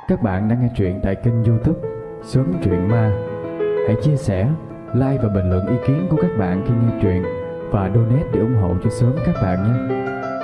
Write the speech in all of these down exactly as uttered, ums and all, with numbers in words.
Các bạn đang nghe truyện tại kênh YouTube Sớm Truyện Ma. Hãy chia sẻ, like và bình luận ý kiến của các bạn khi nghe truyện và donate để ủng hộ cho Sớm các bạn nhé.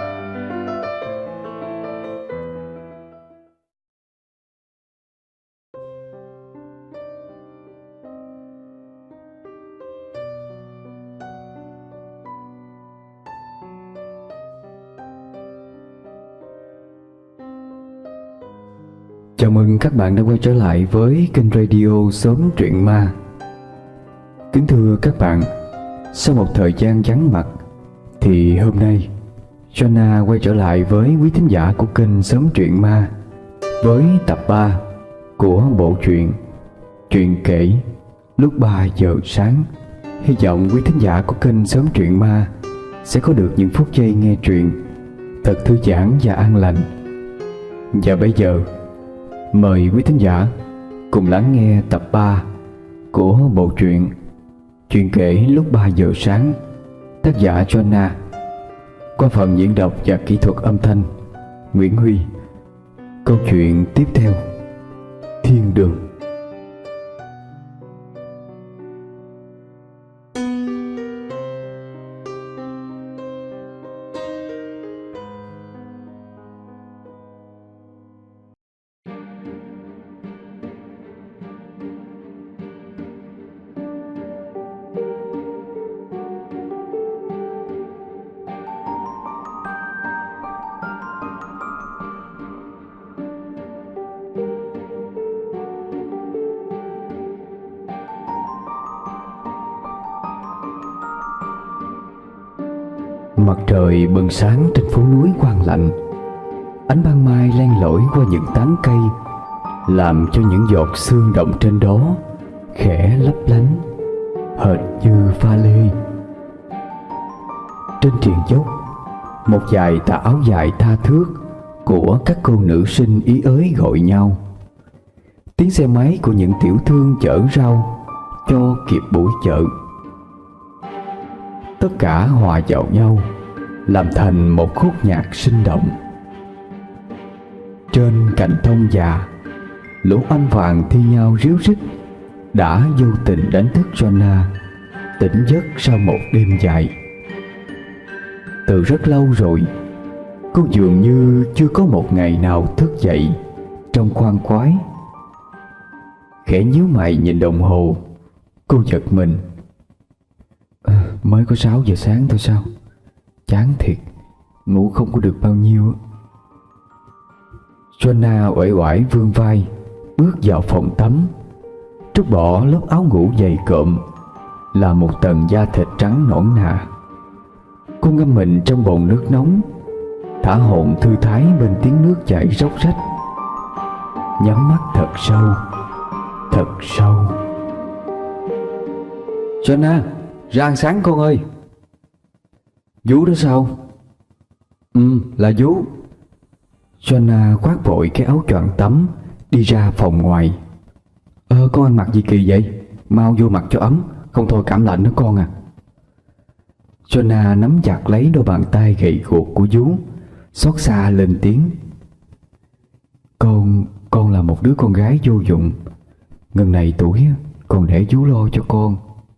Chào mừng các bạn đã quay trở lại với kênh radio Sớm Truyện Ma. Kính thưa các bạn, sau một thời gian vắng mặt thì hôm nay Joanna quay trở lại với quý thính giả của kênh Sớm Truyện Ma với tập ba của bộ truyện Chuyện kể lúc ba giờ sáng. Hy vọng quý thính giả của kênh Sớm Truyện Ma sẽ có được những phút giây nghe truyện thật thư giãn và an lành. Và bây giờ mời quý thính giả cùng lắng nghe tập ba của bộ truyện Chuyện kể lúc ba giờ sáng, tác giả Joanna, qua phần diễn đọc và kỹ thuật âm thanh Nguyễn Huy. Câu chuyện tiếp theo: Thiên đường. Mặt trời bừng sáng trên phố núi quang lạnh. Ánh ban mai len lỏi qua những tán cây, làm cho những giọt sương động trên đó khẽ lấp lánh, hệt như pha lê. Trên triền dốc, một vài tà áo dài tha thướt của các cô nữ sinh ý ới gọi nhau. Tiếng xe máy của những tiểu thương chở rau cho kịp buổi chợ. Tất cả hòa vào nhau làm thành một khúc nhạc sinh động. Trên cành thông già, lũ anh vàng thi nhau ríu rít đã vô tình đánh thức Joanna tỉnh giấc sau một đêm dài. Từ rất lâu rồi, cô dường như chưa có một ngày nào thức dậy trong khoan khoái. Khẽ nhíu mày nhìn đồng hồ, cô giật mình. À, mới có sáu giờ sáng thôi sao? Chán thiệt, ngủ không có được bao nhiêu. Joanna uể oải vươn vai bước vào phòng tắm, trút bỏ lớp áo ngủ dày cộm là một tầng da thịt trắng nõn nà. Cô ngâm mình trong bồn nước nóng, thả hồn thư thái bên tiếng nước chảy róc rách. Nhắm mắt thật sâu, thật sâu. Joanna, ra ăn sáng con ơi. Vú đó sao? Ừ, là vú. Joanna khoác vội cái áo choàng tắm đi ra phòng ngoài. Ơ, con ăn mặc gì kỳ vậy? Mau vô mặc cho ấm, không thôi cảm lạnh đó con à. Joanna nắm chặt lấy đôi bàn tay gầy guộc của vú, xót xa lên tiếng. Con, con là một đứa con gái vô dụng. Ngần này tuổi còn để vú lo cho con.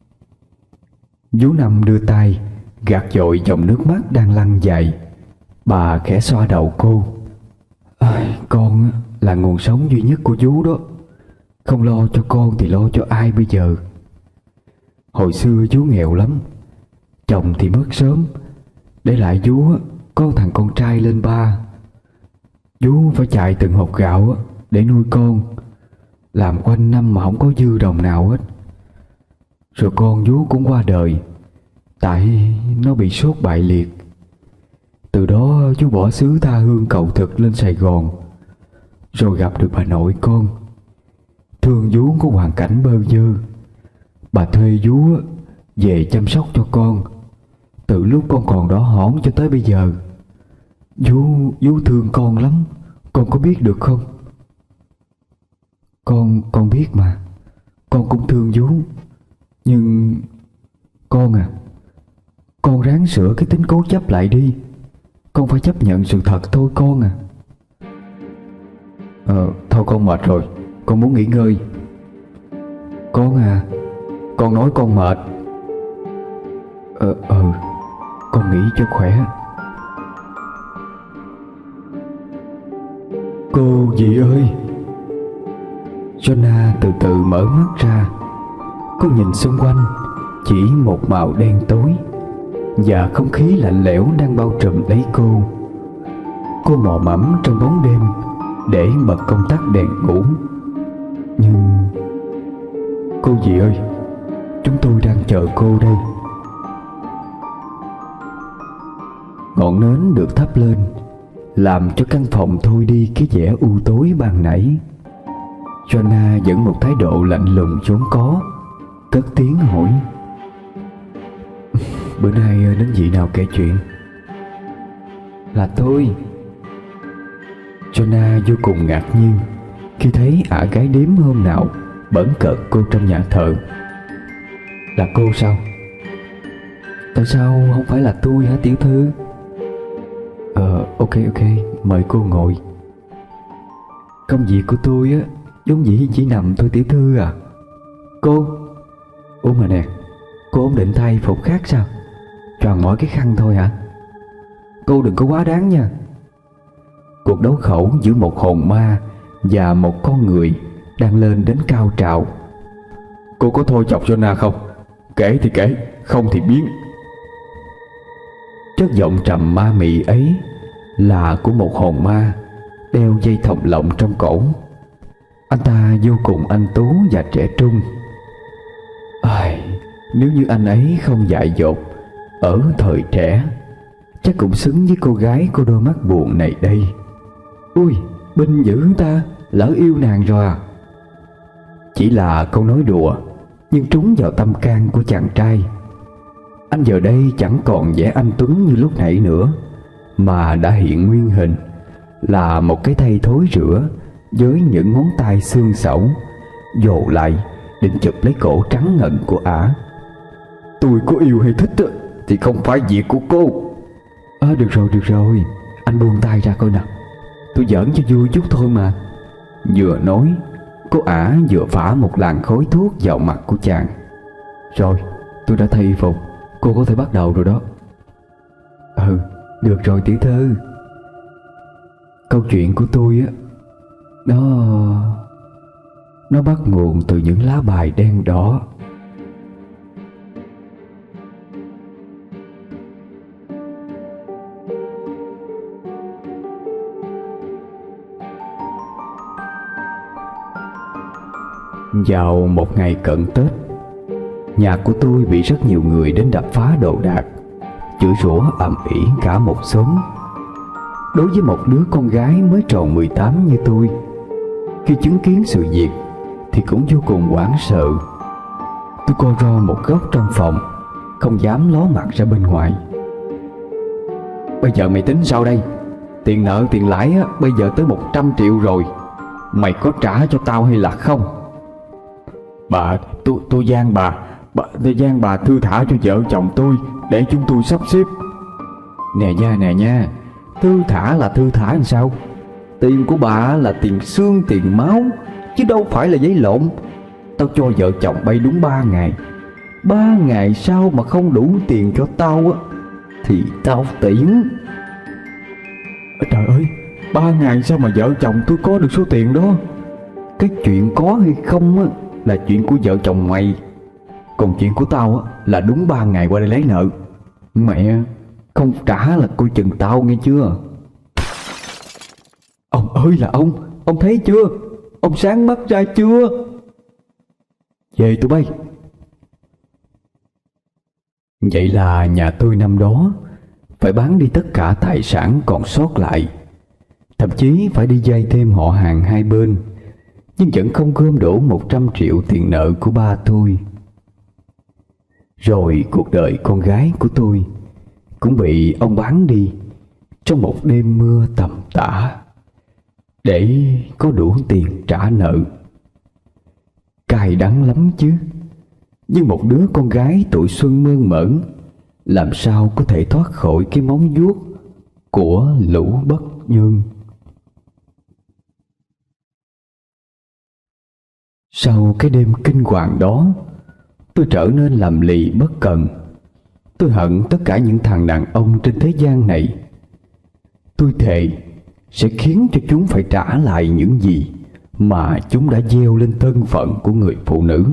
Vú Năm đưa tay gạt dội dòng nước mắt đang lăn dài. Bà khẽ xoa đầu cô. À, con là nguồn sống duy nhất của vú đó. Không lo cho con thì lo cho ai bây giờ? Hồi xưa vú nghèo lắm, chồng thì mất sớm, để lại vú có thằng con trai lên ba. Vú phải chạy từng hột gạo để nuôi con, làm quanh năm mà không có dư đồng nào hết. Rồi con vú cũng qua đời, tại nó bị sốt bại liệt. Từ đó chú bỏ xứ tha hương cầu thực lên Sài Gòn, rồi gặp được bà nội con. Thương vú có hoàn cảnh bơ vơ, bà thuê vú về chăm sóc cho con từ lúc con còn đỏ hỏn cho tới bây giờ. Vú, vú thương con lắm, con có biết được không? Con, con biết mà, con cũng thương vú. Nhưng con à, con ráng sửa cái tính cố chấp lại đi. Con phải chấp nhận sự thật thôi con à. Ờ, thôi con mệt rồi, con muốn nghỉ ngơi. Con à, con nói con mệt. Ờ, ừ, con nghỉ cho khỏe. Cô dì ơi! Jonah từ từ mở mắt ra. Cô nhìn xung quanh, chỉ một màu đen tối và không khí lạnh lẽo đang bao trùm lấy cô. Cô mò mẫm trong bóng đêm để bật công tắc đèn ngủ. Nhưng cô dì ơi, chúng tôi đang chờ cô đây. Ngọn nến được thắp lên, làm cho căn phòng thôi đi cái vẻ u tối ban nãy. Jonah vẫn một thái độ lạnh lùng vốn có, cất tiếng hỏi: Bữa nay đến vị nào kể chuyện? Là tôi. Jonah vô cùng ngạc nhiên khi thấy ả gái điếm hôm nào bỡn cợt cô trong nhà thờ. Là cô sao? Tại sao không phải là tôi hả tiểu thư? Ờ, ok ok, mời cô ngồi. Công việc của tôi á, vốn dĩ chỉ nằm thôi tiểu thư à. Cô, ủa mà nè, cô không định thay phục khác sao? Tròn mỗi cái khăn thôi hả? Cô đừng có quá đáng nha. Cuộc đấu khẩu giữa một hồn ma và một con người đang lên đến cao trào. Cô có thôi chọc Jonah không? Kể thì kể, không thì biến. Chất giọng trầm ma mị ấy là của một hồn ma đeo dây thòng lọng trong cổ. Anh ta vô cùng anh tú và trẻ trung. Ai, nếu như anh ấy không dại dột ở thời trẻ, chắc cũng xứng với cô gái có đôi mắt buồn này đây. Ui, binh dữ ta, lỡ yêu nàng rồi à? Chỉ là câu nói đùa, nhưng trúng vào tâm can của chàng trai. Anh giờ đây chẳng còn vẻ anh tuấn như lúc nãy nữa, mà đã hiện nguyên hình là một cái thây thối rữa với những ngón tay xương xẩu, dồ lại định chụp lấy cổ trắng ngần của ả. Tôi có yêu hay thích thì không phải việc của cô. À, được rồi được rồi, anh buông tay ra coi nào, tôi giỡn cho vui chút thôi mà. Vừa nói, cô ả vừa phả một làn khói thuốc vào mặt của chàng. Rồi, tôi đã thay phục, cô có thể bắt đầu rồi đó. Ừ, được rồi tiểu thư. Câu chuyện của tôi á, nó Nó bắt nguồn từ những lá bài đen đỏ. Vào một ngày cận Tết, nhà của tôi bị rất nhiều người đến đập phá đồ đạc, chửi rủa ầm ĩ cả một xóm. Đối với một đứa con gái mới tròn mười tám như tôi, khi chứng kiến sự việc thì cũng vô cùng hoảng sợ. Tôi co ro một góc trong phòng, không dám ló mặt ra bên ngoài. Bây giờ mày tính sao đây? Tiền nợ tiền lãi á, bây giờ tới một trăm triệu rồi. Mày có trả cho tao hay là không? Bà, tôi, tôi gian bà, bà Tôi gian bà thư thả cho vợ chồng tôi để chúng tôi sắp xếp. Nè nha, nè nha, thư thả là thư thả làm sao? Tiền của bà là tiền xương tiền máu, chứ đâu phải là giấy lộn. Tao cho vợ chồng bay đúng ba ngày. Ba ngày sau mà không đủ tiền cho tao á thì tao tiễn. Trời ơi, ba ngày sau mà vợ chồng tôi có được số tiền đó? Cái chuyện có hay không á là chuyện của vợ chồng mày, còn chuyện của tao á là đúng ba ngày qua đây lấy nợ. Mẹ, không trả là coi chừng tao nghe chưa? Ông ơi là ông, ông thấy chưa? Ông sáng mắt ra chưa? Về tụi bay. Vậy là nhà tôi năm đó phải bán đi tất cả tài sản còn sót lại, thậm chí phải đi vay thêm họ hàng hai bên, nhưng vẫn không gom đổ một trăm triệu tiền nợ của ba tôi. Rồi cuộc đời con gái của tôi cũng bị ông bán đi trong một đêm mưa tầm tã để có đủ tiền trả nợ. Cay đắng lắm chứ, nhưng một đứa con gái tuổi xuân mơn mởn làm sao có thể thoát khỏi cái móng vuốt của lũ bất nhân. Sau cái đêm kinh hoàng đó, tôi trở nên lầm lì bất cần. Tôi hận tất cả những thằng đàn ông trên thế gian này. Tôi thề sẽ khiến cho chúng phải trả lại những gì mà chúng đã gieo lên thân phận của người phụ nữ.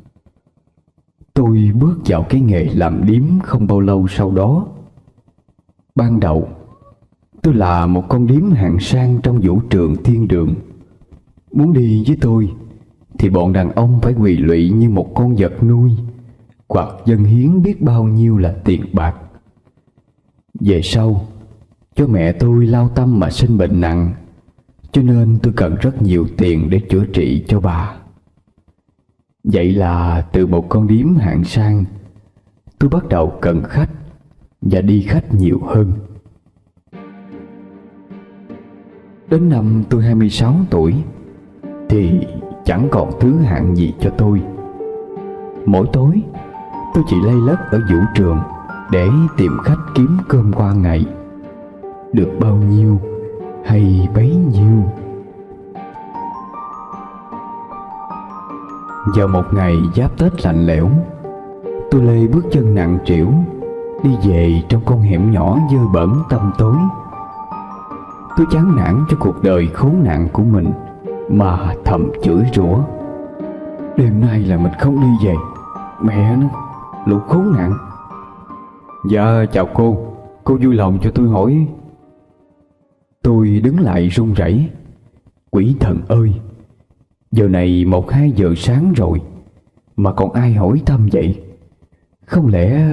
Tôi bước vào cái nghề làm điếm không bao lâu sau đó. Ban đầu, tôi là một con điếm hạng sang trong vũ trường thiên đường. Muốn đi với tôi thì bọn đàn ông phải quỳ lụy như một con vật nuôi, hoặc dâng hiến biết bao nhiêu là tiền bạc. Về sau, cho mẹ tôi lao tâm mà sinh bệnh nặng, cho nên tôi cần rất nhiều tiền để chữa trị cho bà. Vậy là từ một con điếm hạng sang, tôi bắt đầu cần khách và đi khách nhiều hơn. Đến năm tôi hai mươi sáu tuổi thì chẳng còn thứ hạng gì cho tôi. Mỗi tối tôi chỉ lay lất ở vũ trường để tìm khách kiếm cơm qua ngày. Được bao nhiêu hay bấy nhiêu. Vào một ngày giáp Tết lạnh lẽo, tôi lê bước chân nặng trĩu đi về trong con hẻm nhỏ dơ bẩn tăm tối. Tôi chán nản cho cuộc đời khốn nạn của mình mà thầm chửi rủa: đêm nay là mình không đi về, mẹ nó, lũ khốn nạn. Dạ chào cô, cô vui lòng cho tôi hỏi. Tôi đứng lại run rẩy. Quỷ thần ơi, giờ này một hai giờ sáng rồi mà còn ai hỏi thăm vậy? Không lẽ...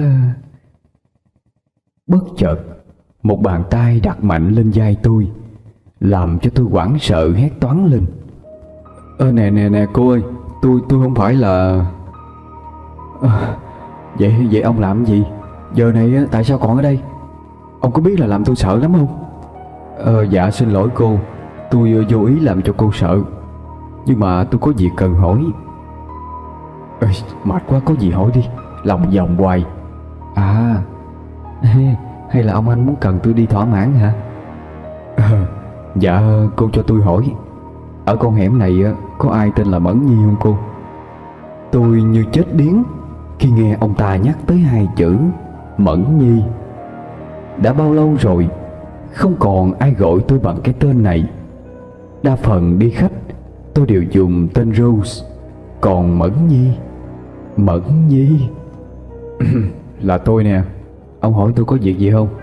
Bất chợt, một bàn tay đặt mạnh lên vai tôi, làm cho tôi hoảng sợ hét toáng lên: Ơ nè nè nè cô ơi, tôi tôi không phải là... À, vậy vậy ông làm gì? Giờ này tại sao còn ở đây? Ông có biết là làm tôi sợ lắm không? Ờ dạ xin lỗi cô, tôi vô ý làm cho cô sợ, nhưng mà tôi có việc cần hỏi. Ê, mệt quá, có gì hỏi đi, lòng vòng hoài. À, hay là ông anh muốn cần tôi đi thỏa mãn hả? À, dạ cô cho tôi hỏi, ở con hẻm này có ai tên là Mẫn Nhi không cô? Tôi như chết điếng khi nghe ông ta nhắc tới hai chữ Mẫn Nhi. Đã bao lâu rồi không còn ai gọi tôi bằng cái tên này. Đa phần đi khách tôi đều dùng tên Rose, còn Mẫn Nhi, Mẫn Nhi là tôi nè. Ông hỏi tôi có việc gì không?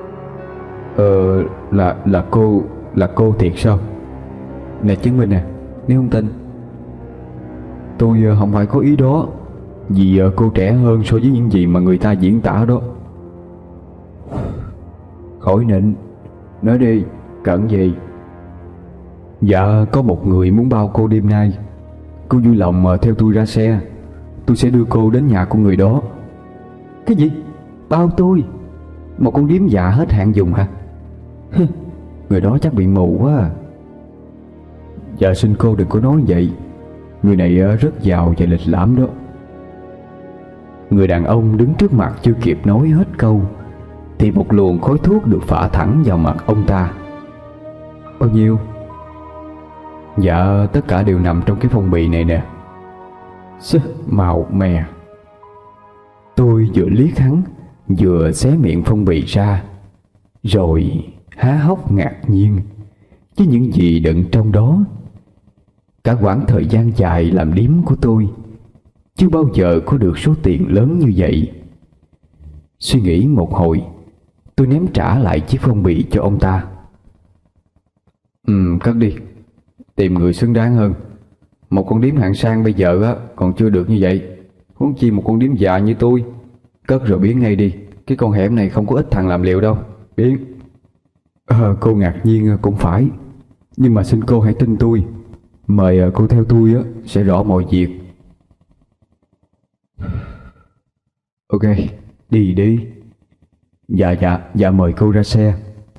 Ờ là là cô là cô thiệt sao? Nè chứng minh nè, nếu không tin. Tôi không phải có ý đó, vì cô trẻ hơn so với những gì mà người ta diễn tả đó. Khỏi nịnh, nói đi, cần gì? Dạ có một người muốn bao cô đêm nay. Cô vui lòng theo tôi ra xe, tôi sẽ đưa cô đến nhà của người đó. Cái gì? Bao tôi? Một con điếm già hết hạn dùng hả? Người đó chắc bị mù quá à. Dạ xin cô đừng có nói vậy, người này rất giàu và lịch lãm đó. Người đàn ông đứng trước mặt chưa kịp nói hết câu thì một luồng khói thuốc được phả thẳng vào mặt ông ta. Bao nhiêu? Dạ tất cả đều nằm trong cái phong bì này nè. Sức màu mè. Tôi vừa liếc hắn, vừa xé miệng phong bì ra, rồi há hốc ngạc nhiên với những gì đựng trong đó. Cả quãng thời gian dài làm điếm của tôi chưa bao giờ có được số tiền lớn như vậy. Suy nghĩ một hồi, tôi ném trả lại chiếc phong bì cho ông ta. Ừ, cất đi, tìm người xứng đáng hơn. Một con điếm hạng sang bây giờ á còn chưa được như vậy, huống chi một con điếm già như tôi. Cất rồi biến ngay đi, cái con hẻm này không có ít thằng làm liệu đâu. Biến. À, cô ngạc nhiên cũng phải, nhưng mà xin cô hãy tin tôi. Mời cô theo tôi á, sẽ rõ mọi việc. Ok, đi đi. Dạ dạ, dạ mời cô ra xe.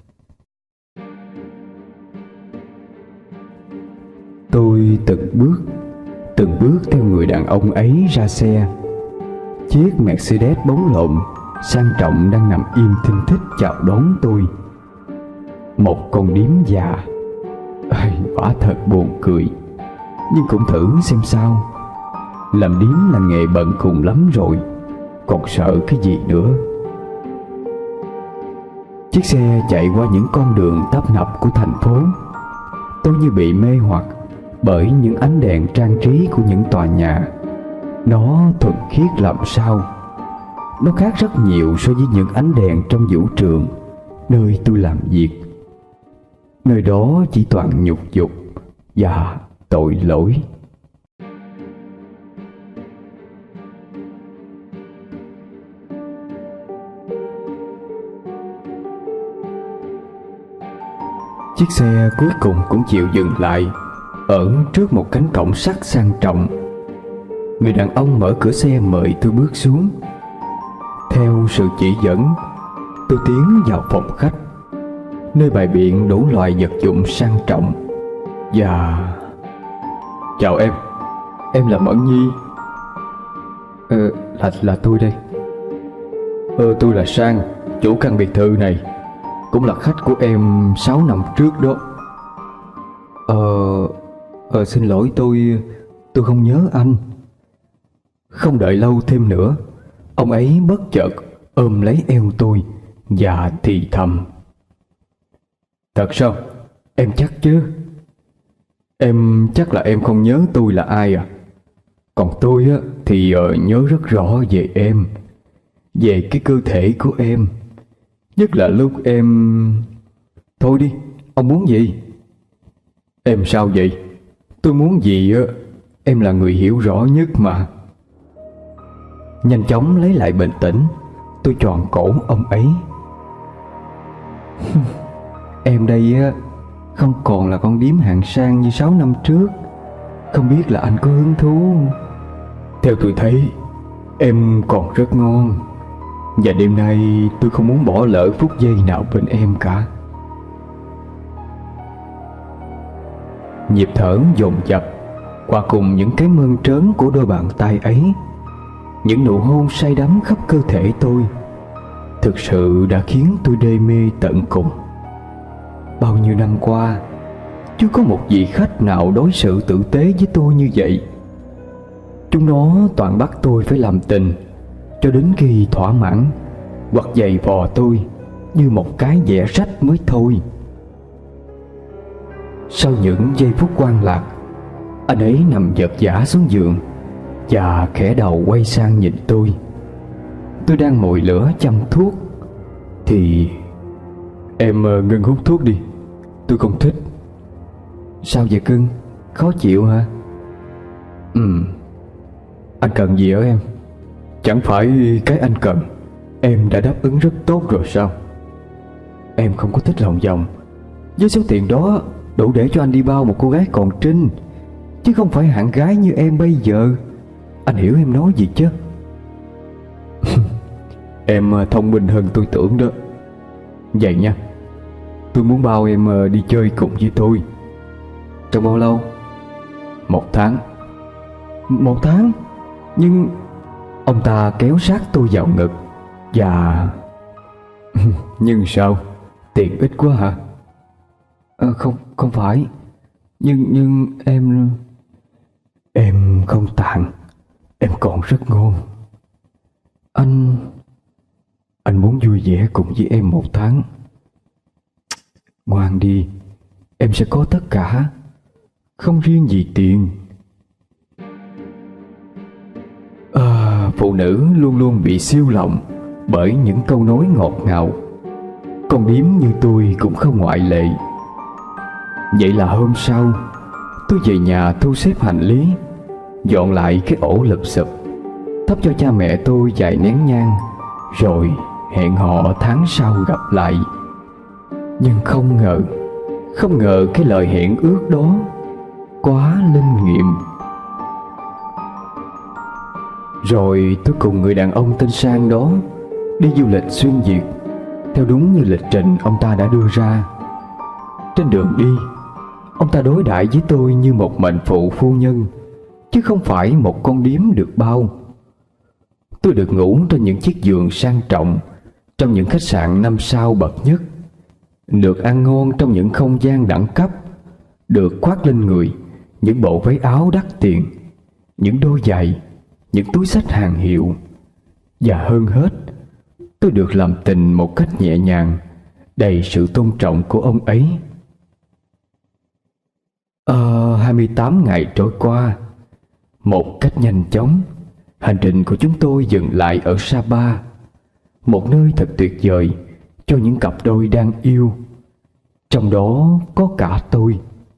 Tôi từng bước, từng bước theo người đàn ông ấy ra xe. Chiếc Mercedes bóng lộn sang trọng đang nằm im thinh thích chào đón tôi. Một con điếm già. Ây, quả thật buồn cười. nhưng cũng thử xem sao. Làm điếm là nghề bận cùng lắm rồi, còn sợ cái gì nữa. Chiếc xe chạy qua những con đường tấp nập của thành phố. Tôi như bị mê hoặc bởi những ánh đèn trang trí của những tòa nhà. Nó thuần khiết làm sao. Nó khác rất nhiều so với những ánh đèn trong vũ trường nơi tôi làm việc. Nơi đó chỉ toàn nhục dục và tội lỗi. Chiếc xe cuối cùng cũng chịu dừng lại ở trước một cánh cổng sắt sang trọng. Người đàn ông mở cửa xe mời tôi bước xuống. Theo sự chỉ dẫn, tôi tiến vào phòng khách, nơi bày biện đủ loại vật dụng sang trọng. Và... Chào em, em là Mẫn Nhi. Ờ, là, là tôi đây. Ờ, tôi là Sang, chủ căn biệt thự này, cũng là khách của em sáu năm trước đó. Ờ, ờ xin lỗi, tôi tôi không nhớ anh. Không đợi lâu thêm nữa, ông ấy bất chợt ôm lấy eo tôi và thì thầm: Thật sao? Em chắc chứ? Em chắc là em không nhớ tôi là ai à? Còn tôi á thì uh, nhớ rất rõ về em, về cái cơ thể của em, nhất là lúc em... Thôi đi, ông muốn gì? Em sao vậy? Tôi muốn gì á, em là người hiểu rõ nhất mà. Nhanh chóng lấy lại bình tĩnh, tôi tròn cổ ông ấy. Em đây á không còn là con điếm hạng sang như sáu năm trước. Không biết là anh có hứng thú? Theo tôi thấy, em còn rất ngon, và đêm nay tôi không muốn bỏ lỡ phút giây nào bên em cả. Nhịp thở dồn dập hòa cùng những cái mơn trớn của đôi bàn tay ấy, những nụ hôn say đắm khắp cơ thể tôi, thực sự đã khiến tôi đê mê tận cùng. Bao nhiêu năm qua, chưa có một vị khách nào đối xử tử tế với tôi như vậy. Chúng nó toàn bắt tôi phải làm tình cho đến khi thỏa mãn, hoặc giày vò tôi như một cái vẽ rách mới thôi. Sau những giây phút quan lạc, anh ấy nằm vật vã xuống giường và khẽ đầu quay sang nhìn tôi. Tôi đang mồi lửa châm thuốc thì... Em uh, ngừng hút thuốc đi, tôi không thích. Sao vậy cưng? Khó chịu hả? Ừ. Anh cần gì ở em? Chẳng phải cái anh cần em đã đáp ứng rất tốt rồi sao? Em không có thích lòng vòng. Với số tiền đó đủ để cho anh đi bao một cô gái còn trinh, chứ không phải hạng gái như em bây giờ. Anh hiểu em nói gì chứ? Em thông minh hơn tôi tưởng đó. Vậy nha, tôi muốn bao em đi chơi cùng với tôi. Trong bao lâu? Một tháng. Một tháng? Nhưng... Ông ta kéo sát tôi vào ngực và... Nhưng sao? Tiền ít quá hả? À, không, không phải. Nhưng, nhưng em... Em không tàn. Em còn rất ngon. Anh... Anh muốn vui vẻ cùng với em một tháng. Ngoan đi, em sẽ có tất cả, không riêng gì tiền. À, phụ nữ luôn luôn bị siêu lòng bởi những câu nói ngọt ngào. Con điếm như tôi cũng không ngoại lệ. Vậy là hôm sau, tôi về nhà thu xếp hành lý, dọn lại cái ổ lụp xụp, thắp cho cha mẹ tôi vài nén nhang, rồi hẹn họ tháng sau gặp lại. Nhưng không ngờ, không ngờ cái lời hẹn ước đó quá linh nghiệm. Rồi tôi cùng người đàn ông tên Sang đó đi du lịch xuyên Việt, theo đúng như lịch trình ông ta đã đưa ra. Trên đường đi, ông ta đối đãi với tôi như một mệnh phụ phu nhân, chứ không phải một con điếm được bao. Tôi được ngủ trên những chiếc giường sang trọng trong những khách sạn năm sao bậc nhất, được ăn ngon trong những không gian đẳng cấp, được khoác lên người những bộ váy áo đắt tiền, những đôi giày, những túi xách hàng hiệu. Và hơn hết, tôi được làm tình một cách nhẹ nhàng, đầy sự tôn trọng của ông ấy. Ờ, hai mươi tám ngày trôi qua. Một cách nhanh chóng, hành trình của chúng tôi dừng lại ở Sapa, một nơi thật tuyệt vời cho những cặp đôi đang yêu. Trong đó có cả tôi.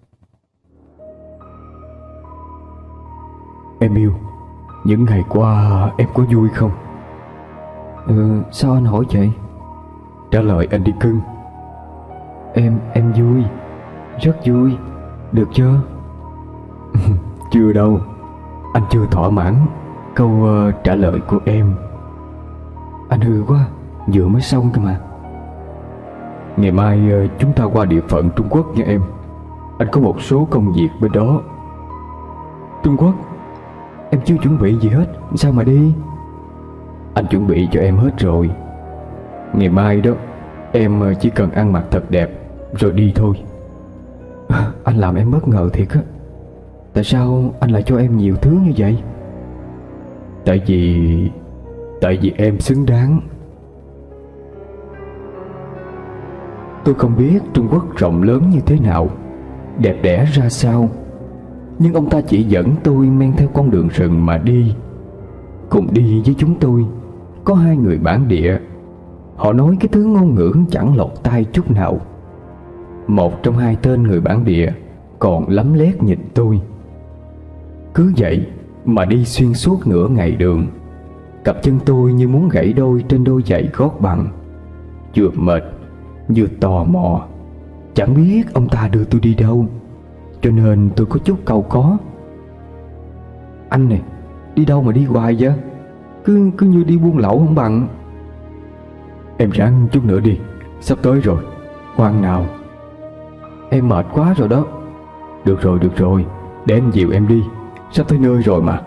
Em yêu, những ngày qua em có vui không? Ừ, sao anh hỏi vậy? Trả lời anh đi cưng. Em, em vui, rất vui, được chưa? Chưa đâu, anh chưa thỏa mãn câu uh, trả lời của em. Anh hư quá, vừa mới xong cơ mà. Ngày mai uh, chúng ta qua địa phận Trung Quốc nha em. Anh có một số công việc bên đó. Trung Quốc? Em chưa chuẩn bị gì hết, sao mà đi? Anh chuẩn bị cho em hết rồi. Ngày mai đó, em uh, chỉ cần ăn mặc thật đẹp rồi đi thôi. Anh làm em bất ngờ thiệt á. Tại sao anh lại cho em nhiều thứ như vậy? Tại vì... Tại vì em xứng đáng. Tôi không biết Trung Quốc rộng lớn như thế nào, đẹp đẽ ra sao, nhưng ông ta chỉ dẫn tôi men theo con đường rừng mà đi. Cùng đi với chúng tôi có hai người bản địa. Họ nói cái thứ ngôn ngữ chẳng lọt tai chút nào. Một trong hai tên người bản địa còn lấm lét nhìn tôi. Cứ vậy mà đi xuyên suốt nửa ngày đường. Cặp chân tôi như muốn gãy đôi trên đôi giày gót bằng. Vừa mệt vừa tò mò, chẳng biết ông ta đưa tôi đi đâu, cho nên tôi có chút cau có. Anh này, đi đâu mà đi hoài vậy? Cứ, cứ như đi buôn lậu không bằng. Em ráng chút nữa đi, sắp tới rồi. Khoan nào, em mệt quá rồi đó. Được rồi, được rồi, để anh dìu em đi, sắp tới nơi rồi mà.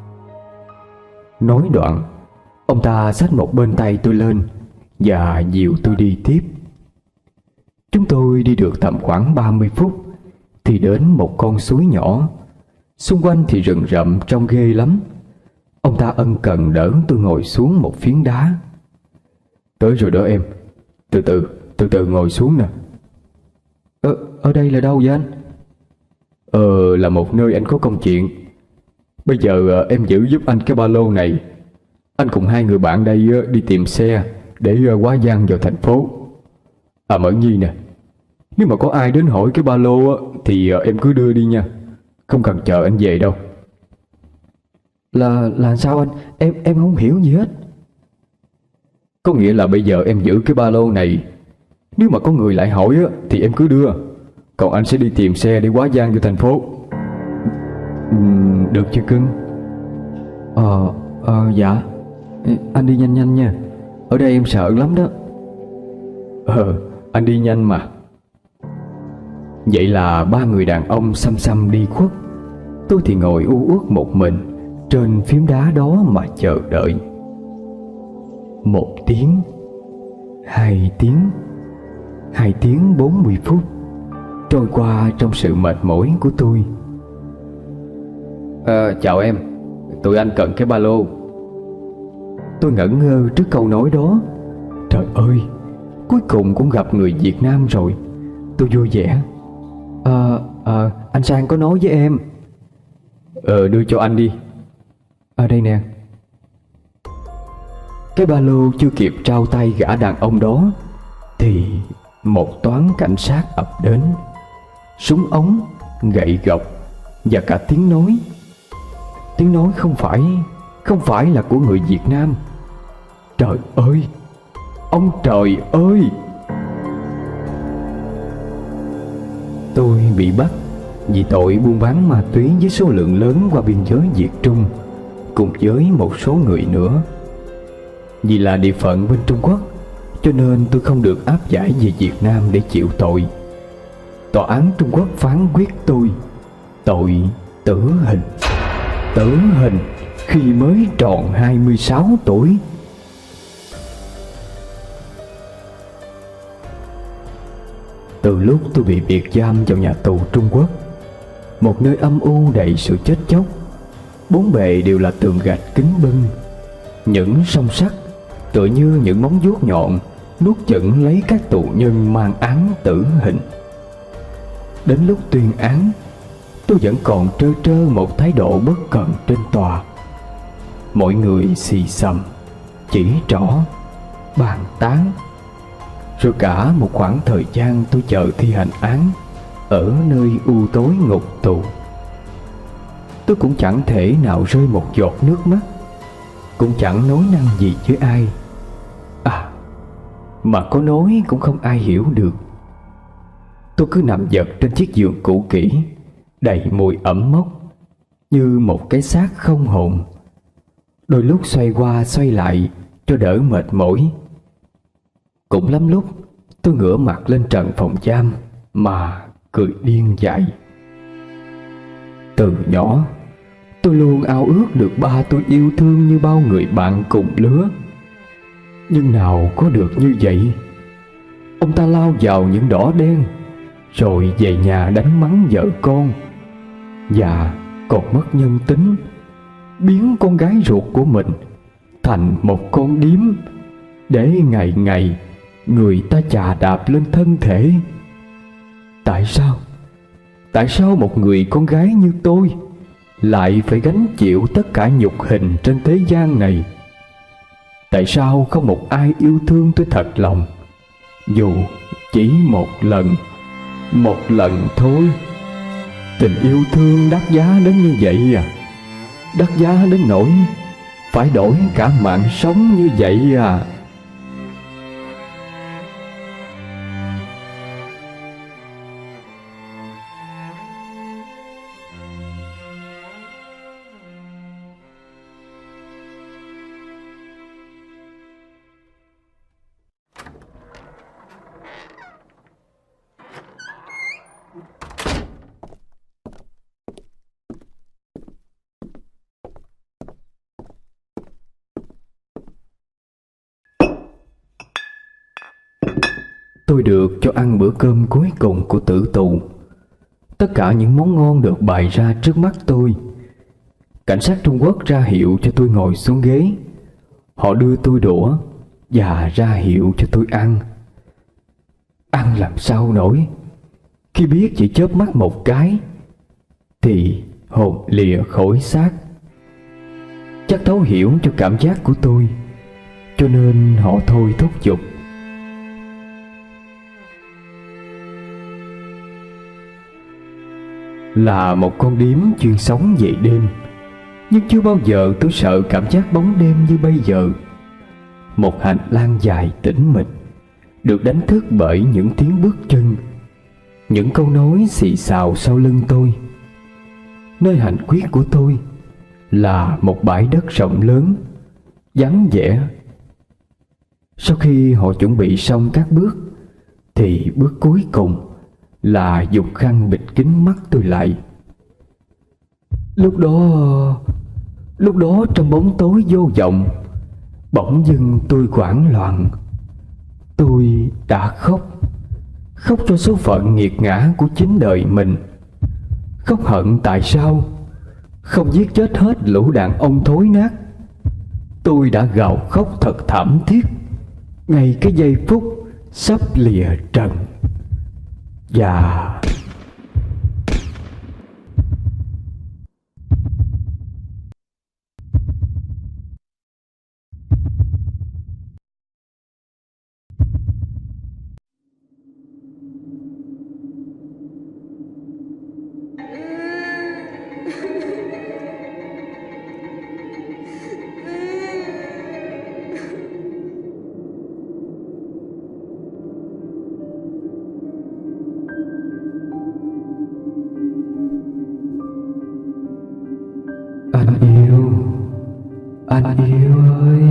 Nói đoạn, ông ta xách một bên tay tôi lên và dìu tôi đi tiếp. Chúng tôi đi được tầm khoảng ba mươi phút thì đến một con suối nhỏ. Xung quanh thì rừng rậm trông ghê lắm. Ông ta ân cần đỡ tôi ngồi xuống một phiến đá. Tới rồi đó em, từ từ, từ từ ngồi xuống nè. Ờ, ở đây là đâu vậy anh? Ờ, là một nơi anh có công chuyện. Bây giờ em giữ giúp anh cái ba lô này. Anh cùng hai người bạn đây đi tìm xe để hóa vang vào thành phố. À Mẫn Nhi nè, nếu mà có ai đến hỏi cái ba lô thì em cứ đưa đi nha, không cần chờ anh về đâu. Là là sao anh? Em em không hiểu gì hết. Có nghĩa là bây giờ em giữ cái ba lô này, nếu mà có người lại hỏi thì em cứ đưa, còn anh sẽ đi tìm xe để hóa vang vào thành phố. Uhm, được chưa cưng? Ờ, ờ, dạ. Anh đi nhanh nhanh nha, ở đây em sợ lắm đó. Ờ, anh đi nhanh mà. Vậy là ba người đàn ông xăm xăm đi khuất. Tôi thì ngồi u uất một mình trên phiến đá đó mà chờ đợi. Một tiếng, hai tiếng, hai tiếng bốn mươi phút trôi qua trong sự mệt mỏi của tôi. À, chào em, tụi anh cần cái ba lô. Tôi ngẩn ngơ trước câu nói đó. Trời ơi, cuối cùng cũng gặp người Việt Nam rồi. Tôi vui vẻ. Ờ, à, à, anh Sang có nói với em. Ờ, đưa cho anh đi. Ở đây nè. Cái ba lô chưa kịp trao tay gã đàn ông đó thì một toán cảnh sát ập đến. Súng ống, gậy gộc và cả tiếng nói. Tiếng nói không phải Không phải là của người Việt Nam. Trời ơi, ông trời ơi! Tôi bị bắt vì tội buôn bán ma túy với số lượng lớn qua biên giới Việt Trung, cùng với một số người nữa. Vì là địa phận bên Trung Quốc, cho nên tôi không được áp giải về Việt Nam để chịu tội. Tòa án Trung Quốc phán quyết tôi tội tử hình. Tử hình khi mới tròn hai mươi sáu tuổi. Từ lúc tôi bị biệt giam vào nhà tù Trung Quốc, một nơi âm u đầy sự chết chóc. Bốn bề đều là tường gạch cứng bưng, những song sắt tựa như những móng vuốt nhọn nuốt chửng lấy các tù nhân mang án tử hình. Đến lúc tuyên án, tôi vẫn còn trơ trơ một thái độ bất cần trên tòa. Mọi người xì xầm, chỉ trỏ, bàn tán. Rồi cả một khoảng thời gian tôi chờ thi hành án ở nơi u tối ngục tù. Tôi cũng chẳng thể nào rơi một giọt nước mắt, cũng chẳng nói năng gì với ai. À, mà có nói cũng không ai hiểu được. Tôi cứ nằm vật trên chiếc giường cũ kỹ, đầy mùi ẩm mốc, như một cái xác không hồn. Đôi lúc xoay qua xoay lại cho đỡ mệt mỏi. Cũng lắm lúc tôi ngửa mặt lên trần phòng giam mà cười điên dại. Từ nhỏ tôi luôn ao ước được ba tôi yêu thương như bao người bạn cùng lứa. Nhưng nào có được như vậy. Ông ta lao vào những đỏ đen, rồi về nhà đánh mắng vợ con, và còn mất nhân tính, biến con gái ruột của mình thành một con điếm, để ngày ngày người ta chà đạp lên thân thể. Tại sao? Tại sao một người con gái như tôi lại phải gánh chịu tất cả nhục hình trên thế gian này? Tại sao không một ai yêu thương tôi thật lòng, dù chỉ một lần, một lần thôi? Tình yêu thương đắt giá đến như vậy à? Đắt giá đến nỗi phải đổi cả mạng sống như vậy à? Tôi được cho ăn bữa cơm cuối cùng của tử tù. Tất cả những món ngon được bày ra trước mắt tôi. Cảnh sát Trung Quốc ra hiệu cho tôi ngồi xuống ghế. Họ đưa tôi đũa và ra hiệu cho tôi ăn. Ăn làm sao nổi, khi biết chỉ chớp mắt một cái thì hồn lìa khỏi xác. Chắc thấu hiểu cho cảm giác của tôi, cho nên họ thôi thúc giục. Là một con điếm chuyên sống về đêm, nhưng chưa bao giờ tôi sợ cảm giác bóng đêm như bây giờ. Một hành lang dài tĩnh mịch, được đánh thức bởi những tiếng bước chân, những câu nói xì xào sau lưng tôi. Nơi hành quyết của tôi là một bãi đất rộng lớn, vắng vẻ. Sau khi họ chuẩn bị xong các bước, thì bước cuối cùng là dùng khăn bịt kín mắt tôi lại. Lúc đó, lúc đó trong bóng tối vô vọng, bỗng dưng tôi hoảng loạn. Tôi đã khóc, khóc cho số phận nghiệt ngã của chính đời mình. Khóc hận tại sao không giết chết hết lũ đàn ông thối nát. Tôi đã gào khóc thật thảm thiết ngay cái giây phút sắp lìa trần. Và anh yêu, anh yêu ơi.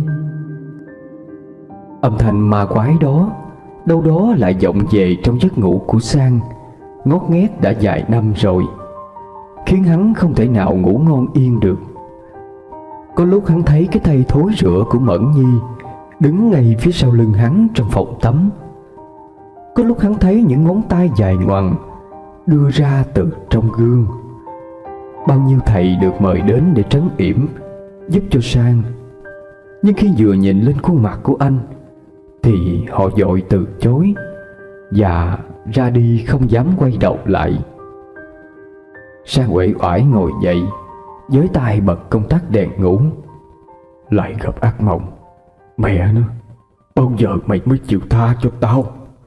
Âm thanh ma quái đó đâu đó lại vọng về trong giấc ngủ của Sang, ngót nghét đã vài năm rồi, khiến hắn không thể nào ngủ ngon yên được. Có lúc hắn thấy cái thây thối rữa của Mẫn Nhi đứng ngay phía sau lưng hắn trong phòng tắm. Có lúc hắn thấy những ngón tay dài ngoằng đưa ra từ trong gương. Bao nhiêu thầy được mời đến để trấn yểm, giúp cho Sang. Nhưng khi vừa nhìn lên khuôn mặt của anh thì họ vội từ chối và ra đi, không dám quay đầu lại. Sang uể oải ngồi dậy, với tay bật công tắc đèn ngủ. Lại gặp ác mộng. Mẹ nó, bao giờ mày mới chịu tha cho tao?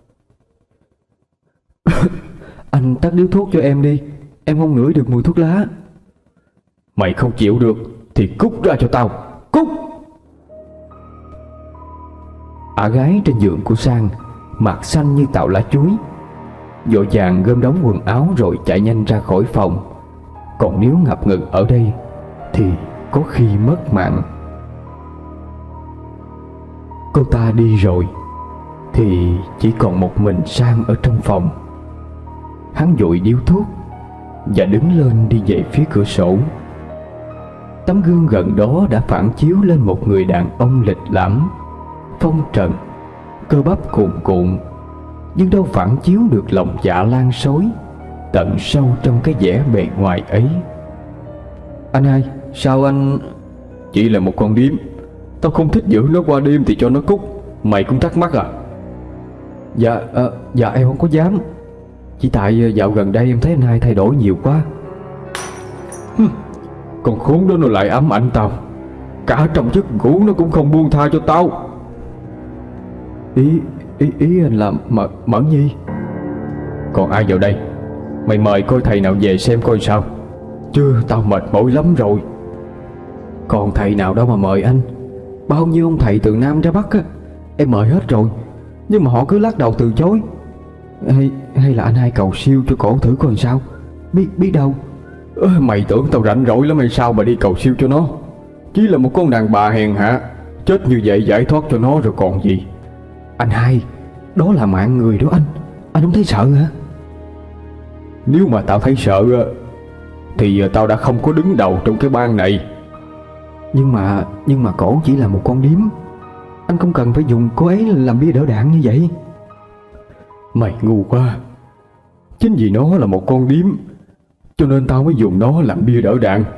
Anh tắt điếu thuốc cho em đi, em không ngửi được mùi thuốc lá. Mày không chịu được thì cút ra cho tao, cút! Ả gái trên giường của Sang mặt xanh như tàu lá chuối, vội vàng gom đóng quần áo rồi chạy nhanh ra khỏi phòng. Còn nếu ngập ngừng ở đây thì có khi mất mạng. Cô ta đi rồi thì chỉ còn một mình Sang ở trong phòng. Hắn dụi điếu thuốc và đứng lên đi về phía cửa sổ. Tấm gương gần đó đã phản chiếu lên một người đàn ông lịch lãm, phong trần, cơ bắp cuồn cuộn, nhưng đâu phản chiếu được lòng dạ lan xối tận sâu trong cái vẻ bề ngoài ấy. Anh hai, sao anh... Chỉ là một con điếm, tao không thích giữ nó qua đêm thì cho nó cút. Mày cũng thắc mắc à? Dạ, à, dạ em không có dám. Chỉ tại dạo gần đây em thấy anh hai thay đổi nhiều quá. Hừm, con khốn đó nó lại ám ảnh tao. Cả trong giấc ngủ nó cũng không buông tha cho tao. Ý, ý, ý anh là Mẫn, Mẫn Nhi. Còn ai vào đây? Mày mời coi thầy nào về xem coi sao. Chưa, tao mệt mỏi lắm rồi. Còn thầy nào đâu mà mời anh. Bao nhiêu ông thầy từ Nam ra Bắc á, em mời hết rồi, nhưng mà họ cứ lắc đầu từ chối. Hay, hay là anh hai cầu siêu cho cổ thử coi sao. Biết, biết đâu. Ơ, mày tưởng tao rảnh rỗi lắm hay sao mà đi cầu siêu cho nó? Chỉ là một con đàn bà hèn hạ, chết như vậy giải thoát cho nó rồi còn gì. Anh hai, đó là mạng người đó anh. Anh không thấy sợ hả? Nếu mà tao thấy sợ thì tao đã không có đứng đầu trong cái bang này. Nhưng mà Nhưng mà cổ chỉ là một con điếm. Anh không cần phải dùng cô ấy làm bia đỡ đạn như vậy. Mày ngu quá. Chính vì nó là một con điếm cho nên tao mới dùng nó làm bia đỡ đạn.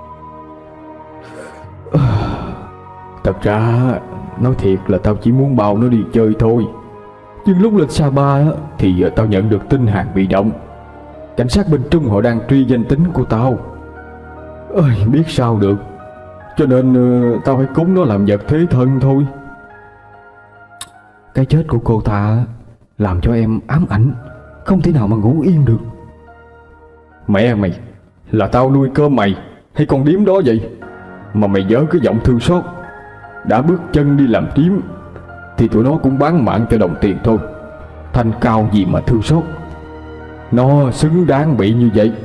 Thật ra nói thiệt là tao chỉ muốn bao nó đi chơi thôi. Nhưng lúc lên Sapa thì tao nhận được tin hàng bị động. Cảnh sát bên Trung họ đang truy danh tính của tao. Ơi, biết sao được. Cho nên uh, tao phải cúng nó làm vật thế thân thôi. Cái chết của cô ta làm cho em ám ảnh, không thể nào mà ngủ yên được. Mẹ mày, là tao nuôi cơm mày hay con điếm đó vậy mà mày dở cái giọng thương xót? Đã bước chân đi làm điếm thì tụi nó cũng bán mạng cho đồng tiền thôi. Thanh cao gì mà thương xót. Nó xứng đáng bị như vậy.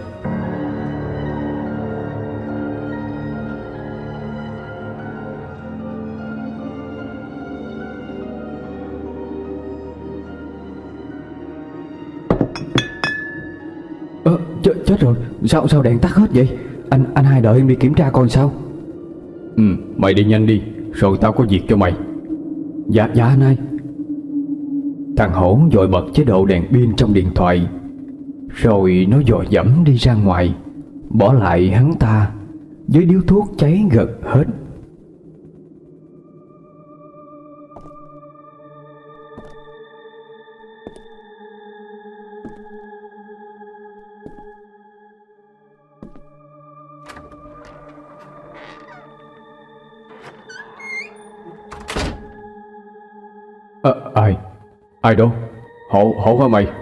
Ơ, chết, chết rồi. Sao sao đèn tắt hết vậy? Anh anh hai đợi em đi kiểm tra coi sao. Ừ, mày đi nhanh đi, rồi tao có việc cho mày. Dạ, dạ anh hai. Thằng Hổ vội bật chế độ đèn pin trong điện thoại, rồi nó dò dẫm đi ra ngoài, bỏ lại hắn ta với điếu thuốc cháy gần hết. À, ai? Ai đó? Hổ, Hổ hả mày?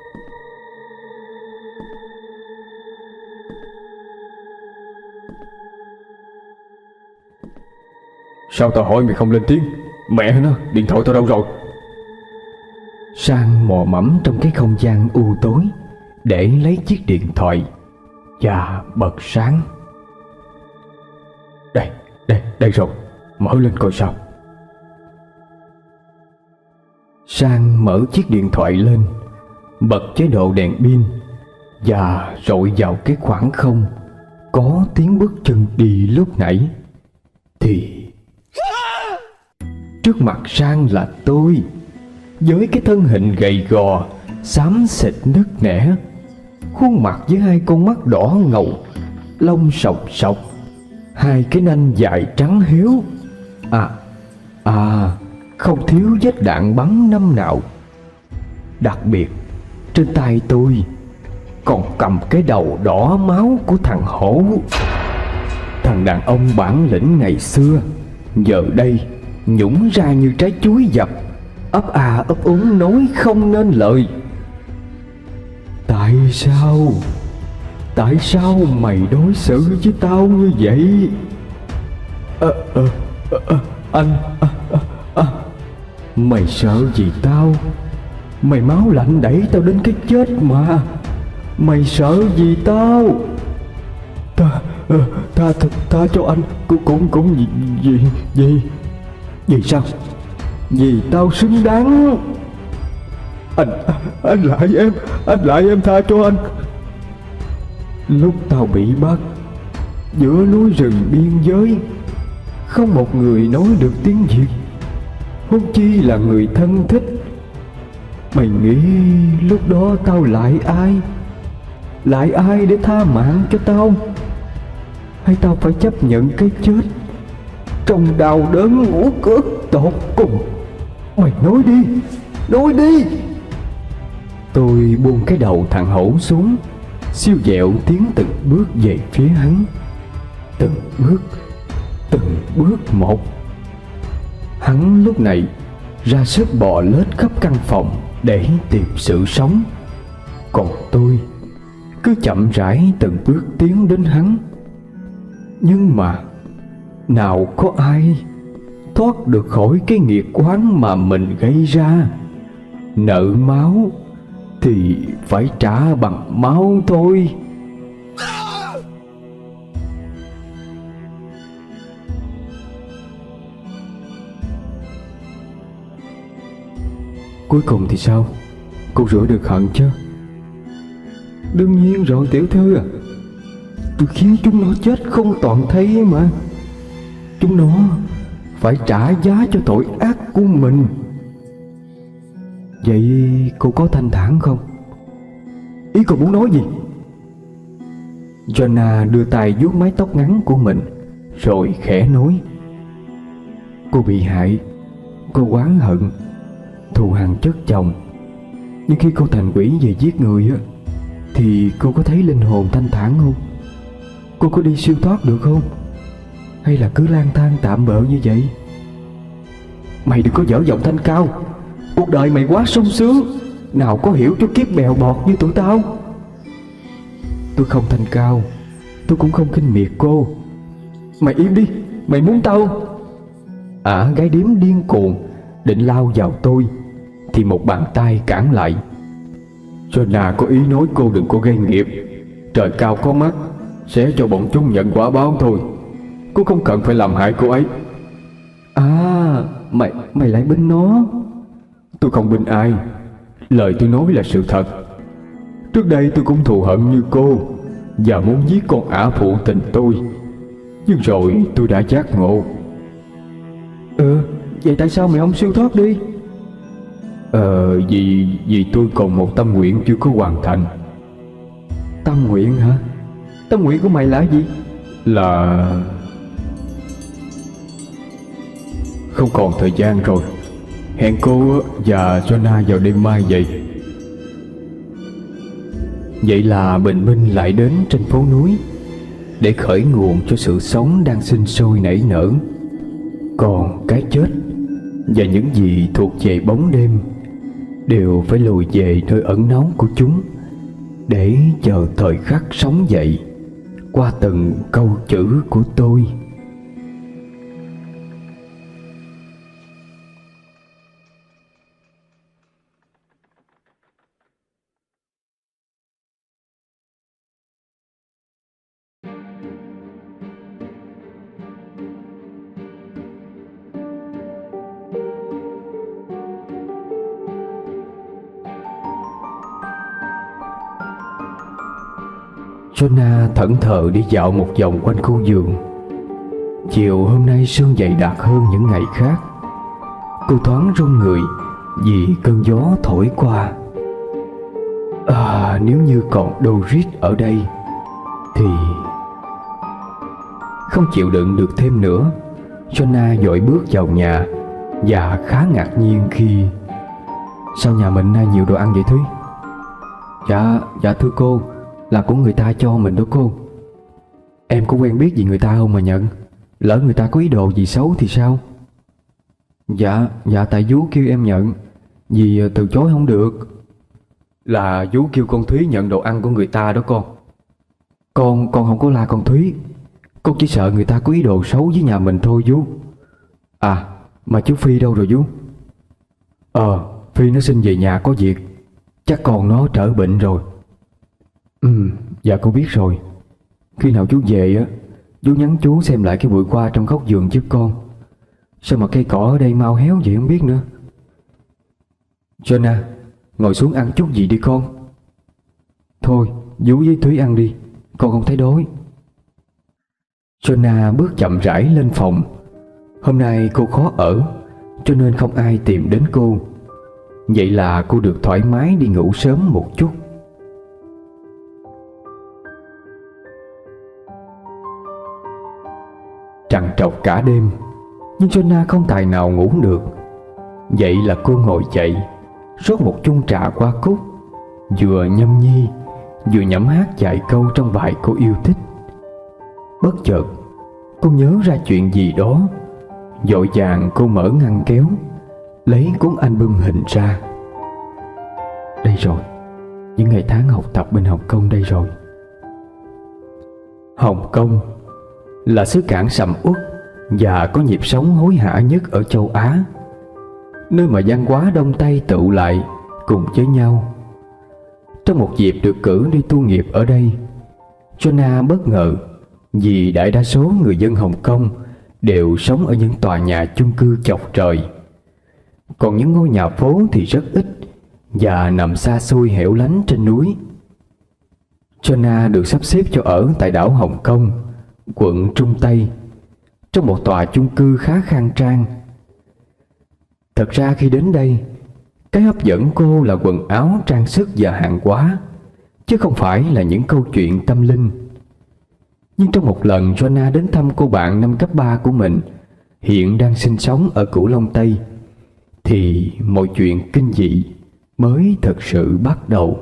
Sao tao hỏi mày không lên tiếng? Mẹ nó, điện thoại tao đâu rồi? Sang mò mẫm trong cái không gian u tối để lấy chiếc điện thoại và bật sáng. Đây, đây, đây rồi. Mở lên coi sao. Sang mở chiếc điện thoại lên, bật chế độ đèn pin và rọi vào cái khoảng không có tiếng bước chân đi lúc nãy. Thì trước mặt Sang là tôi, với cái thân hình gầy gò, xám xịt nứt nẻ, khuôn mặt với hai con mắt đỏ ngầu, lông sọc sọc, hai cái nanh dài trắng hiếu. À, à, không thiếu vết đạn bắn năm nào. Đặc biệt, trên tay tôi còn cầm cái đầu đỏ máu của thằng Hổ. Thằng đàn ông bản lĩnh ngày xưa giờ đây nhũng ra như trái chuối dập, ấp à ấp úng nói không nên lời. Tại sao? Tại sao mày đối xử với tao như vậy? À, à, à, à, anh à, à, à. Mày sợ gì tao? Mày máu lạnh đẩy tao đến cái chết mà. Mày sợ gì tao? Ta tha tha, tha cho anh. Cũng cũng cũng gì gì gì gì sao? Vì tao xứng đáng. Anh anh lại em, anh lại em, tha cho anh. Lúc tao bị bắt giữa núi rừng biên giới, không một người nói được tiếng Việt, huống chi là người thân thích. Mày nghĩ lúc đó tao lại ai? Lại ai để tha mạng cho tao? Hay tao phải chấp nhận cái chết trong đau đớn uất ức tột cùng? Mày nói đi, nói đi. Tôi buông cái đầu thằng Hổ xuống, siêu dẹo tiến từng bước về phía hắn. Từng bước, từng bước một. Hắn lúc này ra sức bò lết khắp căn phòng để tìm sự sống, còn tôi cứ chậm rãi từng bước tiến đến hắn. Nhưng mà nào có ai thoát được khỏi cái nghiệt oán mà mình gây ra. Nợ máu thì phải trả bằng máu thôi. Cuối cùng thì sao? Cô rửa được hận chứ? Đương nhiên rồi tiểu thư à. Tôi khiến chúng nó chết không toàn thây mà. Chúng nó phải trả giá cho tội ác của mình. Vậy cô có thanh thản không? Ý cô muốn nói gì? Jonah đưa tay vuốt mái tóc ngắn của mình, rồi khẽ nói: Cô bị hại, cô oán hận, thù hằn chất chồng. Nhưng khi cô thành quỷ về giết người á, thì cô có thấy linh hồn thanh thản không? Cô có đi siêu thoát được không? Hay là cứ lang thang tạm bợ như vậy? Mày đừng có dở giọng thanh cao. Cuộc đời mày quá sung sướng, nào có hiểu cho kiếp bèo bọt như tụi tao. Tôi không thanh cao, tôi cũng không khinh miệt cô. Mày im đi, mày muốn tao? Ả gái điếm điên cuồng định lao vào tôi, thì một bàn tay cản lại. Jonah có ý nói cô đừng có gây nghiệp. Trời cao có mắt, sẽ cho bọn chúng nhận quả báo thôi. Cô không cần phải làm hại cô ấy. À, mày mày lại binh nó? Tôi không binh ai. Lời tôi nói là sự thật. Trước đây tôi cũng thù hận như cô, và muốn giết con ả phụ tình tôi. Nhưng rồi tôi đã giác ngộ. Ừ, vậy tại sao mày không siêu thoát đi? Ờ, vì, vì tôi còn một tâm nguyện chưa có hoàn thành. Tâm nguyện hả? Tâm nguyện của mày là gì? Là... Không còn thời gian rồi. Hẹn cô và Jonah vào đêm mai vậy. Vậy là bình minh lại đến trên phố núi, để khởi nguồn cho sự sống đang sinh sôi nảy nở. Còn cái chết và những gì thuộc về bóng đêm đều phải lùi về nơi ẩn náu của chúng, để chờ thời khắc sống dậy qua từng câu chữ của tôi. Jonah thẫn thờ đi dạo một vòng quanh khu vườn. Chiều hôm nay sương dày đặc hơn những ngày khác. Cô thoáng run người vì cơn gió thổi qua. À, nếu như còn Doris ở đây thì... Không chịu đựng được thêm nữa, Jonah vội bước vào nhà và khá ngạc nhiên khi... Sao nhà mình nhiều đồ ăn vậy Thúy? Dạ, dạ thưa cô, là của người ta cho mình đó cô. Em có quen biết gì người ta không mà nhận? Lỡ người ta có ý đồ gì xấu thì sao? Dạ, dạ tại Vú kêu em nhận, vì từ chối không được. Là Vú kêu con Thúy nhận đồ ăn của người ta đó con. Con, con không có la con Thúy. Con chỉ sợ người ta có ý đồ xấu với nhà mình thôi Vú. À, mà chú Phi đâu rồi Vú? Ờ, Phi nó xin về nhà có việc. Chắc con nó trở bệnh rồi. Ừ, dạ con biết rồi. Khi nào chú về á, chú nhắn chú xem lại cái bụi hoa trong góc vườn giúp con. Sao mà cây cỏ ở đây mau héo vậy không biết nữa. Jonah, ngồi xuống ăn chút gì đi con. Thôi, Vú với Thúy ăn đi, con không thấy đói. Jonah bước chậm rãi lên phòng. Hôm nay cô khó ở, cho nên không ai tìm đến cô. Vậy là cô được thoải mái đi ngủ sớm một chút. Trằn trọc cả đêm, nhưng Jonah không tài nào ngủ được. Vậy là cô ngồi dậy, rót một chung trà hoa cúc, vừa nhâm nhi vừa nhẩm hát vài câu trong bài cô yêu thích. Bất chợt cô nhớ ra chuyện gì đó. Vội vàng cô mở ngăn kéo, lấy cuốn album hình ra. Đây rồi, những ngày tháng học tập bên Hồng Kông đây rồi. Hồng Kông là xứ cảng sầm uất và có nhịp sống hối hả nhất ở châu Á, nơi mà văn hóa Đông Tây tụ lại cùng với nhau. Trong một dịp được cử đi tu nghiệp ở đây, Jonah bất ngờ vì đại đa số người dân Hồng Kông đều sống ở những tòa nhà chung cư chọc trời, còn những ngôi nhà phố thì rất ít và nằm xa xôi hẻo lánh trên núi. Jonah được sắp xếp cho ở tại đảo Hồng Kông, quận Trung Tây, trong một tòa chung cư khá khang trang. Thật ra khi đến đây, cái hấp dẫn cô là quần áo, trang sức và hàng hóa, chứ không phải là những câu chuyện tâm linh. Nhưng trong một lần Jonah đến thăm cô bạn năm cấp ba của mình, hiện đang sinh sống ở Cửu Long Tây, thì mọi chuyện kinh dị mới thật sự bắt đầu.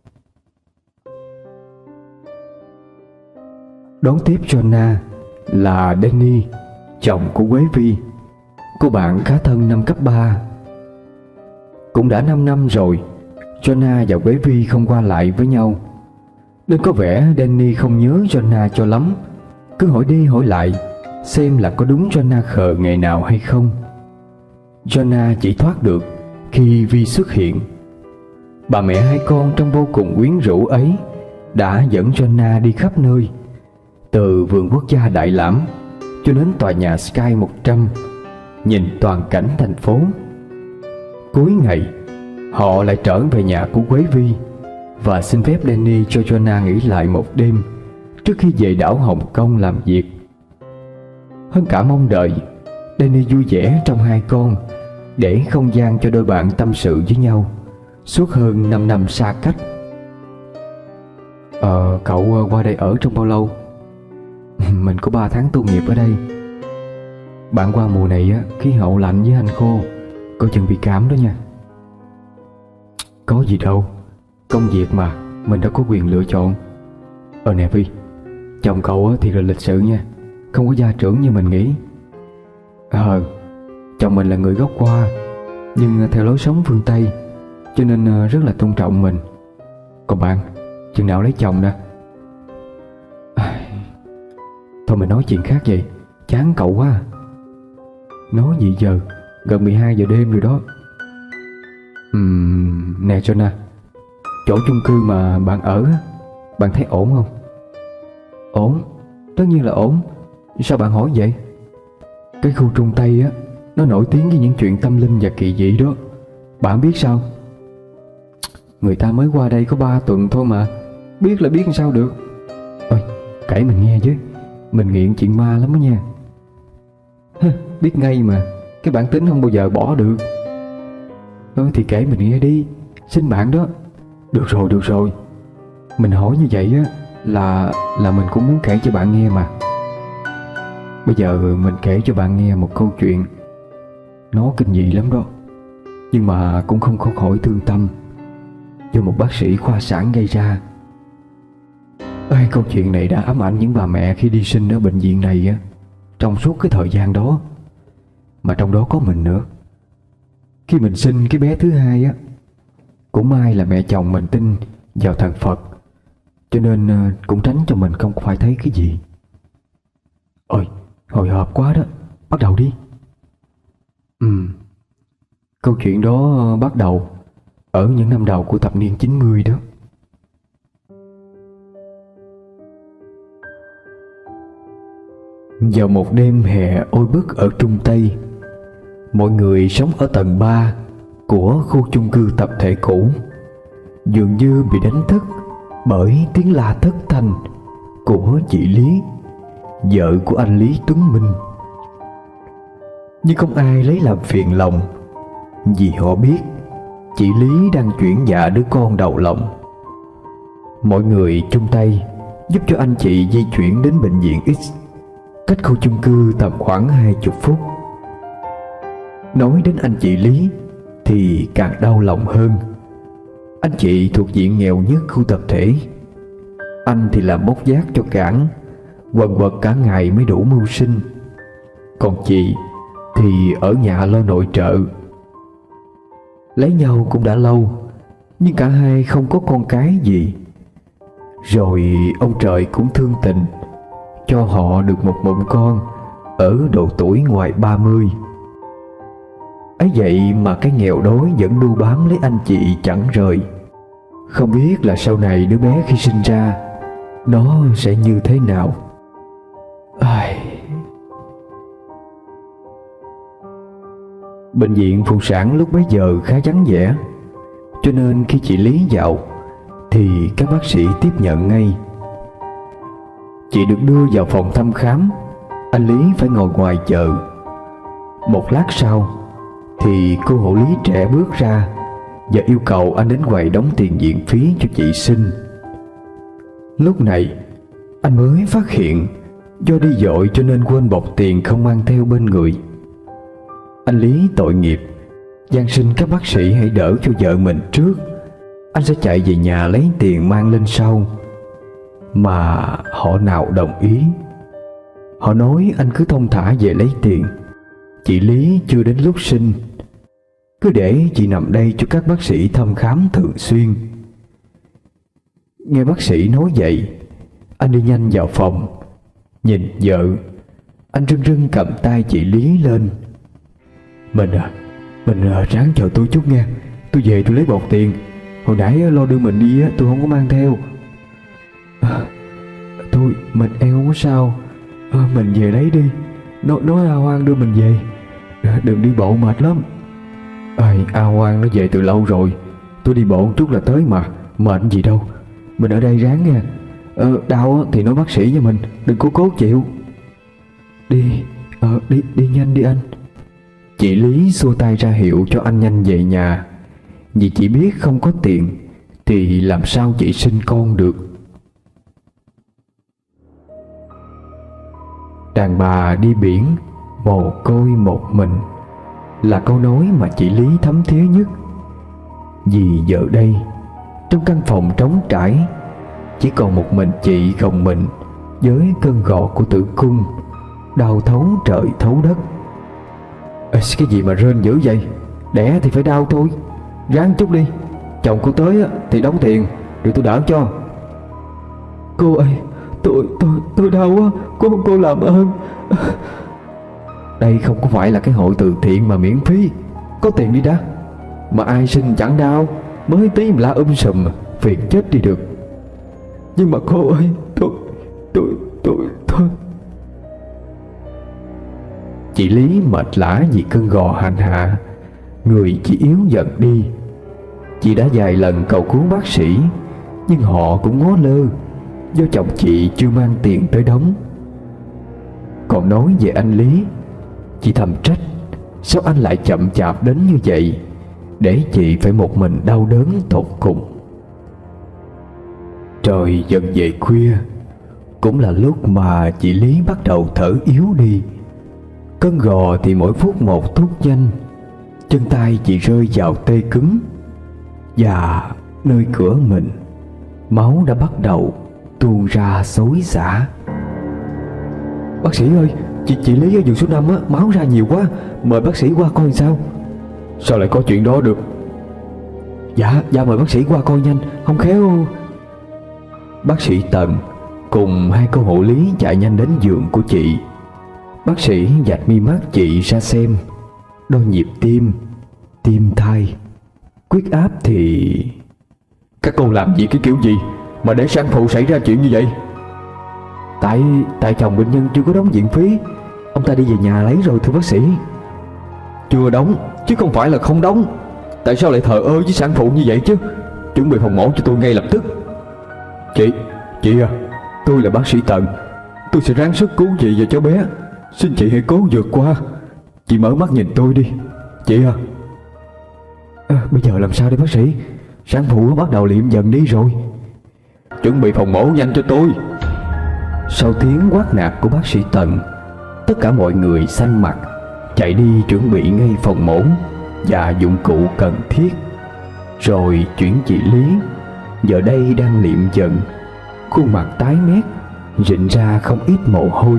Đón tiếp Jonah là Danny, chồng của Quế Vi, cô bạn khá thân năm cấp ba. Cũng đã năm năm rồi, Jonah và Quế Vi không qua lại với nhau, nên có vẻ Danny không nhớ Jonah cho lắm, cứ hỏi đi hỏi lại xem là có đúng Jonah khờ ngày nào hay không. Jonah chỉ thoát được khi Vi xuất hiện. Bà mẹ hai con trong vô cùng quyến rũ ấy đã dẫn Jonah đi khắp nơi, từ vườn quốc gia Đại Lãm cho đến tòa nhà Sky một trăm, nhìn toàn cảnh thành phố. Cuối ngày, họ lại trở về nhà của Quế Vi và xin phép Danny cho Jonah nghỉ lại một đêm trước khi về đảo Hồng Kông làm việc. Hơn cả mong đợi, Danny vui vẻ trong hai con, để không gian cho đôi bạn tâm sự với nhau suốt hơn năm năm xa cách. Ờ, cậu qua đây ở trong bao lâu? Mình có ba tháng tu nghiệp ở đây. Bạn qua mùa này á, khí hậu lạnh với hành khô, coi chừng bị cảm đó nha. Có gì đâu, công việc mà, mình đã có quyền lựa chọn. Ờ nè Vi, chồng cậu á, thì là lịch sự nha, không có gia trưởng như mình nghĩ. Ờ, chồng mình là người gốc Hoa, nhưng theo lối sống phương Tây, cho nên rất là tôn trọng mình. Còn bạn, chừng nào lấy chồng nè? Thôi mình nói chuyện khác vậy, chán cậu quá à. Nói gì giờ, gần mười hai giờ đêm rồi đó. Ừm, nè Jonah, chỗ chung cư mà bạn ở, bạn thấy ổn không? Ổn, tất nhiên là ổn. Sao bạn hỏi vậy? Cái khu Trung Tây á, nó nổi tiếng với những chuyện tâm linh và kỳ dị đó. Bạn biết sao? Người ta mới qua đây có ba tuần thôi mà, biết là biết sao được. Ôi, kể mình nghe chứ, mình nghiện chuyện ma lắm đó nha. Hơ, biết ngay mà, cái bản tính không bao giờ bỏ được. Ờ thì kể mình nghe đi, xin bạn đó. Được rồi, được rồi. Mình hỏi như vậy á là là mình cũng muốn kể cho bạn nghe mà. Bây giờ mình kể cho bạn nghe một câu chuyện. Nó kinh dị lắm đó, nhưng mà cũng không có khỏi thương tâm, do một bác sĩ khoa sản gây ra. Ê, câu chuyện này đã ám ảnh những bà mẹ khi đi sinh ở bệnh viện này á, trong suốt cái thời gian đó. Mà trong đó có mình nữa. Khi mình sinh cái bé thứ hai á, cũng may là mẹ chồng mình tin vào thần Phật, cho nên cũng tránh cho mình không phải thấy cái gì. Ôi, hồi hộp quá đó. Bắt đầu đi. Ừ. Câu chuyện đó bắt đầu ở những năm đầu của thập niên chín mươi đó. Vào một đêm hè oi bức ở Trung Tây, mọi người sống ở tầng ba của khu chung cư tập thể cũ dường như bị đánh thức bởi tiếng la thất thanh của chị Lý, vợ của anh Lý Tuấn Minh. Nhưng không ai lấy làm phiền lòng, vì họ biết chị Lý đang chuyển dạ đứa con đầu lòng. Mọi người chung tay giúp cho anh chị di chuyển đến bệnh viện X, cách khu chung cư tầm khoảng hai chục phút. Nói đến anh chị Lý thì càng đau lòng hơn. Anh chị thuộc diện nghèo nhất khu tập thể. Anh thì làm bốc vác cho cảng, quần quật cả ngày mới đủ mưu sinh. Còn chị thì ở nhà lo nội trợ. Lấy nhau cũng đã lâu, nhưng cả hai không có con cái gì. Rồi ông trời cũng thương tình, cho họ được một mụn con ở độ tuổi ngoài ba mươi. Ấy vậy mà cái nghèo đói vẫn đu bám lấy anh chị chẳng rời. Không biết là sau này đứa bé khi sinh ra nó sẽ như thế nào. Ai... Bệnh viện phụ sản lúc bấy giờ khá vắng vẻ, cho nên khi chị Lý vào thì các bác sĩ tiếp nhận ngay. Chị được đưa vào phòng thăm khám. Anh Lý phải ngồi ngoài chờ. Một lát sau thì cô hộ lý trẻ bước ra và yêu cầu anh đến quầy đóng tiền viện phí cho chị sinh. Lúc này anh mới phát hiện do đi vội cho nên quên bọc tiền không mang theo bên người. Anh Lý tội nghiệp, van xin các bác sĩ hãy đỡ cho vợ mình trước, anh sẽ chạy về nhà lấy tiền mang lên sau. Mà họ nào đồng ý. Họ nói anh cứ thong thả về lấy tiền, chị Lý chưa đến lúc sinh, cứ để chị nằm đây cho các bác sĩ thăm khám thường xuyên. Nghe bác sĩ nói vậy, anh đi nhanh vào phòng. Nhìn vợ, anh rưng rưng cầm tay chị Lý lên. Mình à, mình à, ráng chờ tôi chút nha. Tôi về tôi lấy bọc tiền. Hồi nãy lo đưa mình đi tôi không có mang theo. à, Tôi, mình em không có sao. à, Mình về lấy đi. Nói, nói A Hoan đưa mình về. à, Đừng đi bộ mệt lắm. Ai, A Hoan nó về từ lâu rồi. Tôi đi bộ một chút là tới mà. Mệt gì đâu. Mình ở đây ráng nha. ờ, Đau thì nói bác sĩ cho mình. Đừng có cố chịu. Đi, ờ, đi, đi nhanh đi anh. Chị Lý xua tay ra hiệu cho anh nhanh về nhà, vì chị biết không có tiền thì làm sao chị sinh con được. Đàn bà đi biển mồ côi một mình là câu nói mà chị Lý thấm thía nhất. Vì giờ đây trong căn phòng trống trải chỉ còn một mình chị gồng mình với cơn gò của tử cung, đau thấu trời thấu đất. Ê, cái gì mà rên dữ vậy? Đẻ thì phải đau thôi. Ráng chút đi. Chồng cô tới thì đóng tiền rồi tôi đỡ cho. Cô ơi, tôi tôi tôi đau quá. Cô cô làm ơn. Đây không có phải là cái hội từ thiện mà miễn phí. Có tiền đi đã. Mà ai sinh chẳng đau. Mới tí mà la um sùm, phiền chết đi được. Nhưng mà cô ơi, tôi tôi tôi tôi Chị Lý mệt lả vì cơn gò hành hạ, người chị yếu dần đi. Chị đã vài lần cầu cứu bác sĩ, nhưng họ cũng ngó lơ, do chồng chị chưa mang tiền tới đóng. Còn nói về anh Lý, chị thầm trách sao anh lại chậm chạp đến như vậy, để chị phải một mình đau đớn tột cùng. Trời dần về khuya, cũng là lúc mà chị Lý bắt đầu thở yếu đi. Cơn gò thì mỗi phút một thúc nhanh. Chân tay chị rơi vào tê cứng. Và nơi cửa mình, máu đã bắt đầu tuôn ra xối xả. Bác sĩ ơi, chị, chị Lý ở giường số năm á, máu ra nhiều quá, mời bác sĩ qua coi sao. Sao lại có chuyện đó được? Dạ, dạ mời bác sĩ qua coi nhanh, không khéo. Bác sĩ Tần cùng hai cô hộ lý chạy nhanh đến giường của chị. Bác sĩ vạch mi mắt chị ra xem, đo nhịp tim, tim thai, huyết áp thì... Các cô làm gì cái kiểu gì mà để sản phụ xảy ra chuyện như vậy? Tại tại chồng bệnh nhân chưa có đóng viện phí, ông ta đi về nhà lấy rồi thưa bác sĩ. Chưa đóng chứ không phải là không đóng. Tại sao lại thờ ơ với sản phụ như vậy chứ? Chuẩn bị phòng mổ cho tôi ngay lập tức. Chị, chị à, tôi là bác sĩ Tần. Tôi sẽ ráng sức cứu chị và cháu bé. Xin chị hãy cố vượt qua. Chị mở mắt nhìn tôi đi, chị à. À, bây giờ làm sao đây bác sĩ? Sản phụ bắt đầu liệm dần đi rồi. Chuẩn bị phòng mổ nhanh cho tôi. Sau tiếng quát nạt của bác sĩ Tần, tất cả mọi người xanh mặt chạy đi chuẩn bị ngay phòng mổ và dụng cụ cần thiết. Rồi chuyển chị Lý, giờ đây đang liệm dần, khuôn mặt tái mét, rịn ra không ít mồ hôi.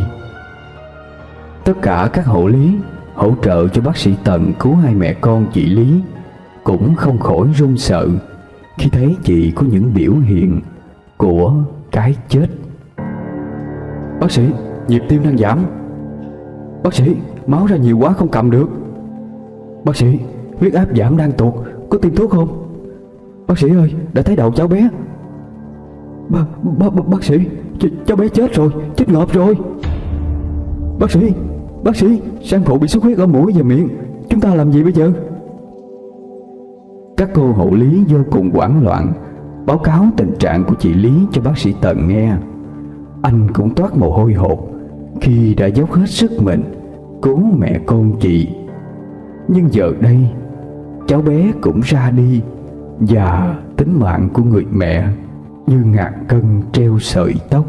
Tất cả các hộ lý hỗ trợ cho bác sĩ Tần cứu hai mẹ con chị Lý cũng không khỏi run sợ khi thấy chị có những biểu hiện của cái chết. Bác sĩ, nhịp tim đang giảm. Bác sĩ, máu ra nhiều quá không cầm được. Bác sĩ, huyết áp giảm đang tụt, có tiêm thuốc không? Bác sĩ ơi, đã thấy đầu cháu bé. Ba, ba, ba, bác sĩ, ch cháu bé chết rồi, chết ngợp rồi. Bác sĩ, bác sĩ, sản phụ bị xuất huyết ở mũi và miệng, chúng ta làm gì bây giờ? Các cô hộ lý vô cùng hoảng loạn báo cáo tình trạng của chị Lý cho bác sĩ Tần nghe. Anh cũng toát mồ hôi hột khi đã dốc hết sức mình cứu mẹ con chị. Nhưng giờ đây cháu bé cũng ra đi, và tính mạng của người mẹ như ngàn cân treo sợi tóc.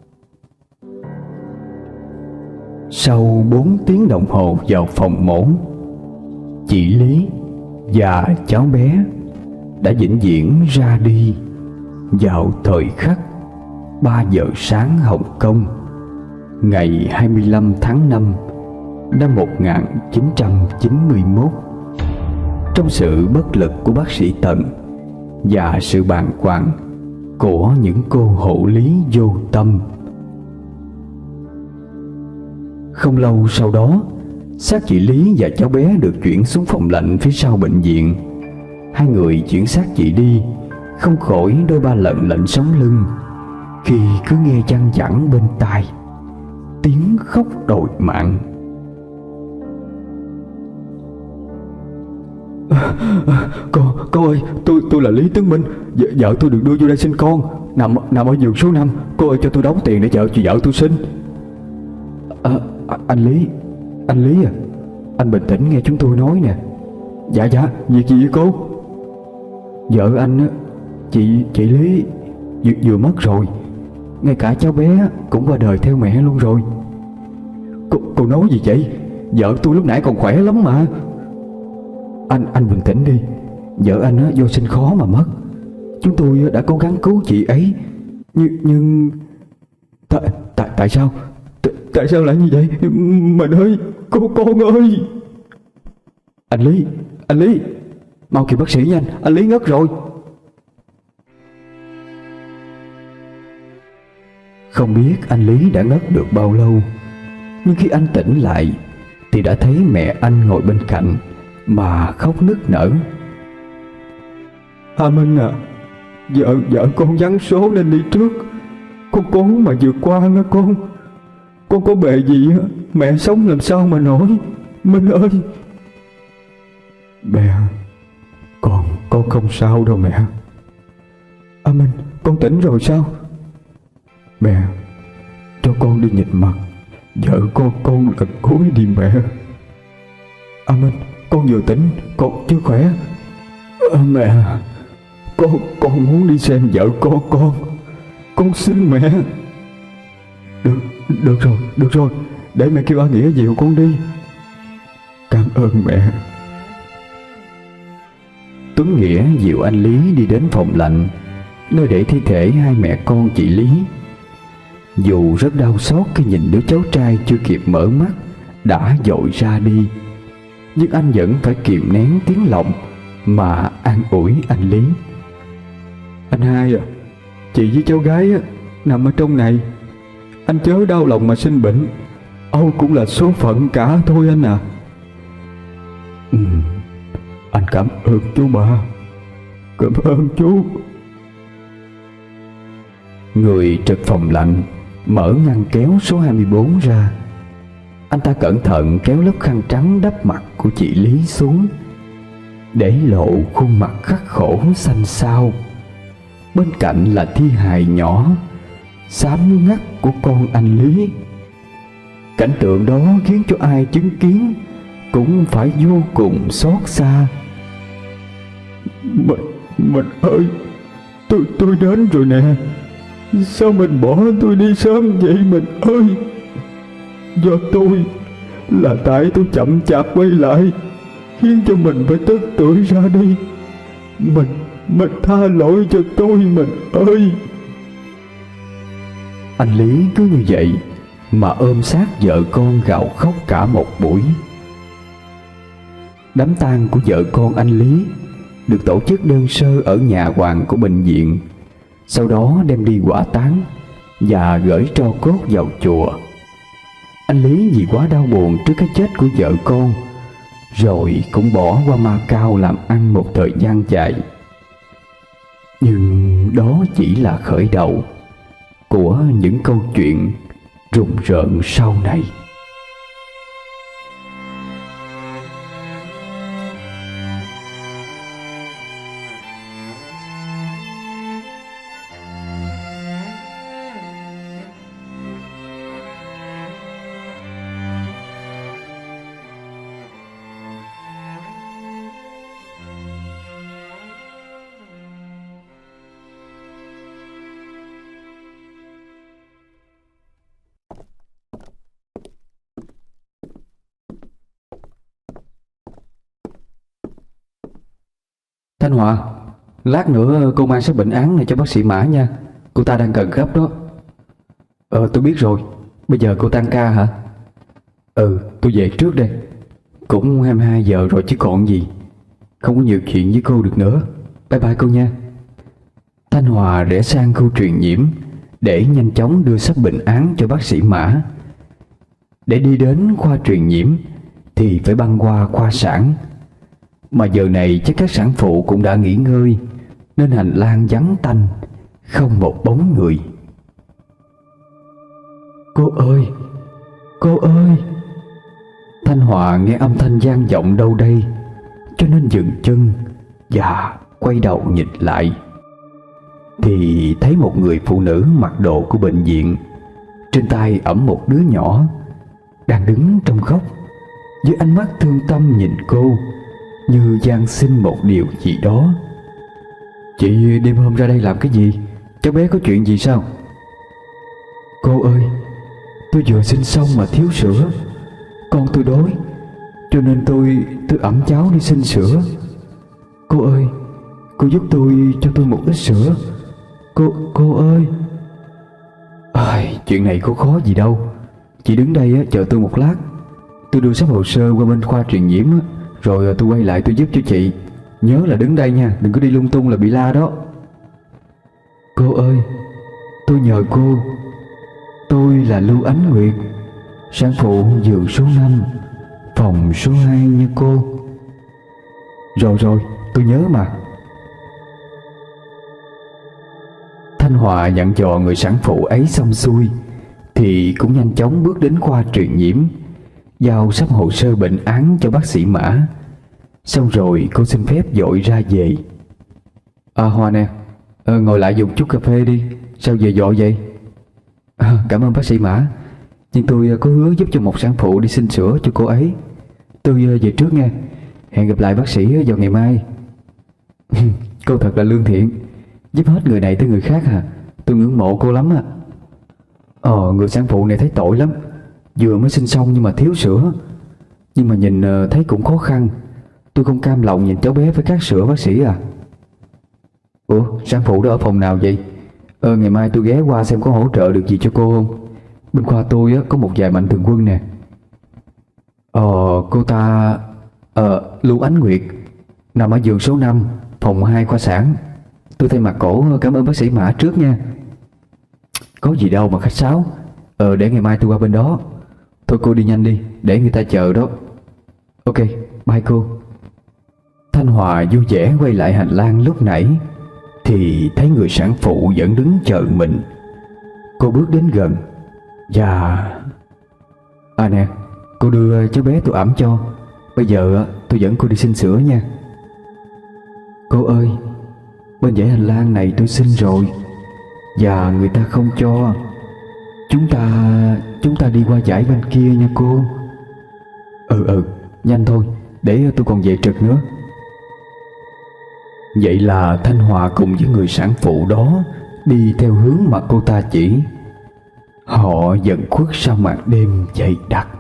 Sau bốn tiếng đồng hồ vào phòng mổ, chị Lý và cháu bé đã vĩnh viễn ra đi vào thời khắc ba giờ sáng Hồng Kông, ngày hai mươi lăm tháng năm năm một nghìn chín trăm chín mươi mốt. Trong sự bất lực của bác sĩ Tần và sự bàng hoàng của những cô hộ lý vô tâm. Không lâu sau đó, xác chị Lý và cháu bé được chuyển xuống phòng lạnh phía sau bệnh viện. Hai người chuyển xác chị đi không khỏi đôi ba lần lạnh sống lưng khi cứ nghe văng vẳng bên tai tiếng khóc đòi mạng. À, à, cô, cô ơi, tôi tôi là Lý Tấn Minh, vợ, vợ tôi được đưa vô đây sinh con, nằm nằm ở giường số năm. Cô ơi, cho tôi đóng tiền để vợ chị vợ tôi sinh. À, anh Lý, anh Lý à, anh bình tĩnh nghe chúng tôi nói nè. Dạ dạ, việc gì vậy cô? Vợ anh á, chị chị Lý vừa, vừa mất rồi, ngay cả cháu bé cũng qua đời theo mẹ luôn rồi. Cô, cô nói gì vậy? Vợ tôi lúc nãy còn khỏe lắm mà. Anh anh bình tĩnh đi. Vợ anh á, vô sinh khó mà mất. Chúng tôi đã cố gắng cứu chị ấy, nhưng nhưng tại tại tại sao tại, tại sao lại như vậy? Mình ơi, cô con ơi. Anh Lý, anh Lý, mau kêu bác sĩ nhanh, anh Lý ngất rồi. Không biết anh Lý đã ngất được bao lâu, nhưng khi anh tỉnh lại thì đã thấy mẹ anh ngồi bên cạnh mà khóc nức nở. A Minh à, vợ vợ con vắng số nên đi trước, con cố mà vượt qua nha con. Con có bề gì á, mẹ sống làm sao mà nổi. Minh ơi. Mẹ, con con không sao đâu mẹ. A Minh, con tỉnh rồi sao? Mẹ, cho con đi nhìn mặt vợ con con lần cuối đi mẹ. A Minh, con vừa tỉnh, con chưa khỏe. À, mẹ, con con muốn đi xem vợ con con. con xin mẹ. Được, được rồi, được rồi, để mẹ kêu A Nghĩa dìu con đi. Cảm ơn mẹ. Tuấn Nghĩa dìu anh Lý đi đến phòng lạnh, nơi để thi thể hai mẹ con chị Lý. Dù rất đau xót khi nhìn đứa cháu trai chưa kịp mở mắt đã dội ra đi, nhưng anh vẫn phải kìm nén tiếng lòng mà an ủi anh Lý. Anh hai à, chị với cháu gái á, nằm ở trong này. Anh chớ đau lòng mà sinh bệnh, Âu cũng là số phận cả thôi anh à. Ừ, anh cảm ơn chú ba. Cảm ơn chú. Người trực phòng lạnh mở ngăn kéo số hai mươi bốn ra. Anh ta cẩn thận kéo lớp khăn trắng đắp mặt của chị Lý xuống, để lộ khuôn mặt khắc khổ xanh xao. Bên cạnh là thi hài nhỏ xám ngắt của con anh Lý. Cảnh tượng đó khiến cho ai chứng kiến cũng phải vô cùng xót xa. Mình, mình ơi, tôi, tôi đến rồi nè. Sao mình bỏ tôi đi sớm vậy mình ơi? Do tôi, là tại tôi chậm chạp quay lại, khiến cho mình phải tức tuổi ra đi. Mình, mình tha lỗi cho tôi mình ơi. Anh Lý cứ như vậy mà ôm sát vợ con gào khóc cả một buổi. Đám tang của vợ con anh Lý được tổ chức đơn sơ ở nhà hoàng của bệnh viện, sau đó đem đi hỏa táng và gửi tro cốt vào chùa. Anh Lý vì quá đau buồn trước cái chết của vợ con, rồi cũng bỏ qua Macau làm ăn một thời gian dài. Nhưng đó chỉ là khởi đầu của những câu chuyện rùng rợn sau này. Thanh Hòa, lát nữa cô mang số bệnh án này cho bác sĩ Mã nha. Cô ta đang cần gấp đó. Ờ tôi biết rồi. Bây giờ cô tăng ca hả? Ừ, tôi về trước đây. Cũng hai mươi hai giờ rồi chứ còn gì. Không có nhiều chuyện với cô được nữa. Bye bye cô nha. Thanh Hòa rẽ sang khu truyền nhiễm để nhanh chóng đưa sắp bệnh án cho bác sĩ Mã. Để đi đến khoa truyền nhiễm thì phải băng qua khoa sản, mà giờ này chắc các sản phụ cũng đã nghỉ ngơi, nên hành lang vắng tanh, không một bóng người. Cô ơi, cô ơi. Thanh Hòa nghe âm thanh vang vọng đâu đây, cho nên dừng chân và quay đầu nhìn lại, thì thấy một người phụ nữ mặc đồ của bệnh viện, trên tay ẵm một đứa nhỏ, đang đứng trong khóc, với ánh mắt thương tâm nhìn cô, như van xin một điều gì đó. Chị đêm hôm ra đây làm cái gì? Cháu bé có chuyện gì sao? Cô ơi, tôi vừa sinh xong mà thiếu sữa. Con tôi đói, cho nên tôi tôi ẵm cháu đi xin sữa. Cô ơi, cô giúp tôi cho tôi một ít sữa. Cô, cô ơi. Ai, chuyện này có khó gì đâu. Chị đứng đây á, chờ tôi một lát. Tôi đưa sắp hồ sơ qua bên khoa truyền nhiễm á, rồi tôi quay lại tôi giúp cho chị. Nhớ là đứng đây nha, đừng có đi lung tung là bị la đó. Cô ơi, tôi nhờ cô. Tôi là Lưu Ánh Nguyệt, sản phụ giường số năm, phòng số hai nha cô. Rồi rồi, tôi nhớ mà. Thanh Hòa dặn dò người sản phụ ấy xong xuôi thì cũng nhanh chóng bước đến khoa truyền nhiễm, giao sắp hồ sơ bệnh án cho bác sĩ Mã. Xong rồi cô xin phép dội ra về. À Hòa nè, à, ngồi lại dùng chút cà phê đi. Sao về dội vậy? À, cảm ơn bác sĩ Mã, nhưng tôi có hứa giúp cho một sản phụ đi xin sữa cho cô ấy. Tôi về trước nha. Hẹn gặp lại bác sĩ vào ngày mai. Cô thật là lương thiện, giúp hết người này tới người khác à. Tôi ngưỡng mộ cô lắm á. Ờ người sản phụ này thấy tội lắm. Vừa mới sinh xong nhưng mà thiếu sữa. Nhưng mà nhìn uh, thấy cũng khó khăn. Tôi không cam lòng nhìn cháu bé với khát sữa bác sĩ à. Ủa sản phụ đó ở phòng nào vậy? Ờ ngày mai tôi ghé qua xem có hỗ trợ được gì cho cô không. Bên khoa tôi á, có một vài mạnh thường quân nè. Ờ cô ta Ờ Lưu Ánh Nguyệt, nằm ở giường số năm, phòng hai khoa sản. Tôi thay mặt cổ cảm ơn bác sĩ Mã trước nha. Có gì đâu mà khách sáo. Ờ để ngày mai tôi qua bên đó. Thôi cô đi nhanh đi, để người ta chờ đó. Ok, bye cô. Thanh Hòa vui vẻ quay lại hành lang lúc nãy thì thấy người sản phụ vẫn đứng chờ mình. Cô bước đến gần. Dạ. À nè, cô đưa cháu bé tôi ẵm cho. Bây giờ tôi dẫn cô đi xin sữa nha. Cô ơi, bên dãy hành lang này tôi xin rồi và người ta không cho. Chúng ta Chúng ta đi qua dãy bên kia nha cô. Ừ ừ nhanh thôi, để tôi còn về trực nữa. Vậy là Thanh Hòa cùng với người sản phụ đó đi theo hướng mà cô ta chỉ. Họ dần khuất sau màn đêm dày đặc.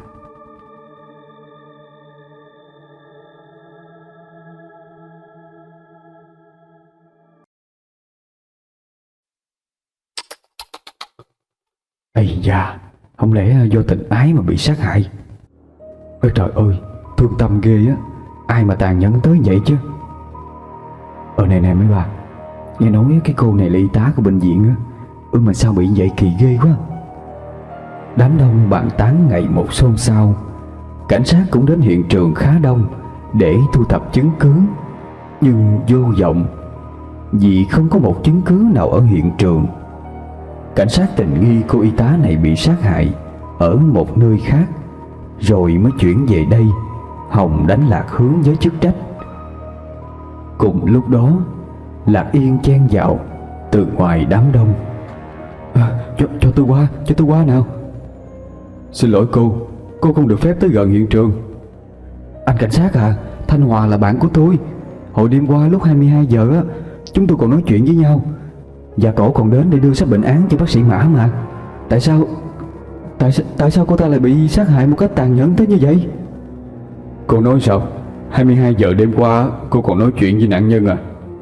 Ây da, không lẽ do tình ái mà bị sát hại? Ôi trời ơi, thương tâm ghê á. Ai mà tàn nhẫn tới vậy chứ. Ờ này nè mấy bà, nghe nói cái cô này là y tá của bệnh viện á. Ừ mà sao bị vậy kỳ ghê quá. Đám đông bàn tán ngày một xôn xao. Cảnh sát cũng đến hiện trường khá đông để thu thập chứng cứ, nhưng vô vọng, vì không có một chứng cứ nào ở hiện trường. Cảnh sát tình nghi cô y tá này bị sát hại ở một nơi khác, rồi mới chuyển về đây hòng đánh Lạc Hướng với chức trách. Cùng lúc đó, Lạc Yên chen vào từ ngoài đám đông. À, cho, cho tôi qua, cho tôi qua nào. Xin lỗi cô, cô không được phép tới gần hiện trường. Anh cảnh sát à, Thanh Hòa là bạn của tôi. Hồi đêm qua lúc hai mươi hai giờ á, chúng tôi còn nói chuyện với nhau. Và cổ còn đến để đưa sách bệnh án cho bác sĩ Mã mà. Tại sao Tại, tại sao cô ta lại bị sát hại một cách tàn nhẫn tới như vậy? Cô nói sao? hai mươi hai giờ đêm qua cô còn nói chuyện với nạn nhân à?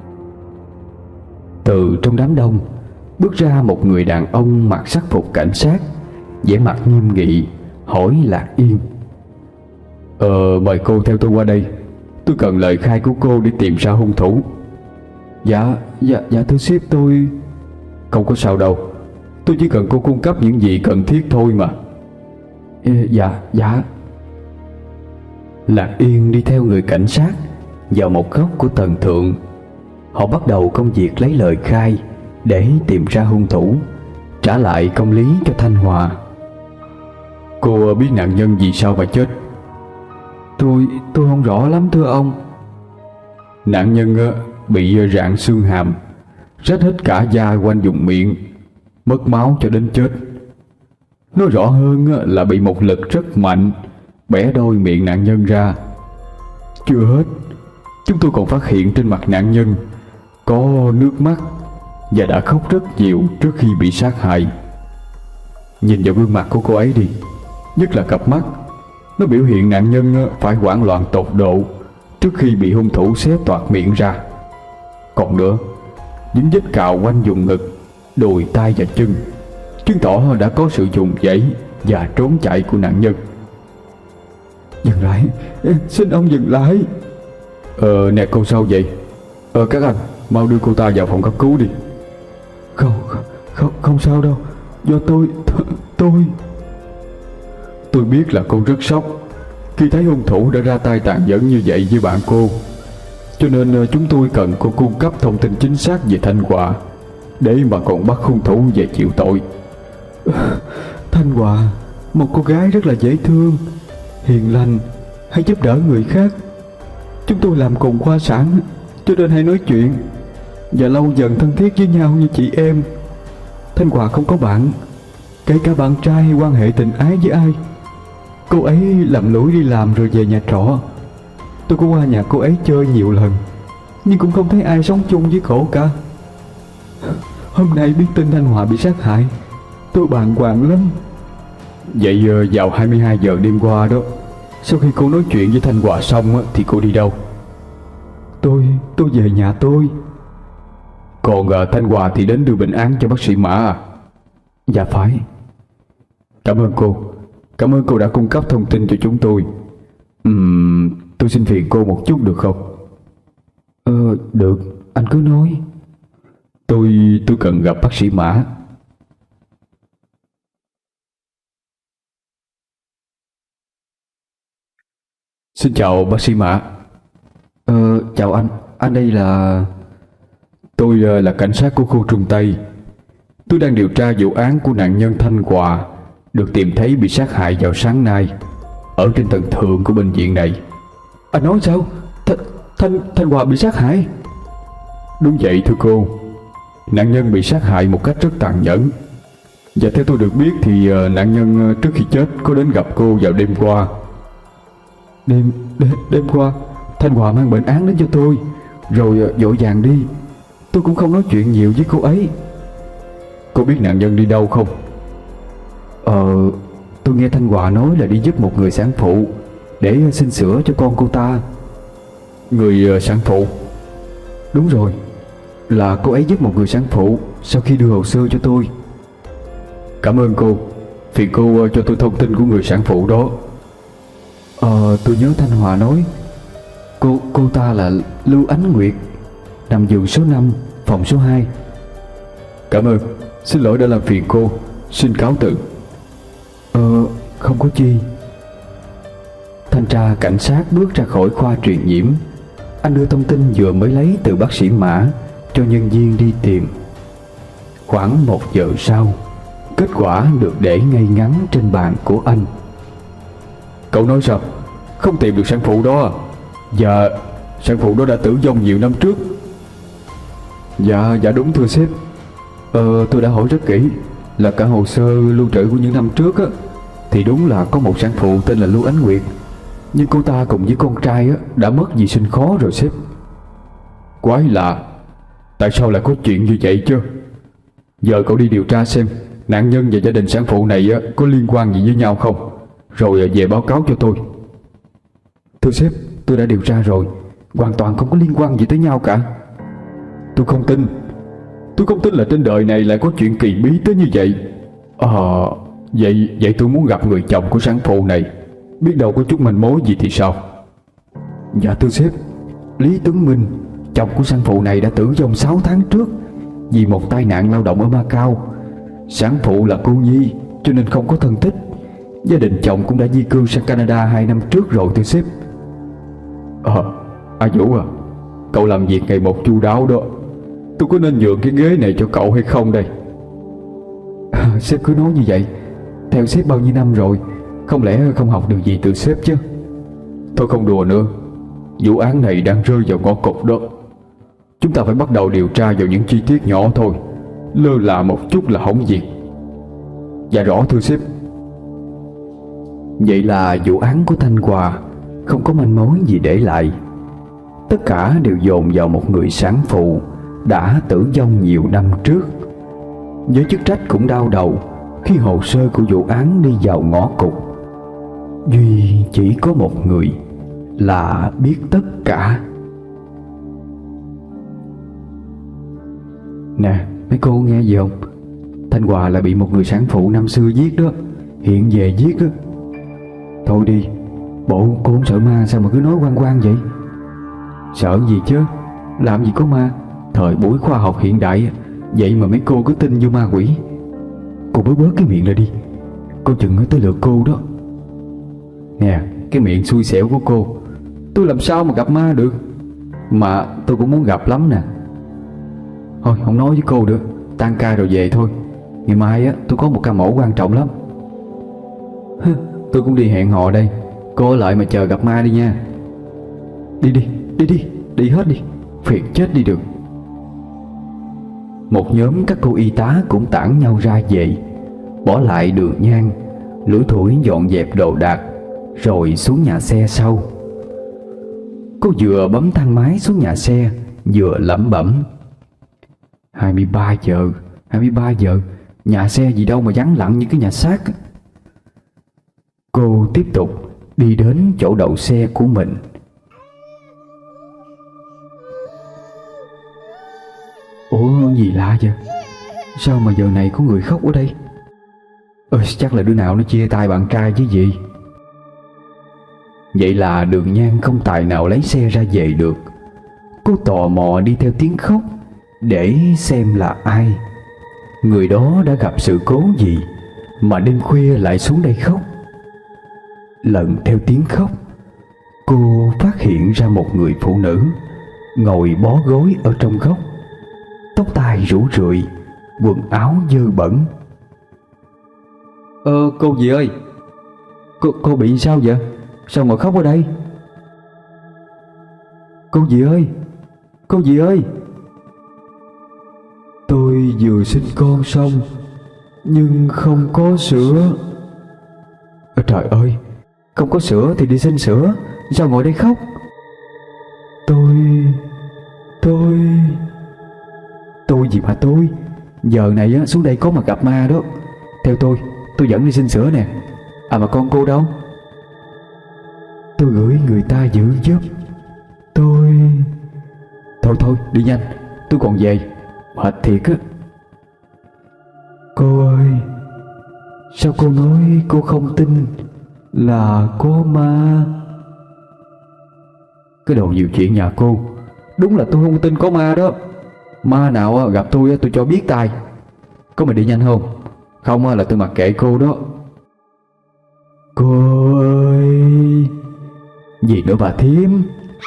Từ trong đám đông bước ra một người đàn ông mặc sắc phục cảnh sát, vẻ mặt nghiêm nghị, hỏi Lạc Yên. Ờ mời cô theo tôi qua đây. Tôi cần lời khai của cô để tìm ra hung thủ. Dạ, dạ, dạ thưa sếp tôi. Không có sao đâu, tôi chỉ cần cô cung cấp những gì cần thiết thôi mà. Ê, dạ, dạ. Lạc Yên đi theo người cảnh sát vào một góc của tầng thượng. Họ bắt đầu công việc lấy lời khai để tìm ra hung thủ, trả lại công lý cho Thanh Hòa. Cô biết nạn nhân vì sao mà chết? Tôi, tôi không rõ lắm thưa ông. Nạn nhân bị rạn xương hàm, rách hết cả da quanh vùng miệng, mất máu cho đến chết. Nói rõ hơn là bị một lực rất mạnh bẻ đôi miệng nạn nhân ra. Chưa hết, chúng tôi còn phát hiện trên mặt nạn nhân có nước mắt và đã khóc rất nhiều trước khi bị sát hại. Nhìn vào gương mặt của cô ấy đi, nhất là cặp mắt, nó biểu hiện nạn nhân phải hoảng loạn tột độ trước khi bị hung thủ xé toạc miệng ra. Còn nữa, những vết cào quanh vùng ngực, đùi, tay và chân chứng tỏ đã có sự dùng dãy và trốn chạy của nạn nhân. Dừng lại, xin ông dừng lại. Ờ nè cô sao vậy? Ờ các anh, mau đưa cô ta vào phòng cấp cứu đi. Không, không, không sao đâu. Do tôi, tôi Tôi biết là cô rất sốc khi thấy hung thủ đã ra tay tàn nhẫn như vậy với bạn cô. Cho nên chúng tôi cần cô cung cấp thông tin chính xác về Thanh Hòa để mà còn bắt hung thủ về chịu tội. Thanh Hòa, một cô gái rất là dễ thương, hiền lành, hay giúp đỡ người khác. Chúng tôi làm cùng khoa sản, cho nên hay nói chuyện và lâu dần thân thiết với nhau như chị em. Thanh Hòa không có bạn, kể cả bạn trai hay quan hệ tình ái với ai. Cô ấy lầm lũi đi làm rồi về nhà trọ. Tôi có qua nhà cô ấy chơi nhiều lần, nhưng cũng không thấy ai sống chung với cổ cả. Hôm nay biết tin Thanh Hòa bị sát hại, tôi bàng hoàng lắm. Vậy vào hai mươi hai giờ đêm qua đó, sau khi cô nói chuyện với Thanh Hòa xong thì cô đi đâu? Tôi, tôi về nhà tôi. Còn Thanh Hòa thì đến đưa bệnh án cho bác sĩ Mã à? Dạ phải. Cảm ơn cô. Cảm ơn cô đã cung cấp thông tin cho chúng tôi. Uhm, tôi xin phiền cô một chút được không? Ờ, được, anh cứ nói. Tôi, tôi cần gặp bác sĩ Mã. Xin chào bác sĩ Mã. Ờ, chào anh. Anh đây là... Tôi là cảnh sát của khu Trung Tây. Tôi đang điều tra vụ án của nạn nhân Thanh Hòa được tìm thấy bị sát hại vào sáng nay ở trên tầng thượng của bệnh viện này. Anh nói sao? Th Thanh Thanh Hòa bị sát hại? Đúng vậy thưa cô. Nạn nhân bị sát hại một cách rất tàn nhẫn. Và theo tôi được biết thì nạn nhân trước khi chết có đến gặp cô vào đêm qua. Đêm, đêm, đêm qua Thanh Hòa mang bệnh án đến cho tôi, rồi vội vàng đi. Tôi cũng không nói chuyện nhiều với cô ấy. Cô biết nạn nhân đi đâu không? Ờ, tôi nghe Thanh Hòa nói là đi giúp một người sản phụ để xin sữa cho con cô ta. Người sản phụ? Đúng rồi, là cô ấy giúp một người sản phụ sau khi đưa hồ sơ cho tôi. Cảm ơn cô. Phiền cô cho tôi thông tin của người sản phụ đó. Ờ, tôi nhớ Thanh Hòa nói Cô cô ta là Lưu Ánh Nguyệt, nằm giường số năm, phòng số hai. Cảm ơn. Xin lỗi đã làm phiền cô. Xin cáo từ. Ờ, không có chi. Thanh tra cảnh sát bước ra khỏi khoa truyền nhiễm. Anh đưa thông tin vừa mới lấy từ bác sĩ Mã cho nhân viên đi tìm. Khoảng một giờ sau, kết quả được để ngay ngắn trên bàn của anh. Cậu nói sao? Không tìm được sản phụ đó à? Dạ, sản phụ đó đã tử vong nhiều năm trước. Dạ, dạ đúng thưa sếp. Ờ, tôi đã hỏi rất kỹ, là cả hồ sơ lưu trữ của những năm trước á, thì đúng là có một sản phụ tên là Lưu Ánh Nguyệt. Nhưng cô ta cùng với con trai á, đã mất vì sinh khó rồi sếp. Quái lạ, tại sao lại có chuyện như vậy chứ? Giờ cậu đi điều tra xem nạn nhân và gia đình sản phụ này á, có liên quan gì với nhau không, rồi về báo cáo cho tôi. Thưa sếp, tôi đã điều tra rồi, hoàn toàn không có liên quan gì tới nhau cả. Tôi không tin. Tôi không tin là trên đời này lại có chuyện kỳ bí tới như vậy. Ờ, vậy vậy tôi muốn gặp người chồng của sản phụ này, biết đâu có chút manh mối gì thì sao? Dạ thưa sếp, Lý Tuấn Minh, chồng của sản phụ này đã tử vong sáu tháng trước vì một tai nạn lao động ở Macau. Sản phụ là cô nhi cho nên không có thân thích. Gia đình chồng cũng đã di cư sang Canada hai năm trước rồi thưa sếp. Ờ, à Vũ à, cậu làm việc ngày một chu đáo đó. Tôi có nên nhượng cái ghế này cho cậu hay không đây? À, sếp cứ nói như vậy. Theo sếp bao nhiêu năm rồi, không lẽ không học được gì từ sếp chứ? Thôi không đùa nữa, vụ án này đang rơi vào ngõ cụt đó. Chúng ta phải bắt đầu điều tra vào những chi tiết nhỏ thôi. Lơ là một chút là hỏng việc. Dạ rõ thưa sếp. Vậy là vụ án của Thanh Hòa không có manh mối gì để lại. Tất cả đều dồn vào một người sản phụ đã tử vong nhiều năm trước. Giới chức trách cũng đau đầu khi hồ sơ của vụ án đi vào ngõ cụt. Duy chỉ có một người là biết tất cả. Nè, mấy cô nghe gì không? Thanh Hòa là bị một người sản phụ năm xưa giết đó, hiện về giết đó. Thôi đi, bộ cô không sợ ma sao mà cứ nói quan quan vậy? Sợ gì chứ, làm gì có ma. Thời buổi khoa học hiện đại, vậy mà mấy cô cứ tin vô ma quỷ. Cô bớt bớt cái miệng lại đi, cô chừng tới lượt cô đó. Nè, cái miệng xui xẻo của cô, tôi làm sao mà gặp ma được. Mà tôi cũng muốn gặp lắm nè. Thôi không nói với cô được, tan ca rồi về thôi. Ngày mai á tôi có một ca mổ quan trọng lắm. Tôi cũng đi hẹn hò đây, cô ở lại mà chờ gặp ma đi nha. Đi đi, đi đi, đi hết đi, phiền chết đi được. Một nhóm các cô y tá cũng tản nhau ra về, bỏ lại Đường Nhan lủi thủi dọn dẹp đồ đạc rồi xuống nhà xe sau. Cô vừa bấm thang máy xuống nhà xe vừa lẩm bẩm: hai mươi ba giờ, hai mươi ba giờ, nhà xe gì đâu mà vắng lặng như cái nhà xác. Cô tiếp tục đi đến chỗ đậu xe của mình. Ủa gì lạ vậy? Sao mà giờ này có người khóc ở đây? Ơi, chắc là đứa nào nó chia tay bạn trai chứ gì. Vậy là Đường Nhan không tài nào lấy xe ra về được. Cô tò mò đi theo tiếng khóc để xem là ai, người đó đã gặp sự cố gì mà đêm khuya lại xuống đây khóc. Lần theo tiếng khóc, cô phát hiện ra một người phụ nữ ngồi bó gối ở trong góc, tóc tai rủ rượi, quần áo dơ bẩn. Ờ cô gì ơi, Cô, cô bị sao vậy? Sao ngồi khóc ở đây? Cô gì ơi, cô gì ơi, tôi vừa sinh con xong nhưng không có sữa. Ơ trời ơi, không có sữa thì đi xin sữa, sao ngồi đây khóc? Tôi, tôi, tôi gì mà tôi? Giờ này á, xuống đây có mà gặp ma đó. Theo tôi, tôi dẫn đi xin sữa nè. À mà con cô đâu? Tôi gửi người ta giữ giúp. Tôi... Thôi thôi, đi nhanh, tôi còn về. Mệt thiệt á. Cô ơi, sao cô nói cô không tin là có ma? Cái đồ nhiều chuyện nhà cô. Đúng là tôi không tin có ma đó. Ma nào gặp tôi tôi cho biết tay. Có mình đi nhanh không? Không là tôi mặc kệ cô đó. Cô ơi. Gì nữa bà thím?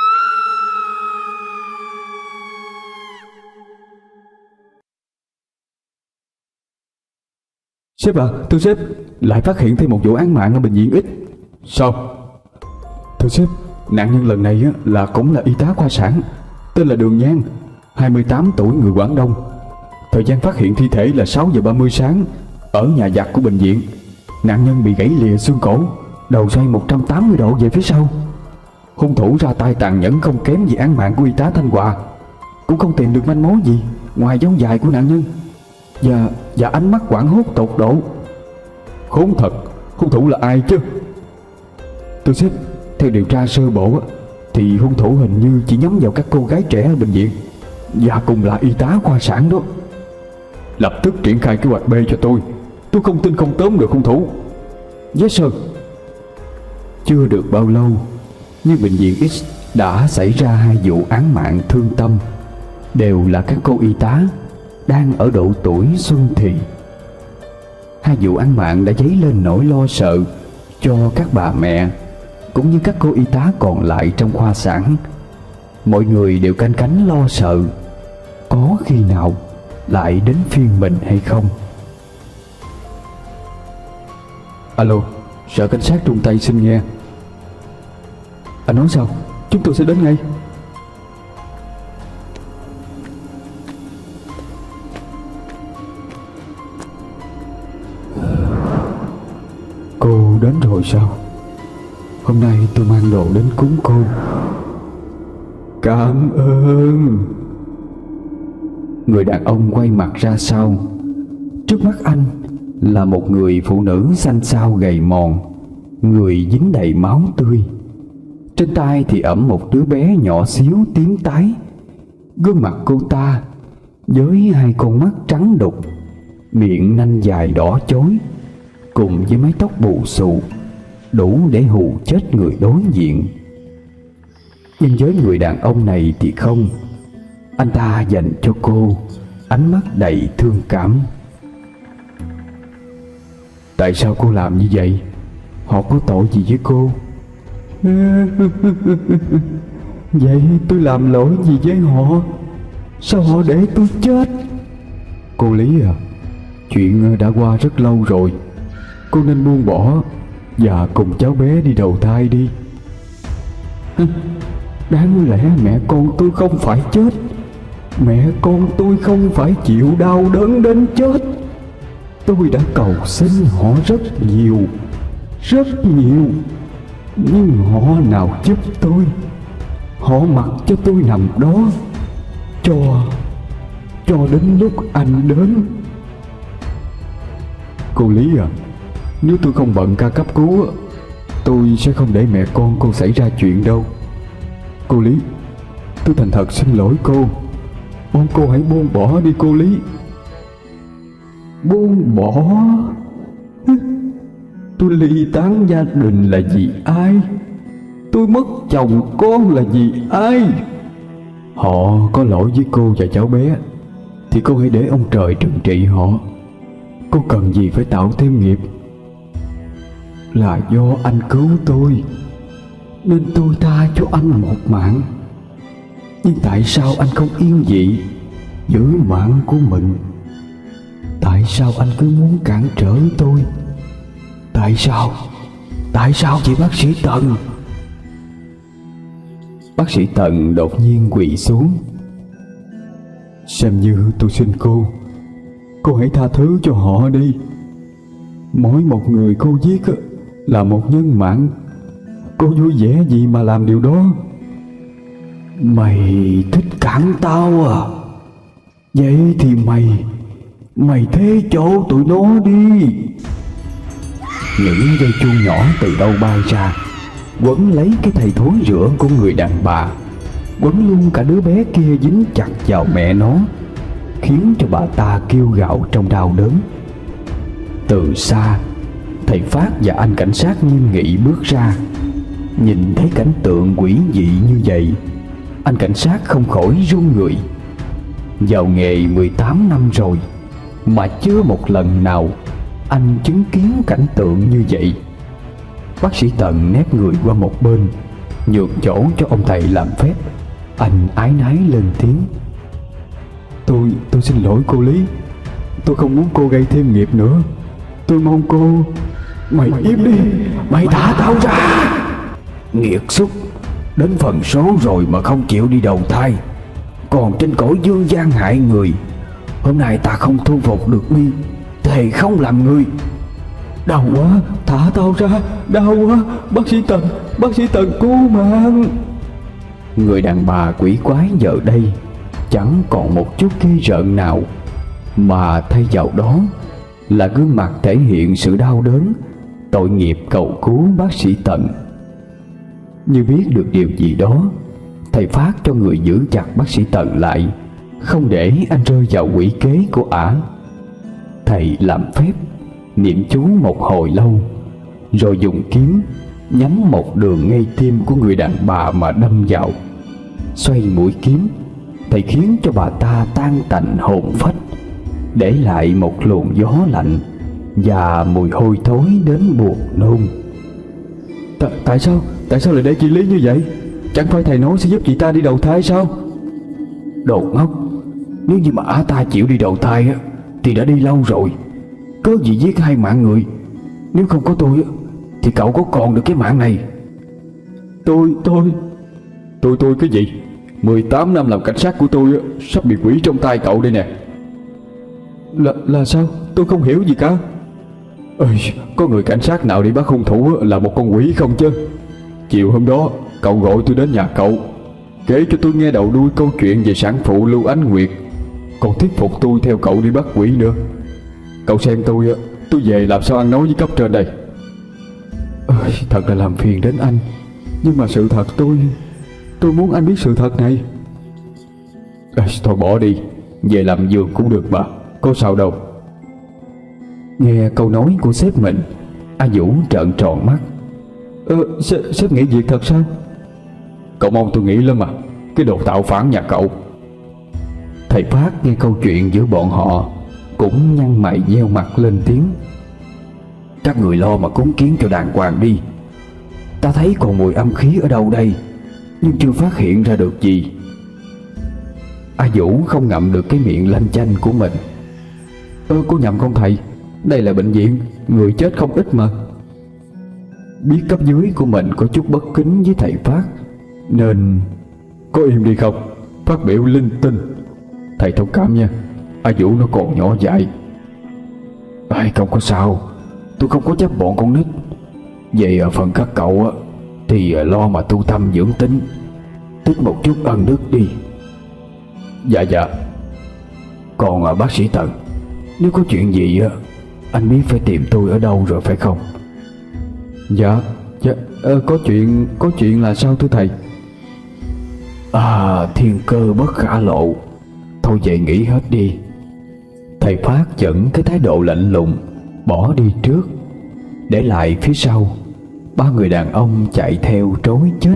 Sếp à, thưa sếp, lại phát hiện thêm một vụ án mạng ở bệnh viện X. Sao? Thưa sếp, nạn nhân lần này là cũng là y tá khoa sản, tên là Đường Nhan, hai mươi tám tuổi, người Quảng Đông. Thời gian phát hiện thi thể là sáu giờ ba mươi sáng ở nhà giặt của bệnh viện. Nạn nhân bị gãy lìa xương cổ, đầu xoay một trăm tám mươi độ về phía sau. Hung thủ ra tay tàn nhẫn không kém gì án mạng của y tá Thanh Hòa. Cũng không tìm được manh mối gì ngoài dấu dài của nạn nhân Và và ánh mắt hoảng hốt tột độ. Khốn thật, hung thủ là ai chứ? Tôi xếp, theo điều tra sơ bộ thì hung thủ hình như chỉ nhắm vào các cô gái trẻ ở bệnh viện, và cùng là y tá khoa sản đó. Lập tức triển khai kế hoạch B cho tôi. Tôi không tin không tóm được hung thủ. Yes sir. Chưa được bao lâu, nhưng bệnh viện X đã xảy ra hai vụ án mạng thương tâm, đều là các cô y tá đang ở độ tuổi xuân thì. Hai vụ án mạng đã dấy lên nỗi lo sợ cho các bà mẹ cũng như các cô y tá còn lại trong khoa sản. Mọi người đều canh cánh lo sợ có khi nào lại đến phiên mình hay không. Alo, sở cảnh sát Trung Tây xin nghe. Anh nói sao? Chúng tôi sẽ đến ngay. Cô đến rồi sao? Hôm nay tôi mang đồ đến cúng cô. Cảm ơn. Người đàn ông quay mặt ra sau. Trước mắt anh là một người phụ nữ xanh xao gầy mòn, người dính đầy máu tươi. Trên tay thì ẵm một đứa bé nhỏ xíu tím tái. Gương mặt cô ta với hai con mắt trắng đục, miệng nanh dài đỏ chói, cùng với mái tóc bù xù, đủ để hù chết người đối diện. Nhưng với người đàn ông này thì không. Anh ta dành cho cô ánh mắt đầy thương cảm. Tại sao cô làm như vậy? Họ có tội gì với cô? Vậy tôi làm lỗi gì với họ? Sao họ để tôi chết? Cô Lý à, chuyện đã qua rất lâu rồi. Cô nên buông bỏ và cùng cháu bé đi đầu thai đi. Đáng lẽ mẹ con tôi không phải chết. Mẹ con tôi không phải chịu đau đớn đến chết. Tôi đã cầu xin họ rất nhiều, rất nhiều, nhưng họ nào giúp tôi. Họ mặc cho tôi nằm đó, cho cho đến lúc anh đến. Cô Lý à, nếu tôi không bận ca cấp cứu, tôi sẽ không để mẹ con cô xảy ra chuyện đâu. Cô Lý, tôi thành thật xin lỗi cô. Mong cô hãy buông bỏ đi cô Lý. Buông bỏ? Tôi ly tán gia đình là vì ai? Tôi mất chồng con là vì ai? Họ có lỗi với cô và cháu bé thì cô hãy để ông trời trừng trị họ. Cô cần gì phải tạo thêm nghiệp? Là do anh cứu tôi nên tôi tha cho anh một mạng. Nhưng tại sao anh không yên vị giữ mạng của mình? Tại sao anh cứ muốn cản trở tôi? Tại sao? Tại sao chị bác sĩ Tần? Bác sĩ Tần đột nhiên quỳ xuống. Xem như tôi xin cô, cô hãy tha thứ cho họ đi. Mỗi một người cô giết là một nhân mạng. Cô vui vẻ gì mà làm điều đó? Mày thích cản tao à? Vậy thì mày Mày thế chỗ tụi nó đi. Những dây chuông nhỏ từ đâu bay ra, quấn lấy cái thầy thối rữa của người đàn bà, quấn luôn cả đứa bé kia dính chặt vào mẹ nó, khiến cho bà ta kêu gào trong đau đớn. Từ xa, thầy Phát và anh cảnh sát nghiêm nghị bước ra. Nhìn thấy cảnh tượng quỷ dị như vậy, anh cảnh sát không khỏi run người. Vào nghề mười tám năm rồi mà chưa một lần nào anh chứng kiến cảnh tượng như vậy. Bác sĩ Tần nép người qua một bên, nhường chỗ cho ông thầy làm phép. Anh ái nái lên tiếng. Tôi, tôi xin lỗi cô Lý. Tôi không muốn cô gây thêm nghiệp nữa. Tôi mong cô... Mày im đi, mày thả tao ra. Nghiệt xúc, đến phần số rồi mà không chịu đi đầu thai, còn trên cõi dương gian hại người. Hôm nay ta không thu phục được mi, thề không làm người. Đau quá, thả tao ra, đau quá. Bác sĩ Tần, bác sĩ Tần cứu mạng. Người đàn bà quỷ quái giờ đây chẳng còn một chút ghê rợn nào, mà thay vào đó là gương mặt thể hiện sự đau đớn, tội nghiệp cầu cứu bác sĩ Tần. Như biết được điều gì đó, thầy Phát cho người giữ chặt bác sĩ Tần lại, không để anh rơi vào quỷ kế của ả. Thầy làm phép niệm chú một hồi lâu, rồi dùng kiếm nhắm một đường ngay tim của người đàn bà mà đâm vào. Xoay mũi kiếm, thầy khiến cho bà ta tan tành hồn phách, để lại một luồng gió lạnh và mùi hôi thối đến buồn nôn. T- Tại sao? Tại sao lại để chị Lý như vậy? Chẳng phải thầy nói sẽ giúp chị ta đi đầu thai sao? Đồ ngốc! Nếu như mà ả ta chịu đi đầu thai á, thì đã đi lâu rồi. Cớ gì giết hai mạng người? Nếu không có tôi á, thì cậu có còn được cái mạng này. Tôi, tôi... Tôi, tôi cái gì? mười tám năm làm cảnh sát của tôi á, sắp bị quỷ trong tay cậu đây nè. Là, là sao? Tôi không hiểu gì cả. Ơi, có người cảnh sát nào đi bắt hung thủ là một con quỷ không chứ? Chiều hôm đó cậu gọi tôi đến nhà cậu, kể cho tôi nghe đầu đuôi câu chuyện về sản phụ Lưu Ánh Nguyệt, còn thuyết phục tôi theo cậu đi bắt quỷ nữa. Cậu xem tôi, tôi về làm sao ăn nói với cấp trên đây? Ơi, thật là làm phiền đến anh. Nhưng mà sự thật tôi Tôi muốn anh biết sự thật này. À, thôi bỏ đi, về làm giường cũng được bà, có sao đâu. Nghe câu nói của sếp mình, A Vũ trợn tròn mắt. Ờ, sếp, sếp nghĩ việc thật sao? Cậu mong tôi nghĩ lắm mà, cái đồ tạo phản nhà cậu. Thầy Phát nghe câu chuyện giữa bọn họ cũng nhăn mày nheo mặt lên tiếng. Các người lo mà cúng kiến cho đàng hoàng đi. Ta thấy còn mùi âm khí ở đâu đây, nhưng chưa phát hiện ra được gì. A Vũ không ngậm được cái miệng lanh chanh của mình. Ơ, có nhầm không thầy? Đây là bệnh viện, người chết không ít mà. Biết cấp dưới của mình có chút bất kính với thầy Phát, nên... Có im đi không? Phát biểu linh tinh. Thầy thông cảm nha, A Vũ nó còn nhỏ dại. Ai, không có sao, tôi không có chấp bọn con nít. Về ở phần các cậu á, thì lo mà tu tâm dưỡng tính, tích một chút ân đức đi. Dạ dạ. À, bác sĩ Tần, nếu có chuyện gì á, anh biết phải tìm tôi ở đâu rồi phải không? Dạ, dạ ờ, có chuyện, có chuyện là sao thưa thầy? À, thiên cơ bất khả lộ. Thôi vậy nghỉ hết đi. Thầy Phát dẫn cái thái độ lạnh lùng bỏ đi trước, để lại phía sau ba người đàn ông chạy theo trối chết.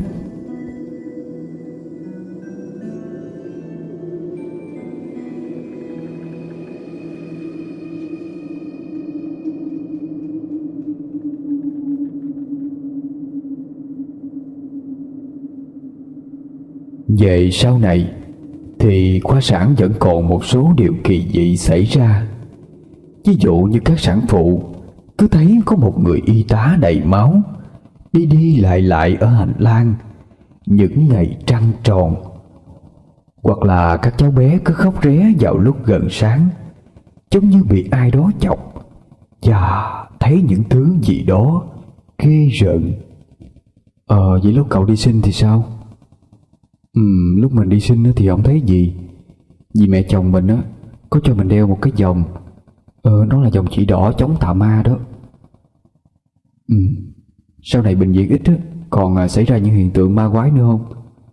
Về sau này thì khoa sản vẫn còn một số điều kỳ dị xảy ra. Ví dụ như các sản phụ cứ thấy có một người y tá đầy máu đi đi lại lại ở hành lang những ngày trăng tròn, hoặc là các cháu bé cứ khóc ré vào lúc gần sáng, giống như bị ai đó chọc và thấy những thứ gì đó ghê rợn. Ờ vậy lúc cậu đi sinh thì sao? Ừ, lúc mình đi sinh thì không thấy gì, vì mẹ chồng mình á có cho mình đeo một cái vòng. Ờ, nó là vòng chỉ đỏ chống tà ma đó. Ừ, sau này bệnh viện ít á, còn à, xảy ra những hiện tượng ma quái nữa không?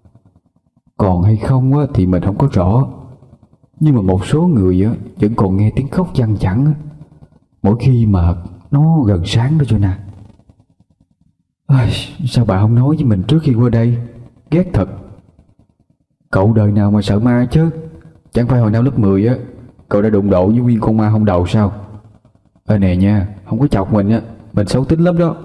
Còn hay không á thì mình không có rõ, nhưng mà một số người á vẫn còn nghe tiếng khóc văng vẳng á, mỗi khi mà nó gần sáng đó Jonah. Ai, sao bà không nói với mình trước khi qua đây? Ghét thật. Cậu đời nào mà sợ ma chứ? Chẳng phải hồi năm lớp mười á cậu đã đụng độ với nguyên con ma không đầu sao? Ê nè nha, không có chọc mình á, mình xấu tính lắm đó.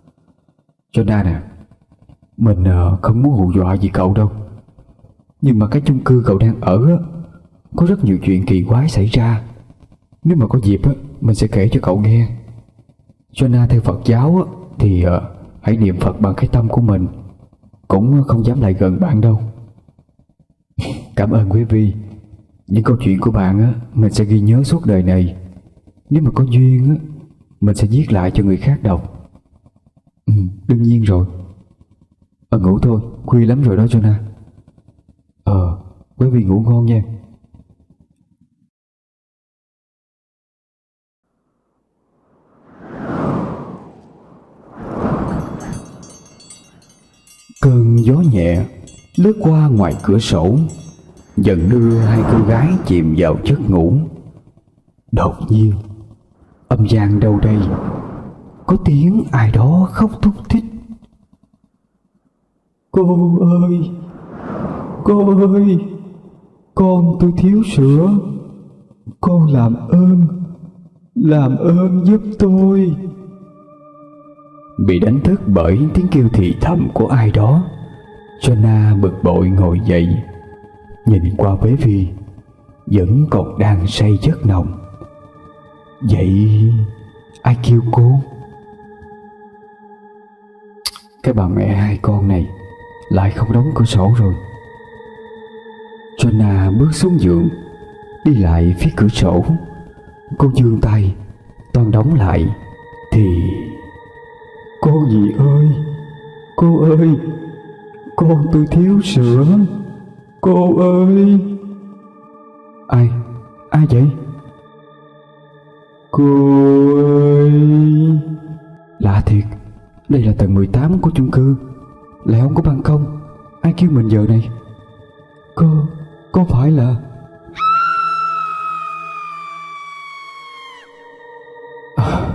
Jonah nè, mình uh, không muốn hù dọa gì cậu đâu, nhưng mà cái chung cư cậu đang ở á có rất nhiều chuyện kỳ quái xảy ra. Nếu mà có dịp á mình sẽ kể cho cậu nghe. Jonah theo Phật giáo á thì uh, hãy niệm Phật bằng cái tâm của mình, cũng không dám lại gần bạn đâu. Cảm ơn quý vị. Những câu chuyện của bạn á mình sẽ ghi nhớ suốt đời này. Nếu mà có duyên á mình sẽ viết lại cho người khác đọc. Ừ, đương nhiên rồi. Ờ ngủ thôi, khuya lắm rồi đó Jonah. Ờ, quý vị ngủ ngon nha. Cơn gió nhẹ lướt qua ngoài cửa sổ, dần đưa hai cô gái chìm vào giấc ngủ. Đột nhiên, âm vang đâu đây có tiếng ai đó khóc thút thít. Cô ơi, cô ơi, con tôi thiếu sữa, con làm ơn, làm ơn giúp tôi. Bị đánh thức bởi tiếng kêu thì thầm của ai đó, Jonah bực bội ngồi dậy, nhìn qua bé Vi vẫn còn đang say giấc nồng. Vậy ai kêu cô? Cái bà mẹ hai con này lại không đóng cửa sổ rồi. Jonah bước xuống giường, đi lại phía cửa sổ. Cô giương tay toan đóng lại thì cô dì ơi, cô ơi, con tôi thiếu sữa, cô ơi. Ai, ai vậy? Cô ơi. Lạ thiệt, đây là tầng mười tám của chung cư, lại không có ban công. Ai kêu mình giờ này? Cô, có phải là... À,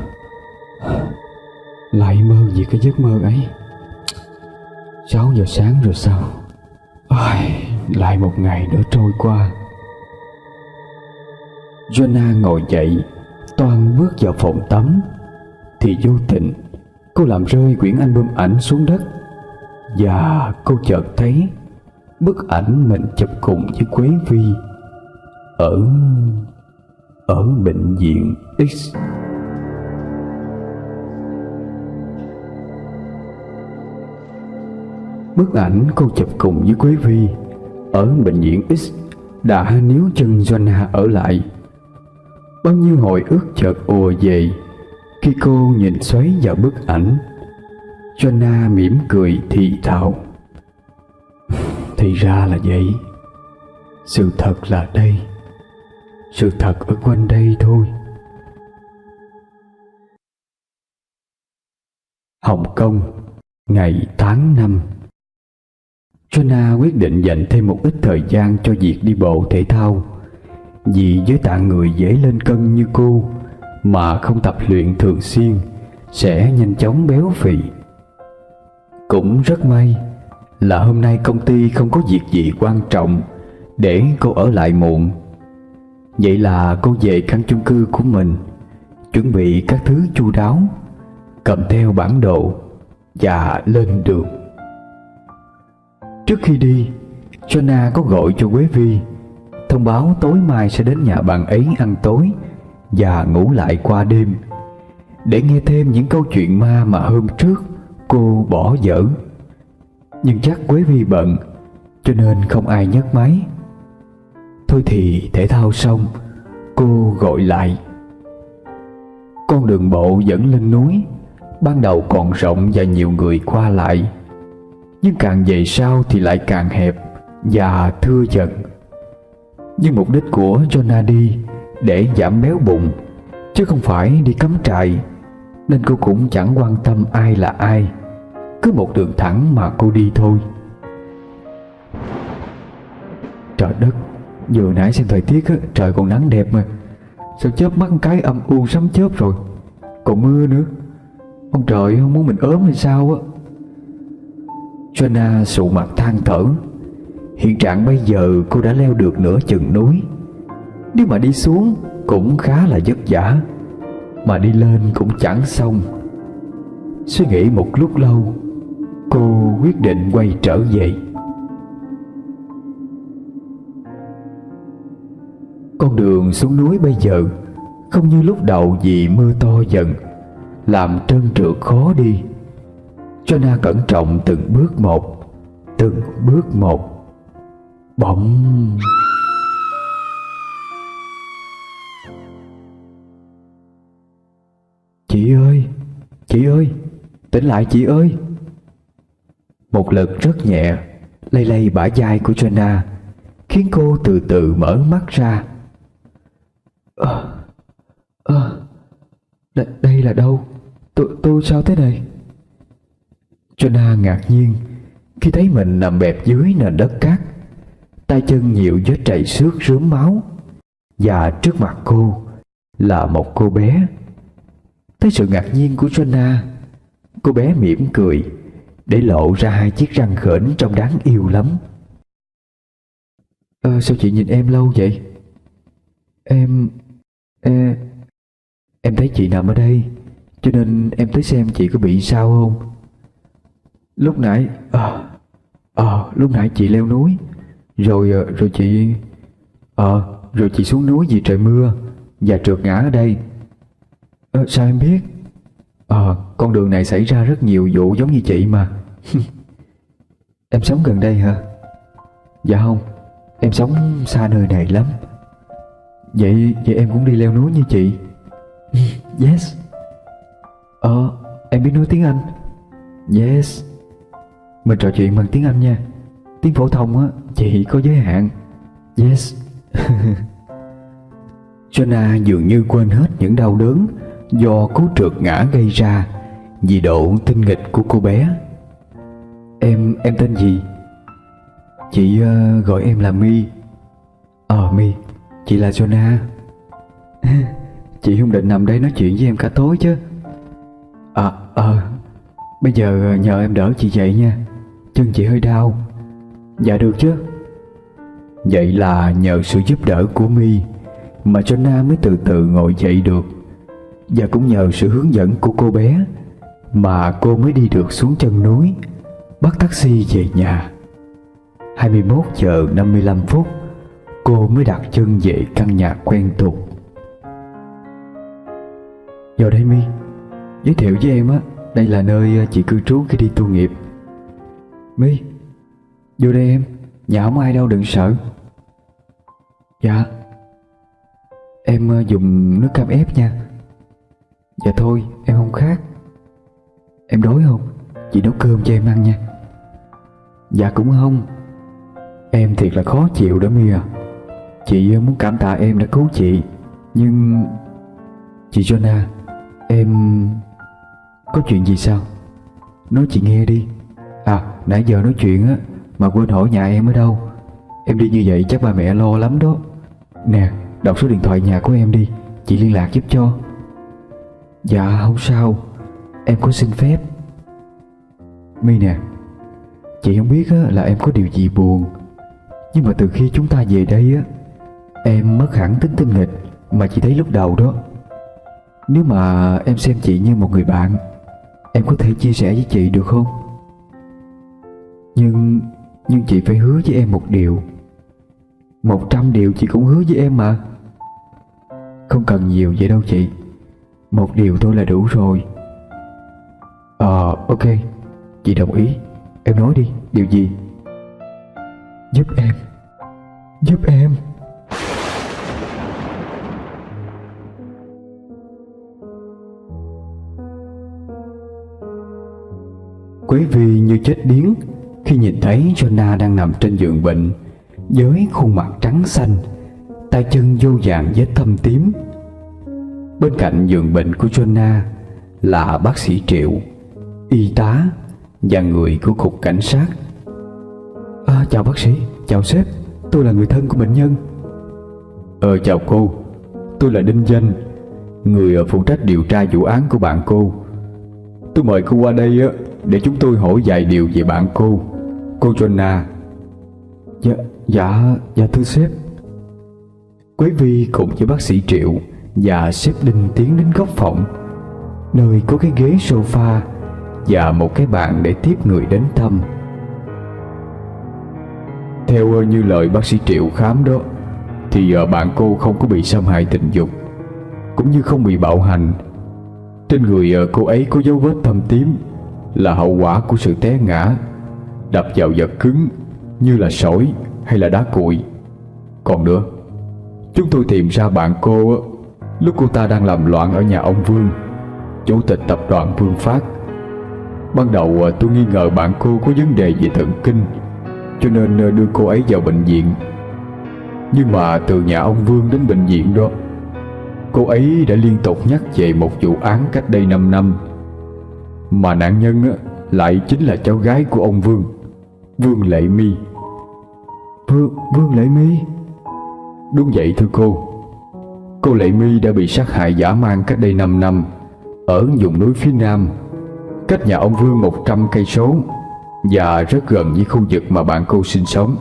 lại mơ gì cái giấc mơ ấy. Sáu giờ sáng rồi sao? Ai, lại một ngày nữa trôi qua. Jonah ngồi dậy, toan bước vào phòng tắm thì vô tình cô làm rơi quyển album ảnh xuống đất, và cô chợt thấy bức ảnh mình chụp cùng với Quế Vi ở ở bệnh viện X. Bức ảnh cô chụp cùng với Quế Vi ở bệnh viện X đã níu chân Jonah ở lại. Bao nhiêu hồi ức chợt ùa về khi cô nhìn xoáy vào bức ảnh. Jonah mỉm cười thì thào: thì ra là vậy, sự thật là đây. sự thật ở quanh đây thôi. Hồng Kông, ngày tháng năm. Jonah quyết định dành thêm một ít thời gian cho việc đi bộ thể thao, vì với tạng người dễ lên cân như cô mà không tập luyện thường xuyên sẽ nhanh chóng béo phì. Cũng rất may là hôm nay công ty không có việc gì quan trọng để cô ở lại muộn. Vậy là cô về căn chung cư của mình, chuẩn bị các thứ chu đáo, cầm theo bản đồ và lên đường. Trước khi đi, Jonah có gọi cho Quế Vi, thông báo tối mai sẽ đến nhà bạn ấy ăn tối và ngủ lại qua đêm, để nghe thêm những câu chuyện ma mà hôm trước cô bỏ dở. Nhưng chắc Quế Vi bận, cho nên không ai nhấc máy. Thôi thì thể thao xong, cô gọi lại. Con đường bộ dẫn lên núi ban đầu còn rộng và nhiều người qua lại, nhưng càng về sau thì lại càng hẹp và thưa dần. Nhưng mục đích của Jonah đi để giảm béo bụng, chứ không phải đi cắm trại, nên cô cũng chẳng quan tâm ai là ai, cứ một đường thẳng mà cô đi thôi. Trời đất, vừa nãy xem thời tiết á, trời còn nắng đẹp mà, sao chớp mắt cái âm u sấm chớp rồi, còn mưa nữa. Ông trời không muốn mình ốm hay sao á. Jonah sụ mặt than thở. Hiện trạng bây giờ cô đã leo được nửa chừng núi, nếu mà đi xuống cũng khá là vất vả, mà đi lên cũng chẳng xong. Suy nghĩ một lúc lâu, cô quyết định quay trở về. Con đường xuống núi bây giờ không như lúc đầu, vì mưa to dần làm trơn trượt khó đi. Jonah cẩn trọng từng bước một, từng bước một. Bỗng chị ơi, chị ơi, tỉnh lại chị ơi. Một lực rất nhẹ lay lay bả vai của Jonah, khiến cô từ từ mở mắt ra. Ờ, ờ, đây, đây là đâu? Tôi, tôi sao thế này? Jonah ngạc nhiên khi thấy mình nằm bẹp dưới nền đất cát, tay chân nhiều vết trầy xước rướm máu, và trước mặt cô là một cô bé. Thấy sự ngạc nhiên của Jonah, cô bé mỉm cười để lộ ra hai chiếc răng khểnh trông đáng yêu lắm. Ờ, sao chị nhìn em lâu vậy? Em... Ê, em thấy chị nằm ở đây, cho nên em tới xem chị có bị sao không. Lúc nãy... Ờ, ờ, lúc nãy chị leo núi, rồi rồi chị... Ờ, rồi chị xuống núi vì trời mưa và trượt ngã ở đây. Ờ, sao em biết? Ờ, con đường này xảy ra rất nhiều vụ giống như chị mà. Em sống gần đây hả? Dạ không, em sống xa nơi này lắm. Vậy vậy em cũng đi leo núi như chị? Yes. Ờ, em biết nói tiếng Anh? Yes. Mình trò chuyện bằng tiếng Anh nha. Tiếng phổ thông á, chị có giới hạn. Yes. Jonah dường như quên hết những đau đớn do cú trượt ngã gây ra vì độ tinh nghịch của cô bé. Em, em tên gì? Chị uh, gọi em là My. Ờ, My, chị là Jonah. Chị không định nằm đây nói chuyện với em cả tối chứ? À, ờ, à, bây giờ nhờ em đỡ chị dậy nha, chân chị hơi đau. Dạ được chứ. Vậy là nhờ sự giúp đỡ của My mà Jonah mới từ từ ngồi dậy được, và cũng nhờ sự hướng dẫn của cô bé mà cô mới đi được xuống chân núi, bắt taxi về nhà. hai mươi mốt giờ năm mươi lăm phút cô mới đặt chân về căn nhà quen thuộc. Vào đây My, giới thiệu với em á, đây là nơi chị cư trú khi đi tu nghiệp. My, vô đây em, nhà không ai đâu, đừng sợ. Dạ. Em dùng nước cam ép nha. Dạ thôi, em không khát. Em đói không? Chị nấu cơm cho em ăn nha. Dạ cũng không. Em thiệt là khó chịu đó My à. Chị muốn cảm tạ em đã cứu chị. Nhưng chị Jonah, em có chuyện gì sao? Nói chị nghe đi. À, nãy giờ nói chuyện á mà quên hỏi nhà em ở đâu. Em đi như vậy chắc ba mẹ lo lắm đó. Nè, đọc số điện thoại nhà của em đi, chị liên lạc giúp cho. Dạ không sao, em có xin phép. My nè, chị không biết á, là em có điều gì buồn, nhưng mà từ khi chúng ta về đây á, em mất hẳn tính tinh nghịch mà chị thấy lúc đầu đó. Nếu mà em xem chị như một người bạn, em có thể chia sẻ với chị được không? Nhưng Nhưng chị phải hứa với em một điều. Một trăm điều chị cũng hứa với em mà. Không cần nhiều vậy đâu chị, một điều thôi là đủ rồi. Ờ ok, chị đồng ý. Em nói đi, điều gì? Giúp em. Giúp em. Quế Vi như chết điếng khi nhìn thấy Jonah đang nằm trên giường bệnh với khuôn mặt trắng xanh, tay chân vô vàn vết thâm tím. Bên cạnh giường bệnh của Jonah là bác sĩ Triệu, y tá và người của cục cảnh sát. À, chào bác sĩ, chào sếp, tôi là người thân của bệnh nhân. Ờ chào cô, tôi là Đinh Danh, người phụ trách điều tra vụ án của bạn cô. Tôi mời cô qua đây á để chúng tôi hỏi vài điều về bạn cô, cô Jonah. Dạ, dạ, dạ thưa sếp. Quế Vi cùng với bác sĩ Triệu và sếp Đinh tiến đến góc phòng, nơi có cái ghế sofa và một cái bàn để tiếp người đến thăm. Theo như lời bác sĩ Triệu khám đó, thì bạn cô không có bị xâm hại tình dục, cũng như không bị bạo hành. Trên người cô ấy có dấu vết thâm tím là hậu quả của sự té ngã, đập vào vật cứng như là sỏi hay là đá cuội. Còn nữa, chúng tôi tìm ra bạn cô lúc cô ta đang làm loạn ở nhà ông Vương, chủ tịch tập đoàn Vương Phát. Ban đầu tôi nghi ngờ bạn cô có vấn đề về thần kinh, cho nên đưa cô ấy vào bệnh viện. Nhưng mà từ nhà ông Vương đến bệnh viện đó, cô ấy đã liên tục nhắc về một vụ án cách đây năm năm, mà nạn nhân lại chính là cháu gái của ông Vương, Vương Lệ My. Vương, Vương Lệ My? Đúng vậy thưa cô. Cô Lệ My đã bị sát hại dã man cách đây năm năm ở vùng núi phía nam, cách nhà ông Vương một trăm cây số và rất gần với khu vực mà bạn cô sinh sống.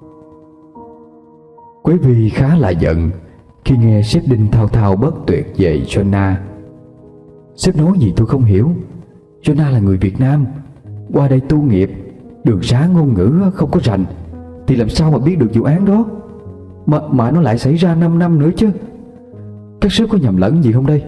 Quế Vi khá là giận khi nghe sếp Đinh thao thao bất tuyệt về Jonah. Sếp nói gì tôi không hiểu. Jonah là người Việt Nam, qua đây tu nghiệp, đường xá ngôn ngữ không có rành, thì làm sao mà biết được vụ án đó. Mà, mà nó lại xảy ra năm năm nữa chứ. Các sếp có nhầm lẫn gì không đây?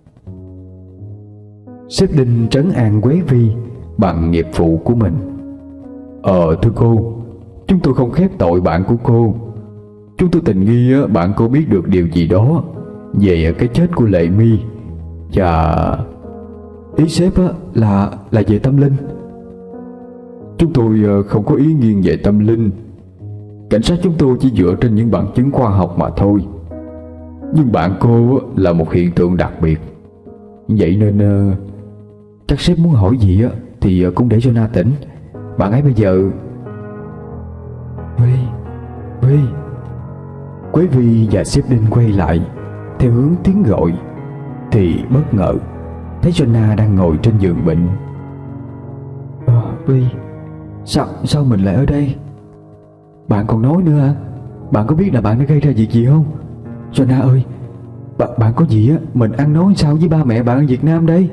Sếp Đinh trấn an Quế Vi bằng nghiệp vụ của mình. Ờ thưa cô, chúng tôi không khép tội bạn của cô. Chúng tôi tình nghi bạn cô biết được điều gì đó về cái chết của Lệ My. Và ý sếp là là về tâm linh. Chúng tôi không có ý nghiêng về tâm linh. Cảnh sát chúng tôi chỉ dựa trên những bằng chứng khoa học mà thôi. Nhưng bạn cô là một hiện tượng đặc biệt. Vậy nên các sếp muốn hỏi gì thì cũng để cho Na tỉnh. Bạn ấy bây giờ... Vi, Vi. Quế Vi và sếp Đinh quay lại theo hướng tiếng gọi, thì bất ngờ thấy Jonah đang ngồi trên giường bệnh. Ờ, Vi, sao, sao mình lại ở đây? Bạn còn nói nữa hả? Bạn có biết là bạn đã gây ra việc gì không? Jonah ơi, bạn, bạn có gì á mình ăn nói sao với ba mẹ bạn ở Việt Nam đây?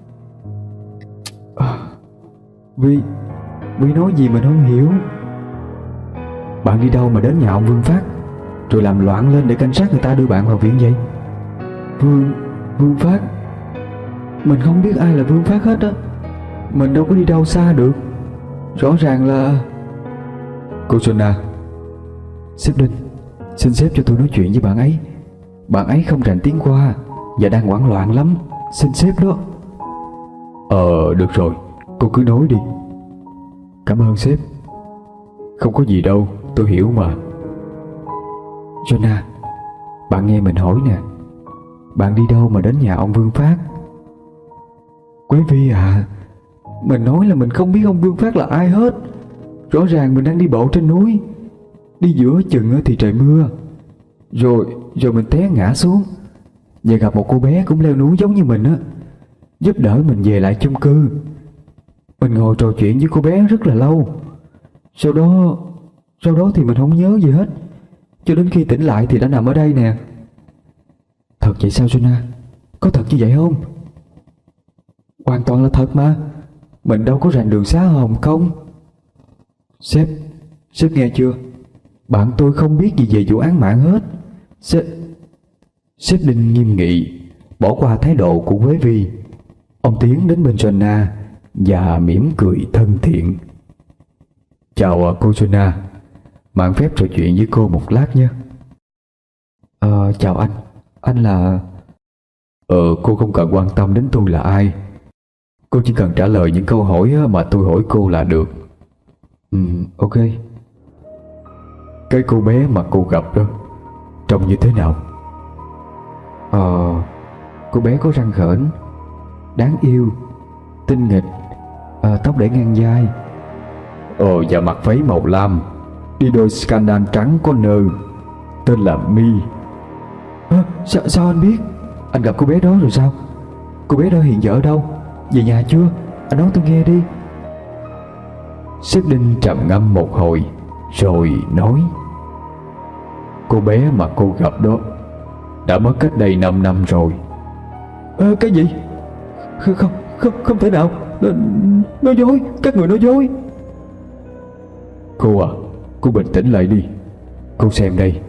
À, Vi, Vi nói gì mình không hiểu. Bạn đi đâu mà đến nhà ông Vương Phát rồi làm loạn lên để cảnh sát người ta đưa bạn vào viện vậy? Vương, Vương Phát? Mình không biết ai là Vương Phát hết á. Mình đâu có đi đâu xa được. Rõ ràng là... Cô Jonah. Sếp Đinh, xin sếp cho tôi nói chuyện với bạn ấy. Bạn ấy không rành tiếng Hoa và đang hoảng loạn lắm. Xin sếp đó. Ờ được rồi, cô cứ nói đi. Cảm ơn sếp. Không có gì đâu, tôi hiểu mà. Jonah, bạn nghe mình hỏi nè. Bạn đi đâu mà đến nhà ông Vương Phát? Quế Vi à, mình nói là mình không biết ông Vương Phát là ai hết. Rõ ràng mình đang đi bộ trên núi. Đi giữa chừng thì trời mưa. Rồi rồi mình té ngã xuống, và gặp một cô bé cũng leo núi giống như mình á, giúp đỡ mình về lại chung cư. Mình ngồi trò chuyện với cô bé rất là lâu. Sau đó Sau đó thì mình không nhớ gì hết, cho đến khi tỉnh lại thì đã nằm ở đây nè. Thật vậy sao Jonah? Có thật như vậy không? Hoàn toàn là thật mà. Mình đâu có rành đường xá ở Hồng Kông. Sếp, sếp nghe chưa? Bạn tôi không biết gì về vụ án mạng hết. Sếp Sếp Đinh nghiêm nghị, bỏ qua thái độ của Quế Vi. Ông tiến đến bên Jonah và mỉm cười thân thiện. Chào cô Jonah, bạn phép trò chuyện với cô một lát nhé. Ờ, chào anh. Anh là... Ờ, cô không cần quan tâm đến tôi là ai. Cô chỉ cần trả lời những câu hỏi mà tôi hỏi cô là được. Ừ, ok. Cái cô bé mà cô gặp đó trông như thế nào? Ờ, cô bé có răng khểnh, đáng yêu, tinh nghịch, à, tóc để ngang vai. Ờ, và mặc váy màu lam, đi đôi scandal trắng có nơ, tên là My. À, sao, sao anh biết? Anh gặp cô bé đó rồi sao? Cô bé đó hiện giờ ở đâu? Về nhà chưa? Anh nói tôi nghe đi. Sếp Đinh trầm ngâm một hồi rồi nói: Cô bé mà cô gặp đó đã mất cách đây năm năm rồi. À, cái gì? Không, không, không, không thể nào. Nói dối, các người nói dối. Cô à, cô bình tĩnh lại đi. Cô xem đây.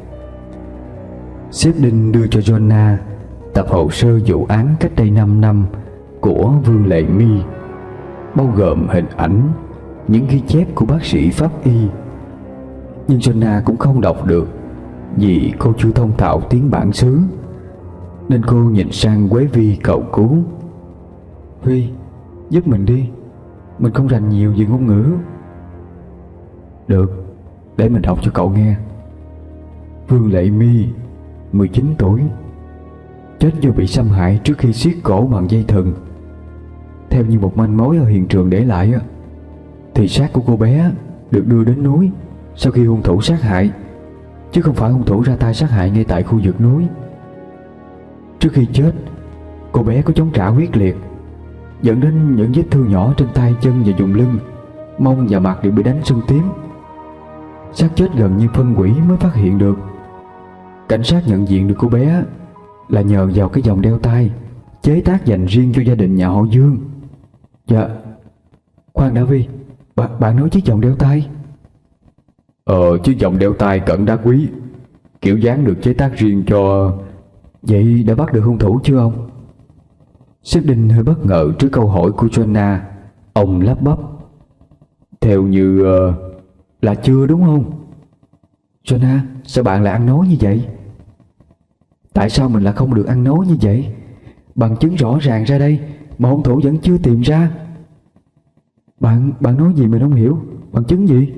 Sếp Đinh đưa cho Jonah tập hồ sơ vụ án cách đây năm năm của Vương Lệ My, bao gồm hình ảnh, những ghi chép của bác sĩ pháp y. Nhưng Jonah cũng không đọc được vì cô chưa thông thạo tiếng bản xứ, nên cô nhìn sang Quế Vi cầu cứu: Vi, giúp mình đi, mình không rành nhiều về ngôn ngữ. Được, để mình đọc cho cậu nghe. Vương Lệ My, mười chín tuổi, chết do bị xâm hại trước khi siết cổ bằng dây thừng. Theo như một manh mối ở hiện trường để lại, thì xác của cô bé được đưa đến núi sau khi hung thủ sát hại, chứ không phải hung thủ ra tay sát hại ngay tại khu vực núi. Trước khi chết, cô bé có chống trả quyết liệt, dẫn đến những vết thương nhỏ trên tay chân và vùng lưng, mông và mặt đều bị đánh sưng tím. Xác chết gần như phân hủy mới phát hiện được. Cảnh sát nhận diện được cô bé là nhờ vào cái vòng đeo tay chế tác dành riêng cho gia đình nhà họ Dương. Dạ, khoan đã Vi, bạn, bạn nói chiếc vòng đeo tay? Ờ, chiếc vòng đeo tay cận đá quý, kiểu dáng được chế tác riêng cho... Vậy đã bắt được hung thủ chưa ông? Sếp Đinh hơi bất ngờ trước câu hỏi của Jonah. Ông lắp bắp: Theo như... Uh, là chưa đúng không? Jonah, sao bạn lại ăn nói như vậy? Tại sao mình lại không được ăn nói như vậy? Bằng chứng rõ ràng ra đây mà hung thủ vẫn chưa tìm ra. Bạn, bạn nói gì mình không hiểu. Bằng chứng gì?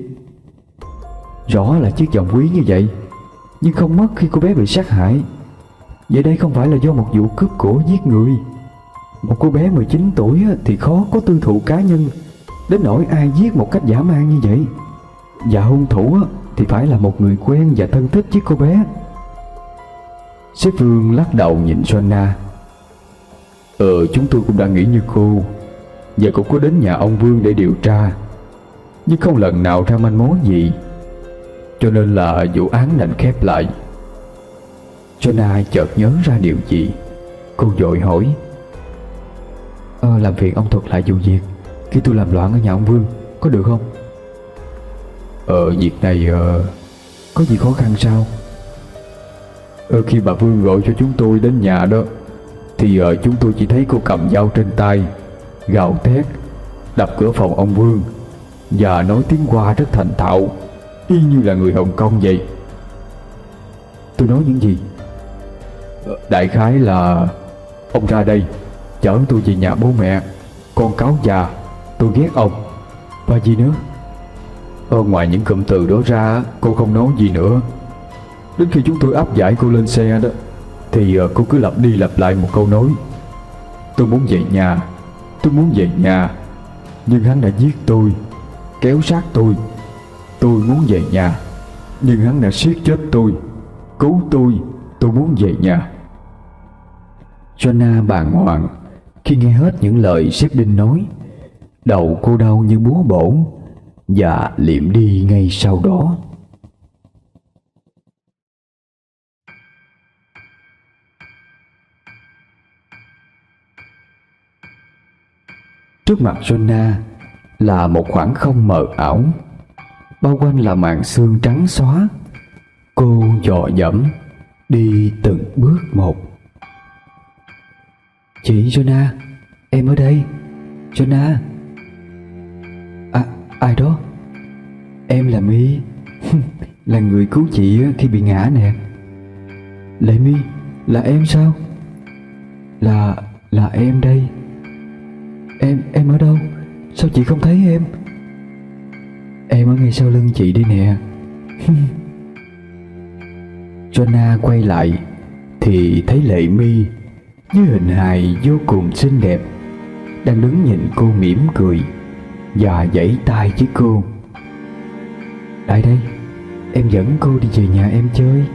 Rõ là chiếc vòng quý như vậy, nhưng không mất khi cô bé bị sát hại. Vậy đây không phải là do một vụ cướp của giết người. Một cô bé mười chín tuổi thì khó có tư thù cá nhân đến nỗi ai giết một cách dã man như vậy. Và hung thủ thì phải là một người quen và thân thích với cô bé. Sếp Vương lắc đầu nhìn Jonah. Ờ, chúng tôi cũng đã nghĩ như cô, và cũng có đến nhà ông Vương để điều tra, nhưng không lần nào ra manh mối gì, cho nên là vụ án đành khép lại. Jonah chợt nhớ ra điều gì. Cô vội hỏi: Ờ, làm phiền ông thuật lại vụ việc khi tôi làm loạn ở nhà ông Vương, có được không? Ờ, việc này ờ, có gì khó khăn sao? Ờ, khi bà Vương gọi cho chúng tôi đến nhà đó, thì ờ, chúng tôi chỉ thấy cô cầm dao trên tay, gào thét, đập cửa phòng ông Vương và nói tiếng Hoa rất thành thạo, y như là người Hồng Kông vậy. Tôi nói những gì? Ờ, đại khái là: Ông ra đây, chở tôi về nhà bố mẹ, con cáo già, tôi ghét ông. Và gì nữa? Ờ, ngoài những cụm từ đó ra, cô không nói gì nữa. Đến khi chúng tôi áp giải cô lên xe đó thì cô cứ lặp đi lặp lại một câu nói: tôi muốn về nhà, tôi muốn về nhà. Nhưng hắn đã giết tôi, kéo sát tôi. Tôi muốn về nhà, nhưng hắn đã siết chết tôi. Cứu tôi, tôi muốn về nhà. Joanna bàng hoàng khi nghe hết những lời sếp Đinh nói. Đầu cô đau như búa bổ và liệm đi ngay sau đó. Trước mặt Joanna là một khoảng không mờ ảo, bao quanh là màn sương trắng xóa. Cô dò dẫm đi từng bước một. Chị Joanna, em ở đây. Joanna. À, ai đó? Em là My. Là người cứu chị khi bị ngã nè. Lệ My, là em sao? Là, là em đây. Em, em ở đâu? Sao chị không thấy em? Em ở ngay sau lưng chị đi nè. Joanna quay lại thì thấy Lệ My như hình hài vô cùng xinh đẹp đang đứng nhìn cô mỉm cười và giãy tay với cô. Lại đây, em dẫn cô đi về nhà em chơi.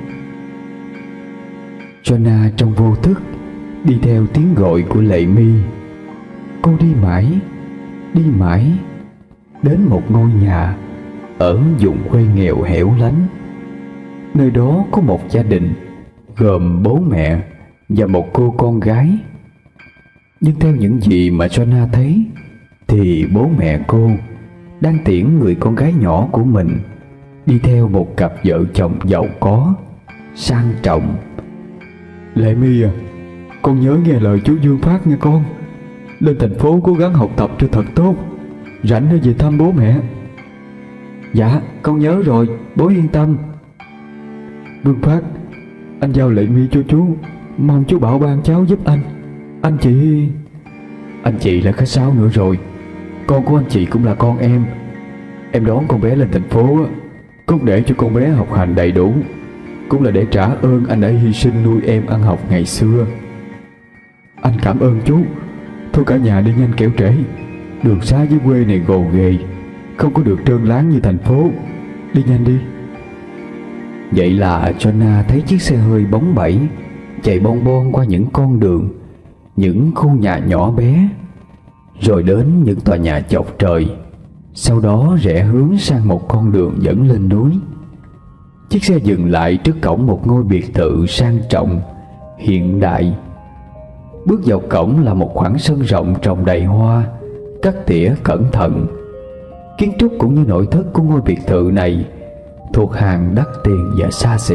Joanna trong vô thức đi theo tiếng gọi của Lệ My. Cô đi mãi, đi mãi đến một ngôi nhà ở vùng quê nghèo hẻo lánh. Nơi đó có một gia đình gồm bố mẹ và một cô con gái. Nhưng theo những gì mà Joanna thấy thì bố mẹ cô đang tiễn người con gái nhỏ của mình đi theo một cặp vợ chồng giàu có, sang trọng. Lệ My à, con nhớ nghe lời chú Dương Phát nghe con. Lên thành phố cố gắng học tập cho thật tốt, rảnh để về thăm bố mẹ. Dạ, con nhớ rồi, bố yên tâm. Vương Phát, anh giao Lệ My cho chú, mong chú bảo ban cháu giúp anh. Anh chị... Anh chị là khách sáo nữa rồi. Con của anh chị cũng là con em. Em đón con bé lên thành phố cũng để cho con bé học hành đầy đủ, cũng là để trả ơn anh đã hy sinh nuôi em ăn học ngày xưa. Anh cảm ơn chú. Thôi cả nhà đi nhanh kẻo trễ. Đường xá dưới quê này gồ ghề, không có được trơn láng như thành phố. Đi nhanh đi. Vậy là Joanna thấy chiếc xe hơi bóng bẩy chạy bon bon qua những con đường, những khu nhà nhỏ bé, rồi đến những tòa nhà chọc trời. Sau đó rẽ hướng sang một con đường dẫn lên núi. Chiếc xe dừng lại trước cổng một ngôi biệt thự sang trọng, hiện đại. Bước vào cổng là một khoảng sân rộng trồng đầy hoa, cắt tỉa cẩn thận. Kiến trúc cũng như nội thất của ngôi biệt thự này thuộc hàng đắt tiền và xa xỉ.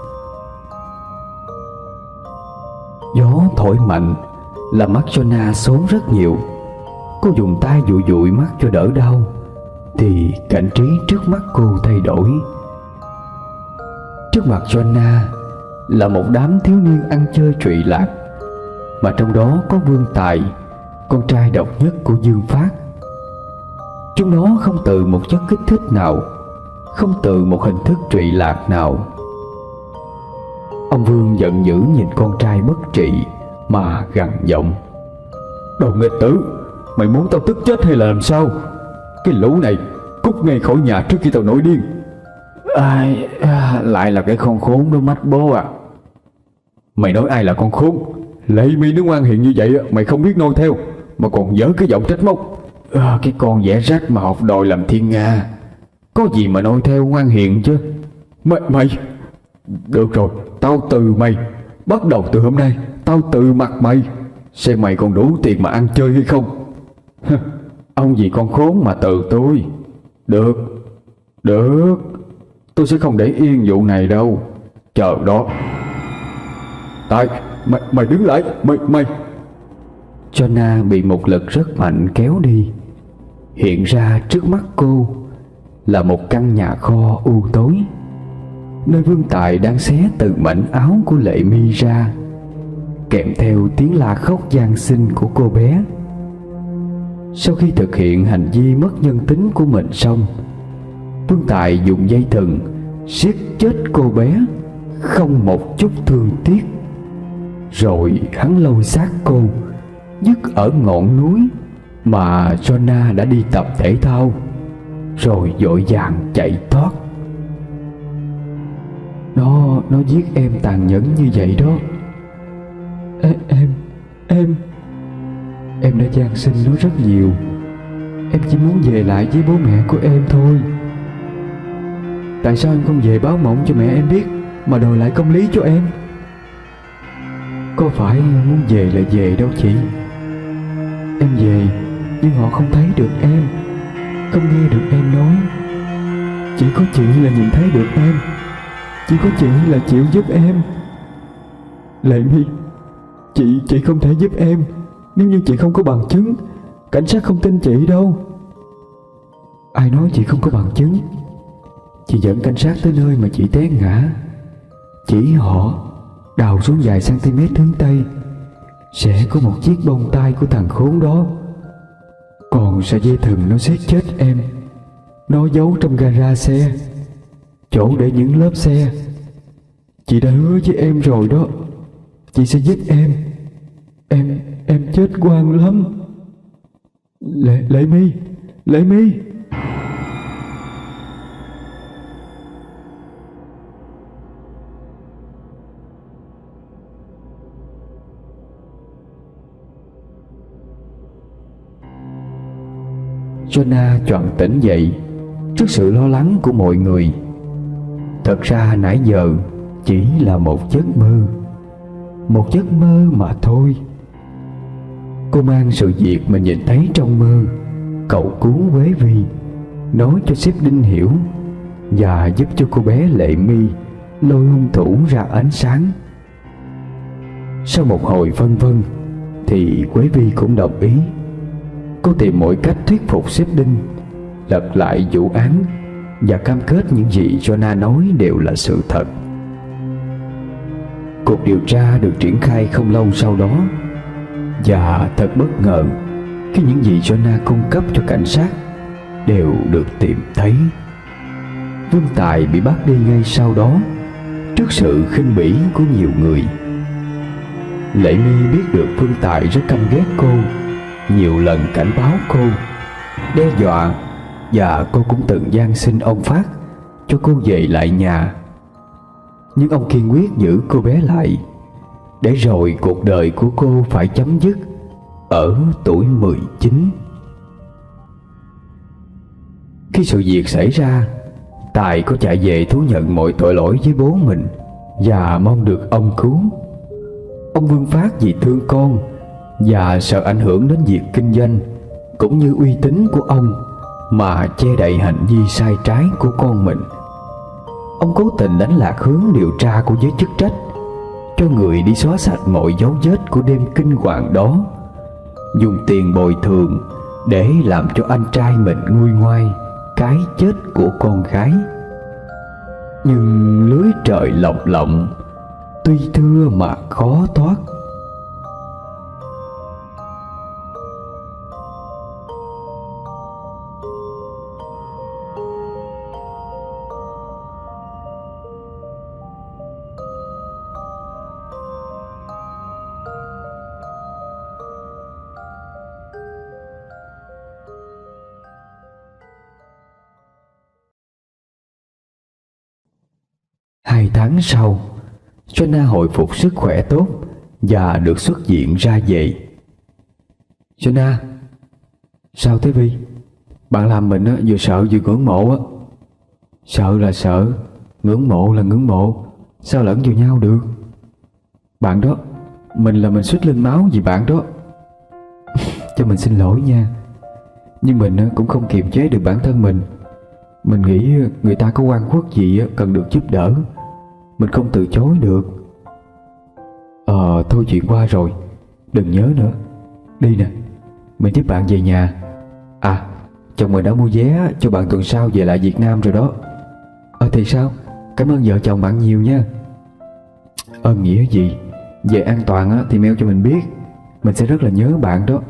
Gió thổi mạnh làm mắt Joanna xốn rất nhiều. Cô dùng tay dụi dụi mắt cho đỡ đau thì cảnh trí trước mắt cô thay đổi. Trước mặt Joanna là một đám thiếu niên ăn chơi trụy lạc, mà trong đó có Vương Tài, con trai độc nhất của Dương Phát. Chúng nó không từ một chất kích thích nào, không từ một hình thức trụy lạc nào. Ông Vương giận dữ nhìn con trai bất trị mà gằn giọng: Đồ nghịch tử, mày muốn tao tức chết hay là làm sao? Cái lũ này cút ngay khỏi nhà trước khi tao nổi điên. Ai à, lại là cái con khốn đó mắt bố à. Mày nói ai là con khốn? Lệ My nó ngoan hiền như vậy mày không biết noi theo, mà còn dở cái giọng trách móc. À, cái con dẻ rách mà học đòi làm thiên nga, có gì mà noi theo ngoan hiền chứ. Mày mày Được rồi, tao từ mày. Bắt đầu từ hôm nay tao từ mặt mày, xem mày còn đủ tiền mà ăn chơi hay không. Ông gì con khốn mà từ tôi. Được, được, tôi sẽ không để yên vụ này đâu. Chờ đó. Tại mày, mày đứng lại. Mày, mày Joanna bị một lực rất mạnh kéo đi. Hiện ra trước mắt cô là một căn nhà kho u tối, nơi Vương Tài đang xé từng mảnh áo của Lệ My ra, kèm theo tiếng la khóc van xin của cô bé. Sau khi thực hiện hành vi mất nhân tính của mình xong, Vương Tài dùng dây thừng siết chết cô bé, không một chút thương tiếc. Rồi hắn lôi xác cô dứt ở ngọn núi mà Jonah đã đi tập thể thao, rồi vội vàng chạy thoát. Nó nó giết em tàn nhẫn như vậy đó. Ê, em em em đã van xin nó rất nhiều. Em chỉ muốn về lại với bố mẹ của em thôi. Tại sao em không về báo mộng cho mẹ em biết mà đòi lại công lý cho em? Có phải muốn về là về đâu chị. Em về nhưng họ không thấy được em, không nghe được em nói. Chỉ có chị là nhìn thấy được em, chỉ có chị là chịu giúp em. Lệ My, Chị chị không thể giúp em nếu như chị không có bằng chứng. Cảnh sát không tin chị đâu. Ai nói chị không có bằng chứng? Chị dẫn cảnh sát tới nơi mà chị té ngã, chỉ họ đào xuống vài cm hướng tây sẽ có một chiếc bông tai của thằng khốn đó. Còn sợi dây thừng nó giết chết em, nó giấu trong gara xe, chỗ để những lớp xe. Chị đã hứa với em rồi đó, chị sẽ giúp em. Em em chết oan lắm. Lệ Lệ My, Lệ My. Jonah choàng tỉnh dậy trước sự lo lắng của mọi người. Thật ra nãy giờ chỉ là một giấc mơ, một giấc mơ mà thôi. Cô mang sự việc mình nhìn thấy trong mơ cầu cứu Quế Vi, nói cho sếp Đinh hiểu và giúp cho cô bé Lệ My lôi hung thủ ra ánh sáng. Sau một hồi phân vân thì Quế Vi cũng đồng ý. Cô tìm mọi cách thuyết phục sếp Đinh lật lại vụ án và cam kết những gì Jonah nói đều là sự thật. Cuộc điều tra được triển khai không lâu sau đó, và thật bất ngờ khi những gì Jonah cung cấp cho cảnh sát đều được tìm thấy. Vương Tài bị bắt đi ngay sau đó trước sự khinh bỉ của nhiều người. Lệ My biết được Vương Tài rất căm ghét cô, nhiều lần cảnh báo cô, đe dọa, và cô cũng từng van xin ông Phát cho cô về lại nhà. Nhưng ông kiên quyết giữ cô bé lại, để rồi cuộc đời của cô phải chấm dứt ở tuổi mười chín. Khi sự việc xảy ra, Tài có chạy về thú nhận mọi tội lỗi với bố mình và mong được ông cứu. Ông Vương Phát vì thương con và sợ ảnh hưởng đến việc kinh doanh cũng như uy tín của ông mà che đậy hành vi sai trái của con mình. Ông cố tình đánh lạc hướng điều tra của giới chức trách, cho người đi xóa sạch mọi dấu vết của đêm kinh hoàng đó, dùng tiền bồi thường để làm cho anh trai mình nguôi ngoai cái chết của con gái. Nhưng lưới trời lồng lộng, tuy thưa mà khó thoát. Hai tháng sau, Jonah hồi phục sức khỏe tốt và được xuất viện ra về. Jonah, sao thế Vi? Bạn làm mình á, vừa sợ vừa ngưỡng mộ á. Sợ là sợ, ngưỡng mộ là ngưỡng mộ, sao lẫn vào nhau được? Bạn đó, mình là mình suýt lên máu vì bạn đó. Cho mình xin lỗi nha, nhưng mình á, cũng không kiềm chế được bản thân mình. Mình nghĩ người ta có oan khuất gì á, cần được giúp đỡ, mình không từ chối được. Ờ thôi chuyện qua rồi, đừng nhớ nữa. Đi nè, mình giúp bạn về nhà. À, chồng mình đã mua vé cho bạn tuần sau về lại Việt Nam rồi đó. Ờ thì sao? Cảm ơn vợ chồng bạn nhiều nha. Ơn nghĩa gì? Về an toàn á, thì mail cho mình biết, mình sẽ rất là nhớ bạn đó.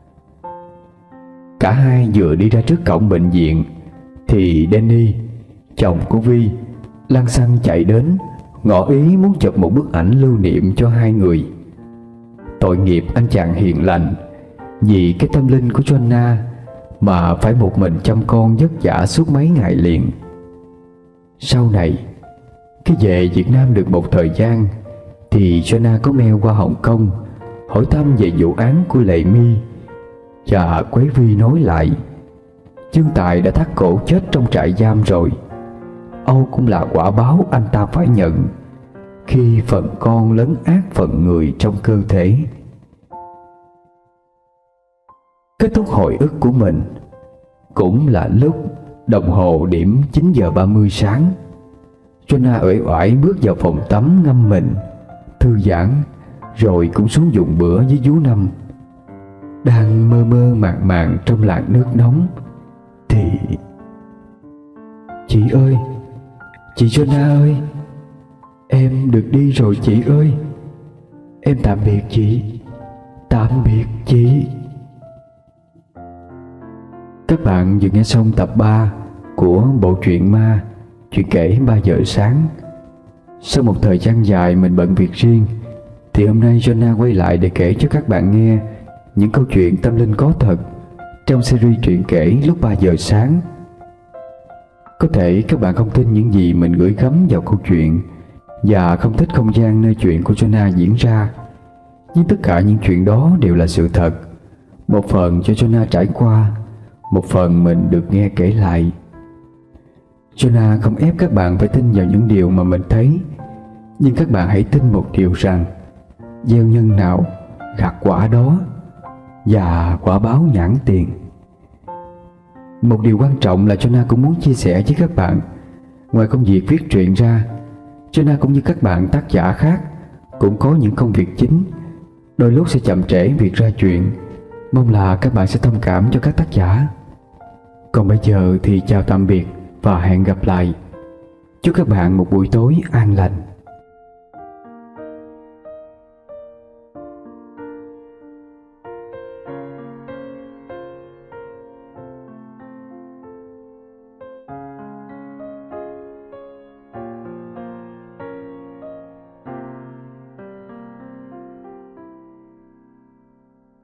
Cả hai vừa đi ra trước cổng bệnh viện thì Danny, chồng của Vi, lăng xăng chạy đến, ngỏ ý muốn chụp một bức ảnh lưu niệm cho hai người. Tội nghiệp anh chàng hiền lành, vì cái tâm linh của Joanna mà phải một mình chăm con vất vả suốt mấy ngày liền. Sau này, khi về Việt Nam được một thời gian, thì Joanna có mail qua Hồng Kông hỏi thăm về vụ án của Lệ My, và Quế Vi nói lại Dương Tài đã thắt cổ chết trong trại giam rồi. Âu cũng là quả báo anh ta phải nhận khi phần con lấn át phần người trong cơ thể. Kết thúc hồi ức của mình cũng là lúc đồng hồ điểm chín giờ ba mươi sáng. Joanna uể oải bước vào phòng tắm ngâm mình, thư giãn, rồi cũng xuống dùng bữa với vú Năm. Đang mơ mơ màng màng trong làn nước nóng thì... Chị ơi, chị Joanna ơi, em được đi rồi chị ơi. Em tạm biệt chị, tạm biệt chị. Các bạn vừa nghe xong tập ba của bộ truyện ma Chuyện kể ba giờ sáng. Sau một thời gian dài mình bận việc riêng, thì hôm nay Joanna quay lại để kể cho các bạn nghe những câu chuyện tâm linh có thật trong series truyện kể lúc ba giờ sáng. Có thể các bạn không tin những gì mình gửi gắm vào câu chuyện, và không thích không gian nơi chuyện của Joanna diễn ra, nhưng tất cả những chuyện đó đều là sự thật. Một phần cho Joanna trải qua, một phần mình được nghe kể lại. Joanna không ép các bạn phải tin vào những điều mà mình thấy, nhưng các bạn hãy tin một điều rằng gieo nhân nào gặt quả đó, và quả báo nhãn tiền. Một điều quan trọng là Joanna cũng muốn chia sẻ với các bạn, ngoài công việc viết truyện ra, Joanna cũng như các bạn tác giả khác cũng có những công việc chính, đôi lúc sẽ chậm trễ việc ra chuyện. Mong là các bạn sẽ thông cảm cho các tác giả. Còn bây giờ thì chào tạm biệt và hẹn gặp lại. Chúc các bạn một buổi tối an lành.